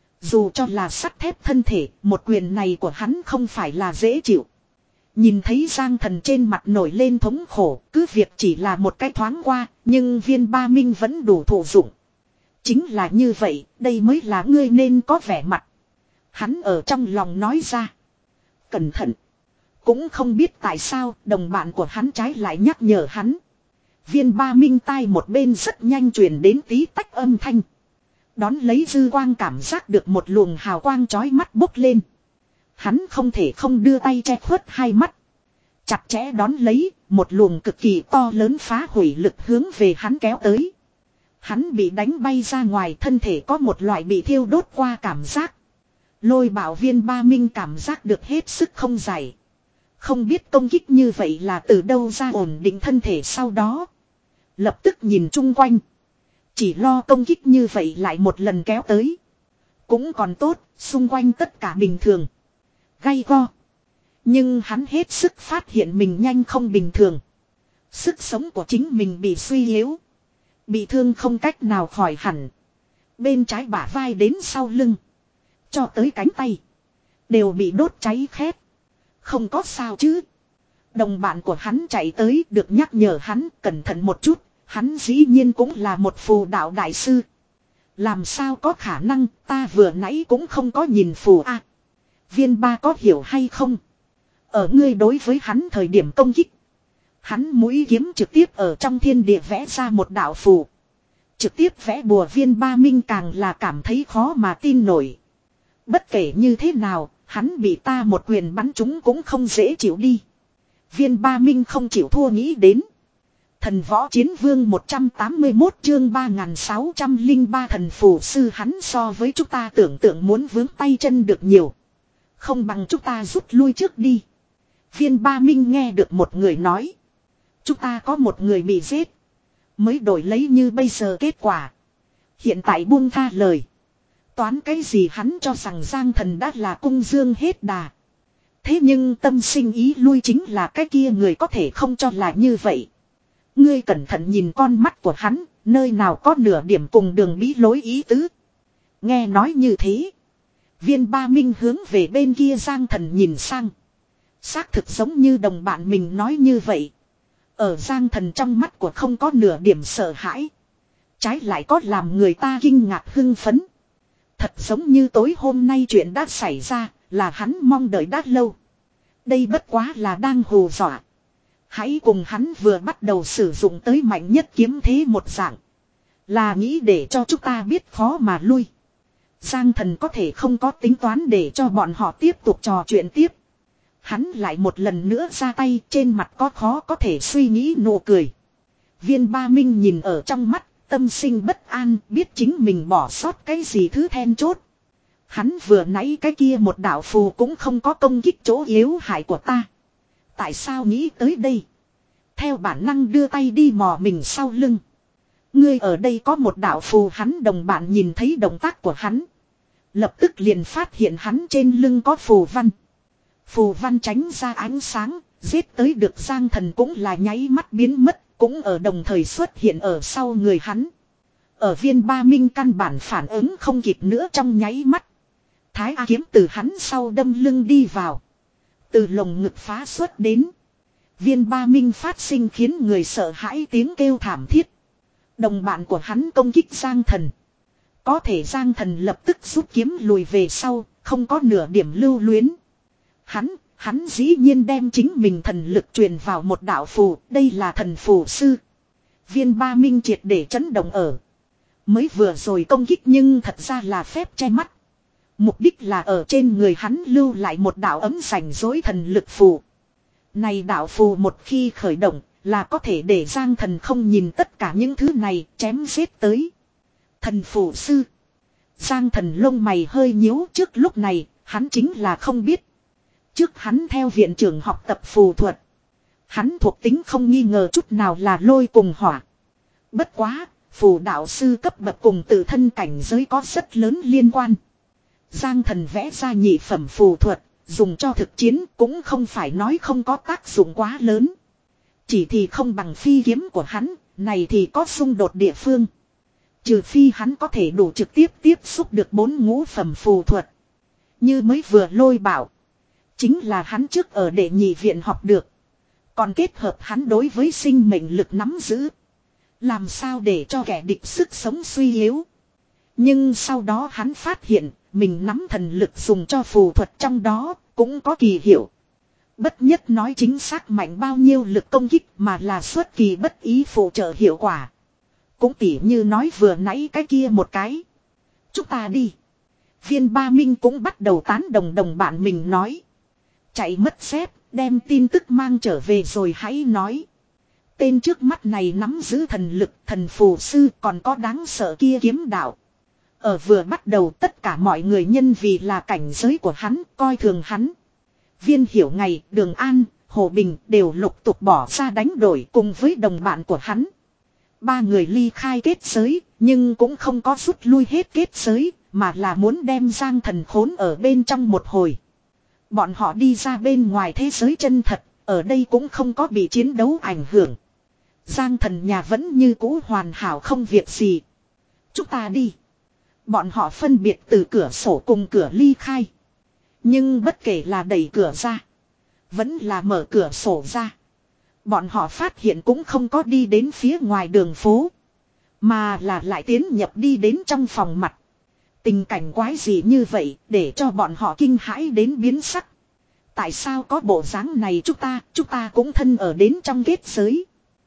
Dù cho là sắt thép thân thể, một quyền này của hắn không phải là dễ chịu. Nhìn thấy Giang Thần trên mặt nổi lên thống khổ, cứ việc chỉ là một cái thoáng qua, nhưng Viên Ba Minh vẫn đủ thụ dụng. Chính là như vậy, đây mới là ngươi nên có vẻ mặt. Hắn ở trong lòng nói ra. Cẩn thận. Cũng không biết tại sao đồng bạn của hắn trái lại nhắc nhở hắn. Viên Ba Minh tai một bên rất nhanh truyền đến tí tách âm thanh. Đón lấy dư quang cảm giác được một luồng hào quang chói mắt bốc lên. Hắn không thể không đưa tay che khuất hai mắt. Chặt chẽ đón lấy, một luồng cực kỳ to lớn phá hủy lực hướng về hắn kéo tới. Hắn bị đánh bay ra ngoài, thân thể có một loại bị thiêu đốt qua cảm giác. Lôi bảo viên ba minh cảm giác được hết sức không giải. Không biết công kích như vậy là từ đâu ra, ổn định thân thể sau đó. Lập tức nhìn chung quanh. Chỉ lo công kích như vậy lại một lần kéo tới. Cũng còn tốt, xung quanh tất cả bình thường. Gay go. Nhưng hắn hết sức phát hiện mình nhanh không bình thường. Sức sống của chính mình bị suy yếu. Bị thương không cách nào khỏi hẳn. Bên trái bả vai đến sau lưng. Cho tới cánh tay. Đều bị đốt cháy khét. Không có sao chứ. Đồng bạn của hắn chạy tới được nhắc nhở hắn cẩn thận một chút. Hắn dĩ nhiên cũng là một phù đạo đại sư. Làm sao có khả năng, ta vừa nãy cũng không có nhìn phù a. À, viên ba có hiểu hay không? Ở ngươi đối với hắn thời điểm công kích. Hắn mũi kiếm trực tiếp ở trong thiên địa vẽ ra một đạo phù. Trực tiếp vẽ bùa, viên ba minh càng là cảm thấy khó mà tin nổi. Bất kể như thế nào, hắn bị ta một quyền bắn trúng cũng không dễ chịu đi. Viên ba minh không chịu thua nghĩ đến. Thần võ chiến vương một trăm tám mươi mốt chương ba nghìn sáu trăm lẻ ba thần phù sư, hắn so với chúng ta tưởng tượng muốn vướng tay chân được nhiều. Không bằng chúng ta rút lui trước đi. Viên ba minh nghe được một người nói. Chúng ta có một người bị giết. Mới đổi lấy như bây giờ kết quả. Hiện tại buông tha lời. Toán cái gì, hắn cho rằng Giang Thần đã là cung dương hết đà. Thế nhưng tâm sinh ý lui chính là cái kia người có thể không cho là như vậy. Ngươi cẩn thận nhìn con mắt của hắn, nơi nào có nửa điểm cùng đường bí lối ý tứ. Nghe nói như thế. Viên ba minh hướng về bên kia Giang Thần nhìn sang. Xác thực giống như đồng bạn mình nói như vậy. Ở Giang Thần trong mắt của không có nửa điểm sợ hãi. Trái lại có làm người ta kinh ngạc hưng phấn. Thật giống như tối hôm nay chuyện đã xảy ra, là hắn mong đợi đã lâu. Đây bất quá là đang hù dọa. Hãy cùng hắn vừa bắt đầu sử dụng tới mạnh nhất kiếm thế một dạng. Là nghĩ để cho chúng ta biết khó mà lui. Giang Thần có thể không có tính toán để cho bọn họ tiếp tục trò chuyện tiếp. Hắn lại một lần nữa ra tay, trên mặt có khó có thể suy nghĩ nụ cười. Viên ba minh nhìn ở trong mắt, tâm sinh bất an, biết chính mình bỏ sót cái gì thứ then chốt. Hắn vừa nãy cái kia một đạo phù cũng không có công kích chỗ yếu hại của ta. Tại sao nghĩ tới đây? Theo bản năng đưa tay đi mò mình sau lưng. Ngươi ở đây có một đạo phù, hắn đồng bạn nhìn thấy động tác của hắn. Lập tức liền phát hiện hắn trên lưng có phù văn. Phù văn tránh ra ánh sáng, giết tới được Giang Thần cũng là nháy mắt biến mất, cũng ở đồng thời xuất hiện ở sau người hắn. Ở viên ba minh căn bản phản ứng không kịp nữa, trong nháy mắt. Thái A kiếm từ hắn sau đâm lưng đi vào. Từ lồng ngực phá xuất đến. Viên ba minh phát sinh khiến người sợ hãi tiếng kêu thảm thiết. Đồng bạn của hắn công kích Giang Thần. Có thể Giang Thần lập tức rút kiếm lùi về sau, không có nửa điểm lưu luyến. Hắn, hắn dĩ nhiên đem chính mình thần lực truyền vào một đạo phù, đây là thần phù sư. Viên ba minh triệt để chấn động ở. Mới vừa rồi công kích nhưng thật ra là phép che mắt. Mục đích là ở trên người hắn lưu lại một đạo ấm rảnh rối thần lực phù. Này đạo phù một khi khởi động là có thể để Giang Thần không nhìn tất cả những thứ này, chém giết tới. Thần phù sư. Giang Thần lông mày hơi nhíu, trước lúc này hắn chính là không biết. Trước hắn theo viện trưởng học tập phù thuật. Hắn thuộc tính không nghi ngờ chút nào là lôi cùng hỏa. Bất quá, phù đạo sư cấp bậc cùng tự thân cảnh giới có rất lớn liên quan. Giang Thần vẽ ra nhị phẩm phù thuật, dùng cho thực chiến cũng không phải nói không có tác dụng quá lớn. Chỉ thì không bằng phi kiếm của hắn, này thì có xung đột địa phương. Trừ phi hắn có thể đủ trực tiếp tiếp xúc được bốn ngũ phẩm phù thuật. Như mới vừa lôi bảo. Chính là hắn trước ở đệ nhị viện học được. Còn kết hợp hắn đối với sinh mệnh lực nắm giữ. Làm sao để cho kẻ địch sức sống suy yếu. Nhưng sau đó hắn phát hiện mình nắm thần lực dùng cho phù thuật trong đó cũng có kỳ hiệu. Bất nhất nói chính xác mạnh bao nhiêu lực công kích mà là xuất kỳ bất ý phụ trợ hiệu quả. Cũng tỉ như nói vừa nãy cái kia một cái. Chúng ta đi. Viên Ba Minh cũng bắt đầu tán đồng đồng bạn mình nói. Chạy mất dép, đem tin tức mang trở về rồi hãy nói. Tên trước mắt này nắm giữ thần lực, thần phù sư, còn có đáng sợ kia kiếm đạo. Ở vừa bắt đầu tất cả mọi người nhân vì là cảnh giới của hắn, coi thường hắn. Viên Hiểu Ngày, Đường An, Hồ Bình đều lục tục bỏ ra đánh đổi cùng với đồng bạn của hắn. Ba người ly khai kết giới, nhưng cũng không có rút lui hết kết giới, mà là muốn đem Giang Thần khốn ở bên trong một hồi. Bọn họ đi ra bên ngoài thế giới chân thật, ở đây cũng không có bị chiến đấu ảnh hưởng. Giang Thần nhà vẫn như cũ hoàn hảo không việc gì. Chúng ta đi. Bọn họ phân biệt từ cửa sổ cùng cửa ly khai. Nhưng bất kể là đẩy cửa ra, vẫn là mở cửa sổ ra, bọn họ phát hiện cũng không có đi đến phía ngoài đường phố, mà là lại tiến nhập đi đến trong phòng mặt. Tình cảnh quái gì như vậy để cho bọn họ kinh hãi đến biến sắc. Tại sao có bộ dáng này chúng ta, chúng ta cũng thân ở đến trong kết giới.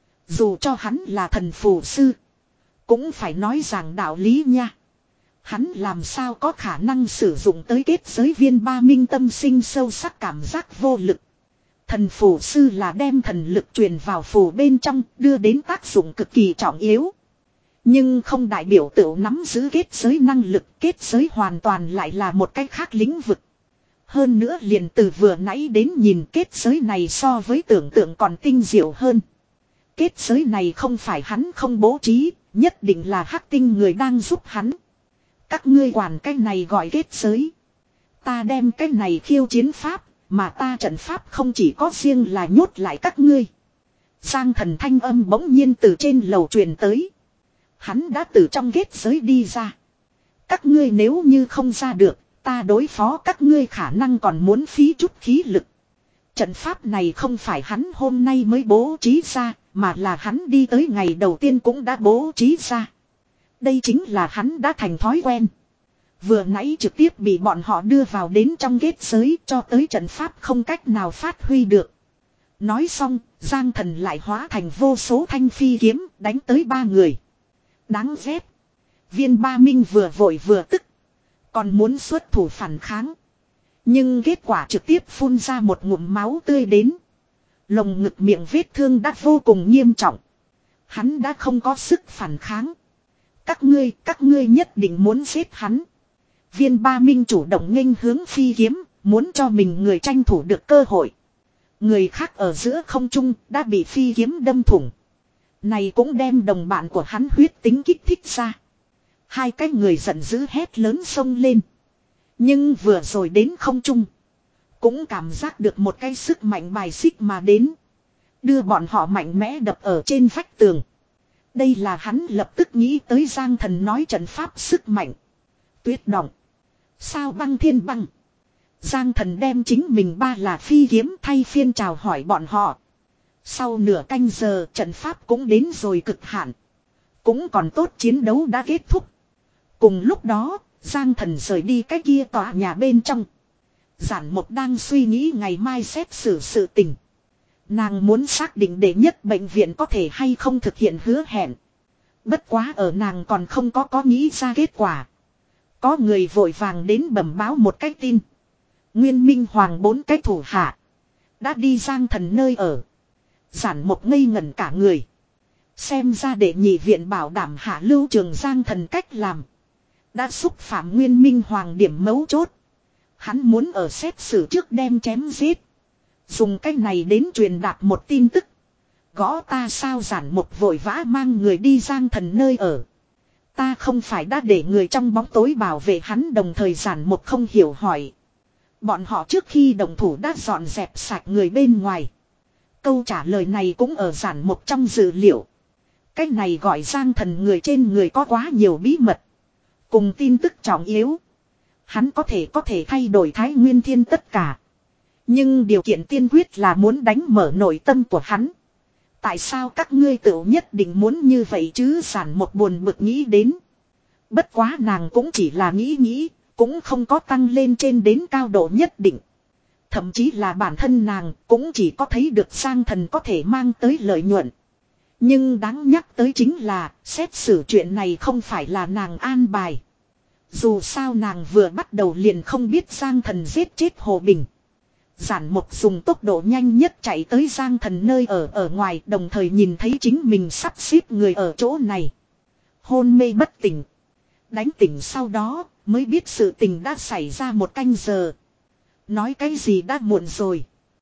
Dù cho hắn là thần phù sư, cũng phải nói rằng đạo lý nha. Hắn làm sao có khả năng sử dụng tới kết giới. Viên Ba Minh tâm sinh sâu sắc cảm giác vô lực. Thần phù sư là đem thần lực truyền vào phù bên trong, đưa đến tác dụng cực kỳ trọng yếu. Nhưng không đại biểu tự nắm giữ kết giới năng lực, kết giới hoàn toàn lại là một cái khác lĩnh vực. Hơn nữa liền từ vừa nãy đến nhìn kết giới này so với tưởng tượng còn tinh diệu hơn. Kết giới này không phải hắn không bố trí, nhất định là hắc tinh người đang giúp hắn. Các ngươi quản cái này gọi kết giới. Ta đem cái này khiêu chiến pháp, mà ta trận pháp không chỉ có riêng là nhốt lại các ngươi. Giang Thần thanh âm bỗng nhiên từ trên lầu truyền tới. Hắn đã từ trong kết giới đi ra. Các ngươi nếu như không ra được, ta đối phó các ngươi khả năng còn muốn phí chút khí lực. Trận pháp này không phải hắn hôm nay mới bố trí ra, mà là hắn đi tới ngày đầu tiên cũng đã bố trí ra. Đây chính là hắn đã thành thói quen. Vừa nãy trực tiếp bị bọn họ đưa vào đến trong kết giới, cho tới trận pháp không cách nào phát huy được. Nói xong, Giang Thần lại hóa thành vô số thanh phi kiếm đánh tới ba người. Đáng ghét. Viên Ba Minh vừa vội vừa tức, còn muốn xuất thủ phản kháng. Nhưng kết quả trực tiếp phun ra một ngụm máu tươi đến. Lồng ngực miệng vết thương đã vô cùng nghiêm trọng. Hắn đã không có sức phản kháng. Các ngươi, các ngươi nhất định muốn giết hắn. Viên Ba Minh chủ động nghênh hướng phi kiếm, muốn cho mình người tranh thủ được cơ hội. Người khác ở giữa không trung đã bị phi kiếm đâm thủng. Này cũng đem đồng bạn của hắn huyết tính kích thích ra. Hai cái người giận dữ hét lớn xông lên. Nhưng vừa rồi đến không trung, cũng cảm giác được một cái sức mạnh bài xích mà đến. Đưa bọn họ mạnh mẽ đập ở trên vách tường. Đây là hắn lập tức nghĩ tới Giang Thần nói trận pháp sức mạnh. Tuyết động. Sao băng thiên băng. Giang Thần đem chính mình ba là phi kiếm thay phiên chào hỏi bọn họ. Sau nửa canh giờ trận pháp cũng đến rồi cực hạn. Cũng còn tốt chiến đấu đã kết thúc. Cùng lúc đó, Giang Thần rời đi cái kia tòa nhà bên trong. Giản Mộc đang suy nghĩ ngày mai xét xử sự tình. Nàng muốn xác định đệ nhất bệnh viện có thể hay không thực hiện hứa hẹn. Bất quá ở nàng còn không có có nghĩ ra kết quả. Có người vội vàng đến bẩm báo một cái tin. Nguyên Minh Hoàng bốn cái thủ hạ đã đi Giang Thần nơi ở. Giản Mộc ngây ngẩn cả người. Xem ra đệ nhị viện bảo đảm hạ lưu trường Giang Thần cách làm đã xúc phạm Nguyên Minh Hoàng điểm mấu chốt. Hắn muốn ở xét xử trước đem chém giết. Dùng cách này đến truyền đạt một tin tức. Gõ ta sao? Giản Mộc vội vã mang người đi Giang Thần nơi ở. Ta không phải đã để người trong bóng tối bảo vệ hắn. Đồng thời Giản Mộc không hiểu hỏi. Bọn họ trước khi đồng thủ đã dọn dẹp sạch người bên ngoài. Câu trả lời này cũng ở Giản Mộc trong dự liệu. Cái này gọi Giang Thần người trên người có quá nhiều bí mật. Cùng tin tức trọng yếu. Hắn có thể có thể thay đổi Thái Nguyên Thiên tất cả. Nhưng điều kiện tiên quyết là muốn đánh mở nội tâm của hắn. Tại sao các ngươi tự nhất định muốn như vậy chứ? Giản Mộc buồn bực nghĩ đến. Bất quá nàng cũng chỉ là nghĩ nghĩ, cũng không có tăng lên trên đến cao độ nhất định. Thậm chí là bản thân nàng cũng chỉ có thấy được Giang Thần có thể mang tới lợi nhuận. Nhưng đáng nhắc tới chính là xét xử chuyện này không phải là nàng an bài. Dù sao nàng vừa bắt đầu liền không biết Giang Thần giết chết Hồ Bình. Giản Mộc dùng tốc độ nhanh nhất chạy tới Giang Thần nơi ở ở ngoài, đồng thời nhìn thấy chính mình sắp xếp người ở chỗ này. Hôn mê bất tỉnh. Đánh tỉnh sau đó mới biết sự tình đã xảy ra một canh giờ. Nói cái gì đã muộn rồi.